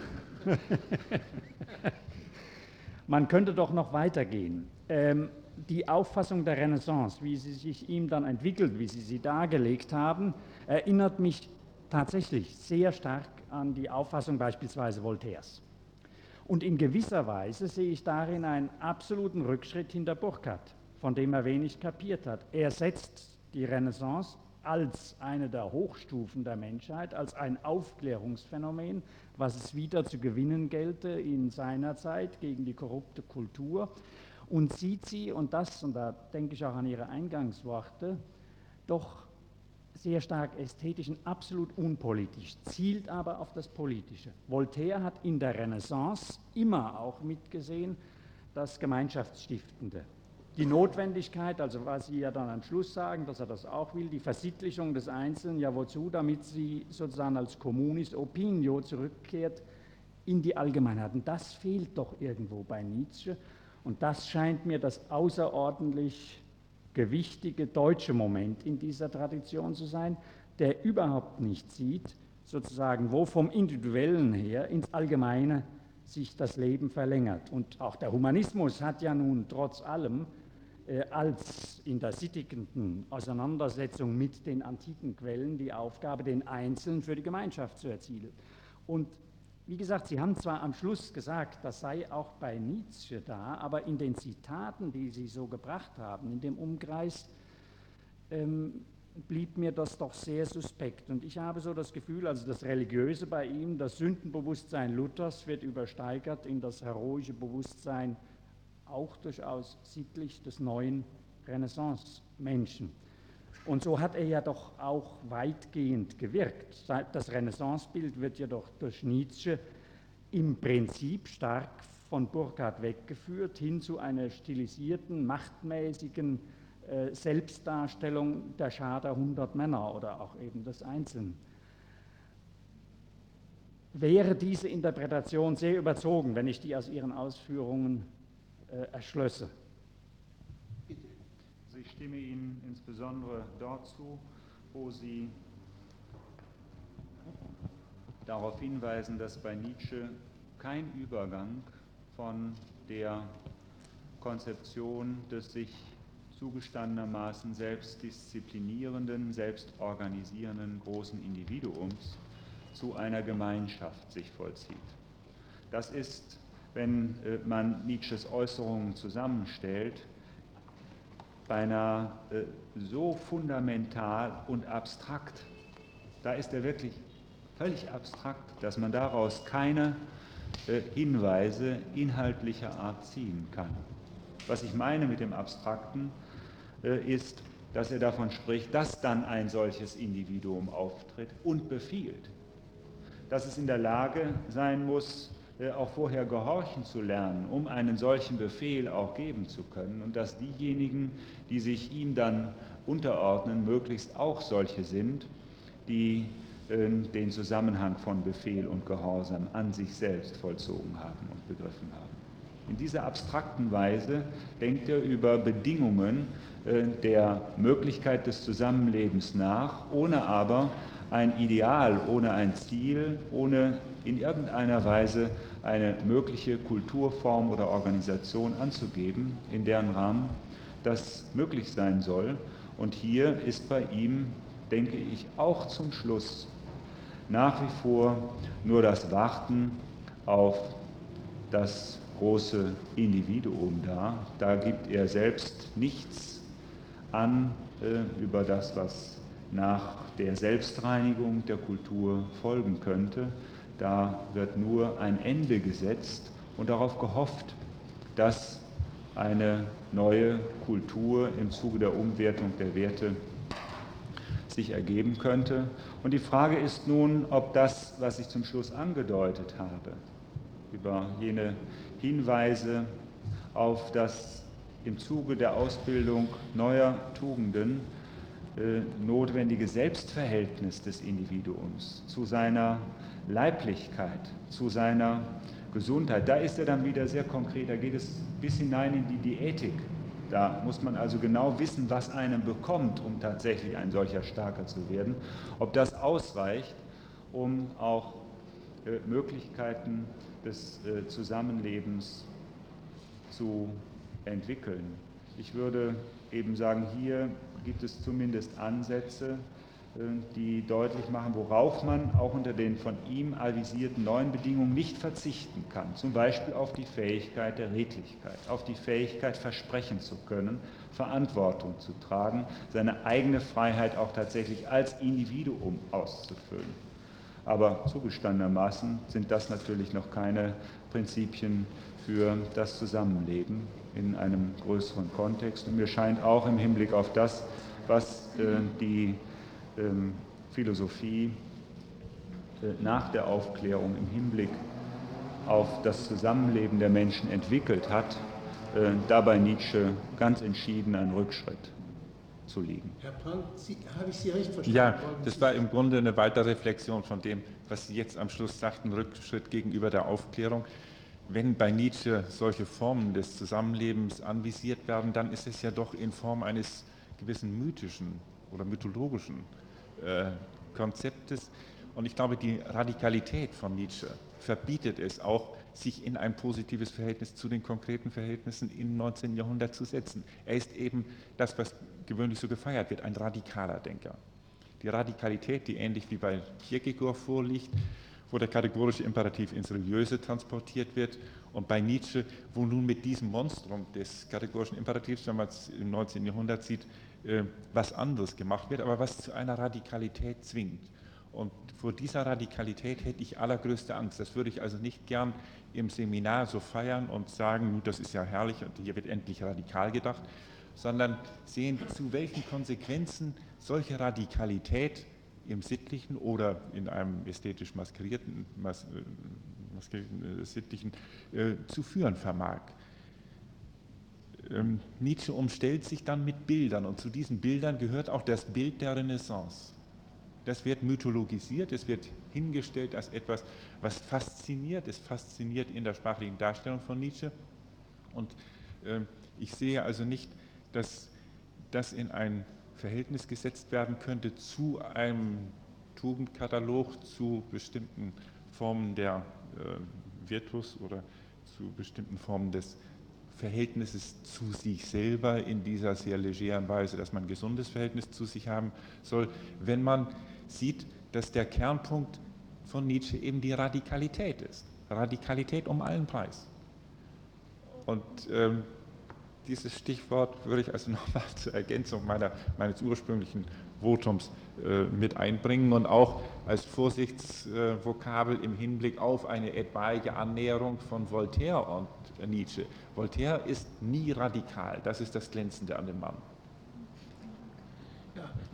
man könnte doch noch weitergehen. Die Auffassung der Renaissance, wie sie sich ihm dann entwickelt, wie Sie sie dargelegt haben, erinnert mich tatsächlich sehr stark an die Auffassung beispielsweise Voltaires. Und in gewisser Weise sehe ich darin einen absoluten Rückschritt hinter Burckhardt, von dem er wenig kapiert hat. Er setzt die Renaissance als eine der Hochstufen der Menschheit, als ein Aufklärungsphänomen, was es wieder zu gewinnen gelte in seiner Zeit gegen die korrupte Kultur, und sieht sie, und da denke ich auch an Ihre Eingangsworte, doch sehr stark ästhetisch und absolut unpolitisch, zielt aber auf das Politische. Voltaire hat in der Renaissance immer auch mitgesehen, das Gemeinschaftsstiftende. Die Notwendigkeit, also was Sie ja dann am Schluss sagen, dass er das auch will, die Versittlichung des Einzelnen, ja wozu? Damit sie sozusagen als communis opinio zurückkehrt in die Allgemeinheit. Und das fehlt doch irgendwo bei Nietzsche. Und das scheint mir das außerordentlich gewichtige deutsche Moment in dieser Tradition zu sein, der überhaupt nicht sieht, sozusagen, wo vom Individuellen her ins Allgemeine sich das Leben verlängert. Und auch der Humanismus hat ja nun trotz allem als in der sittigenden Auseinandersetzung mit den antiken Quellen die Aufgabe, den Einzelnen für die Gemeinschaft zu erzielen. Und wie gesagt, Sie haben zwar am Schluss gesagt, das sei auch bei Nietzsche da, aber in den Zitaten, die Sie so gebracht haben, in dem Umkreis, blieb mir das doch sehr suspekt. Und ich habe so das Gefühl, also das Religiöse bei ihm, das Sündenbewusstsein Luthers wird übersteigert in das heroische Bewusstsein, auch durchaus sittlich, des neuen Renaissance-Menschen. Und so hat er ja doch auch weitgehend gewirkt. Das Renaissancebild wird ja doch durch Nietzsche im Prinzip stark von Burckhardt weggeführt, hin zu einer stilisierten, machtmäßigen Selbstdarstellung der Schar der 100 Männer oder auch eben des Einzelnen. Wäre diese Interpretation sehr überzogen, wenn ich die aus Ihren Ausführungen erschlösse? Ich stimme Ihnen insbesondere dort zu, wo Sie darauf hinweisen, dass bei Nietzsche kein Übergang von der Konzeption des sich zugestandenermaßen selbstdisziplinierenden, selbstorganisierenden großen Individuums zu einer Gemeinschaft sich vollzieht. Das ist, wenn man Nietzsches Äußerungen zusammenstellt, beinahe so fundamental und abstrakt. Da ist er wirklich völlig abstrakt, dass man daraus keine Hinweise inhaltlicher Art ziehen kann. Was ich meine mit dem Abstrakten, ist, dass er davon spricht, dass dann ein solches Individuum auftritt und befiehlt. Dass es in der Lage sein muss, auch vorher gehorchen zu lernen, um einen solchen Befehl auch geben zu können, und dass diejenigen, die sich ihm dann unterordnen, möglichst auch solche sind, die den Zusammenhang von Befehl und Gehorsam an sich selbst vollzogen haben und begriffen haben. In dieser abstrakten Weise denkt er über Bedingungen der Möglichkeit des Zusammenlebens nach, ohne aber ein Ideal, ohne ein Ziel, ohne in irgendeiner Weise eine mögliche Kulturform oder Organisation anzugeben, in deren Rahmen das möglich sein soll. Und hier ist bei ihm, denke ich, auch zum Schluss nach wie vor nur das Warten auf das große Individuum da. Da gibt er selbst nichts an über das, was nach der Selbstreinigung der Kultur folgen könnte. Da wird nur ein Ende gesetzt und darauf gehofft, dass eine neue Kultur im Zuge der Umwertung der Werte sich ergeben könnte. Und die Frage ist nun, ob das, was ich zum Schluss angedeutet habe, über jene Hinweise auf das im Zuge der Ausbildung neuer Tugenden notwendige Selbstverhältnis des Individuums zu seiner Leiblichkeit, zu seiner Gesundheit, da ist er dann wieder sehr konkret, da geht es bis hinein in die Diätik. Da muss man also genau wissen, was einem bekommt, um tatsächlich ein solcher Starker zu werden, ob das ausreicht, um auch Möglichkeiten des Zusammenlebens zu entwickeln. Ich würde eben sagen, hier gibt es zumindest Ansätze, die deutlich machen, worauf man auch unter den von ihm avisierten neuen Bedingungen nicht verzichten kann. Zum Beispiel auf die Fähigkeit der Redlichkeit, auf die Fähigkeit, versprechen zu können, Verantwortung zu tragen, seine eigene Freiheit auch tatsächlich als Individuum auszufüllen. Aber zugestandenermaßen sind das natürlich noch keine Prinzipien für das Zusammenleben in einem größeren Kontext. Und mir scheint auch im Hinblick auf das, was die Philosophie nach der Aufklärung im Hinblick auf das Zusammenleben der Menschen entwickelt hat, dabei Nietzsche ganz entschieden ein Rückschritt zu liegen. Herr Brandt, habe ich Sie recht verstanden? Ja, das war im Grunde eine weitere Reflexion von dem, was Sie jetzt am Schluss sagten, Rückschritt gegenüber der Aufklärung. Wenn bei Nietzsche solche Formen des Zusammenlebens anvisiert werden, dann ist es ja doch in Form eines gewissen mythischen oder mythologischen Konzeptes. Und ich glaube, die Radikalität von Nietzsche verbietet es auch, sich in ein positives Verhältnis zu den konkreten Verhältnissen im 19. Jahrhundert zu setzen. Er ist eben das, was gewöhnlich so gefeiert wird, ein radikaler Denker. Die Radikalität, die ähnlich wie bei Kierkegaard vorliegt, wo der kategorische Imperativ ins Religiöse transportiert wird, und bei Nietzsche, wo nun mit diesem Monstrum des kategorischen Imperativs, wenn man es im 19. Jahrhundert sieht, was anderes gemacht wird, aber was zu einer Radikalität zwingt. Und vor dieser Radikalität hätte ich allergrößte Angst. Das würde ich also nicht gern im Seminar so feiern und sagen, das ist ja herrlich und hier wird endlich radikal gedacht, sondern sehen, zu welchen Konsequenzen solche Radikalität im sittlichen oder in einem ästhetisch maskerierten sittlichen zu führen vermag. Nietzsche umstellt sich dann mit Bildern, und zu diesen Bildern gehört auch das Bild der Renaissance. Das wird mythologisiert, es wird hingestellt als etwas, was fasziniert. Es fasziniert in der sprachlichen Darstellung von Nietzsche. Und ich sehe also nicht, dass das in ein Verhältnis gesetzt werden könnte zu einem Tugendkatalog, zu bestimmten Formen der Virtus oder zu bestimmten Formen des Verhältnisses zu sich selber in dieser sehr legeren Weise, dass man ein gesundes Verhältnis zu sich haben soll, wenn man sieht, dass der Kernpunkt von Nietzsche eben die Radikalität ist. Radikalität um allen Preis. Und dieses Stichwort würde ich also nochmal zur Ergänzung meines ursprünglichen Votums mit einbringen und auch als Vorsichtsvokabel im Hinblick auf eine etwaige Annäherung von Voltaire und Nietzsche. Voltaire ist nie radikal, das ist das Glänzende an dem Mann.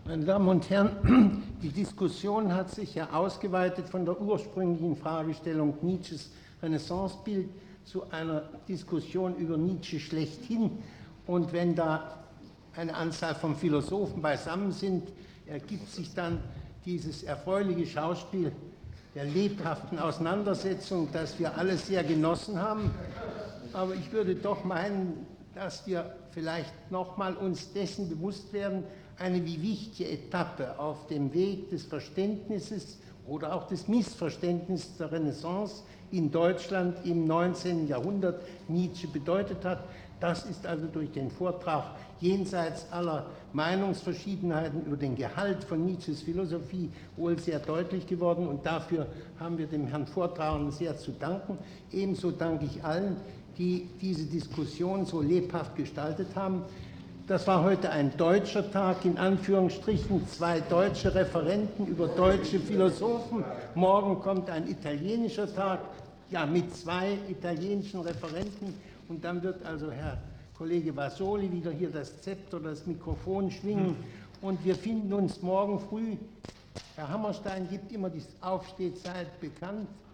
Meine Damen und Herren, die Diskussion hat sich ja ausgeweitet von der ursprünglichen Fragestellung Nietzsches Renaissancebild zu einer Diskussion über Nietzsche schlechthin. Und wenn da eine Anzahl von Philosophen beisammen sind, ergibt sich dann dieses erfreuliche Schauspiel der lebhaften Auseinandersetzung, das wir alle sehr genossen haben. Aber ich würde doch meinen, dass wir vielleicht nochmal uns dessen bewusst werden, eine wie wichtige Etappe auf dem Weg des Verständnisses oder auch des Missverständnisses der Renaissance in Deutschland im 19. Jahrhundert Nietzsche bedeutet hat. Das ist also durch den Vortrag jenseits aller Meinungsverschiedenheiten über den Gehalt von Nietzsches Philosophie wohl sehr deutlich geworden, und dafür haben wir dem Herrn Vortragenden sehr zu danken. Ebenso danke ich allen, die diese Diskussion so lebhaft gestaltet haben. Das war heute ein deutscher Tag, in Anführungsstrichen, 2 deutsche Referenten über deutsche Philosophen. Morgen kommt ein italienischer Tag, ja, mit 2 italienischen Referenten, und dann wird also Herr Kollege Vasoli wieder hier das Zepter, das Mikrofon schwingen, und wir finden uns morgen früh. Herr Hammerstein gibt immer die Aufstehzeit bekannt.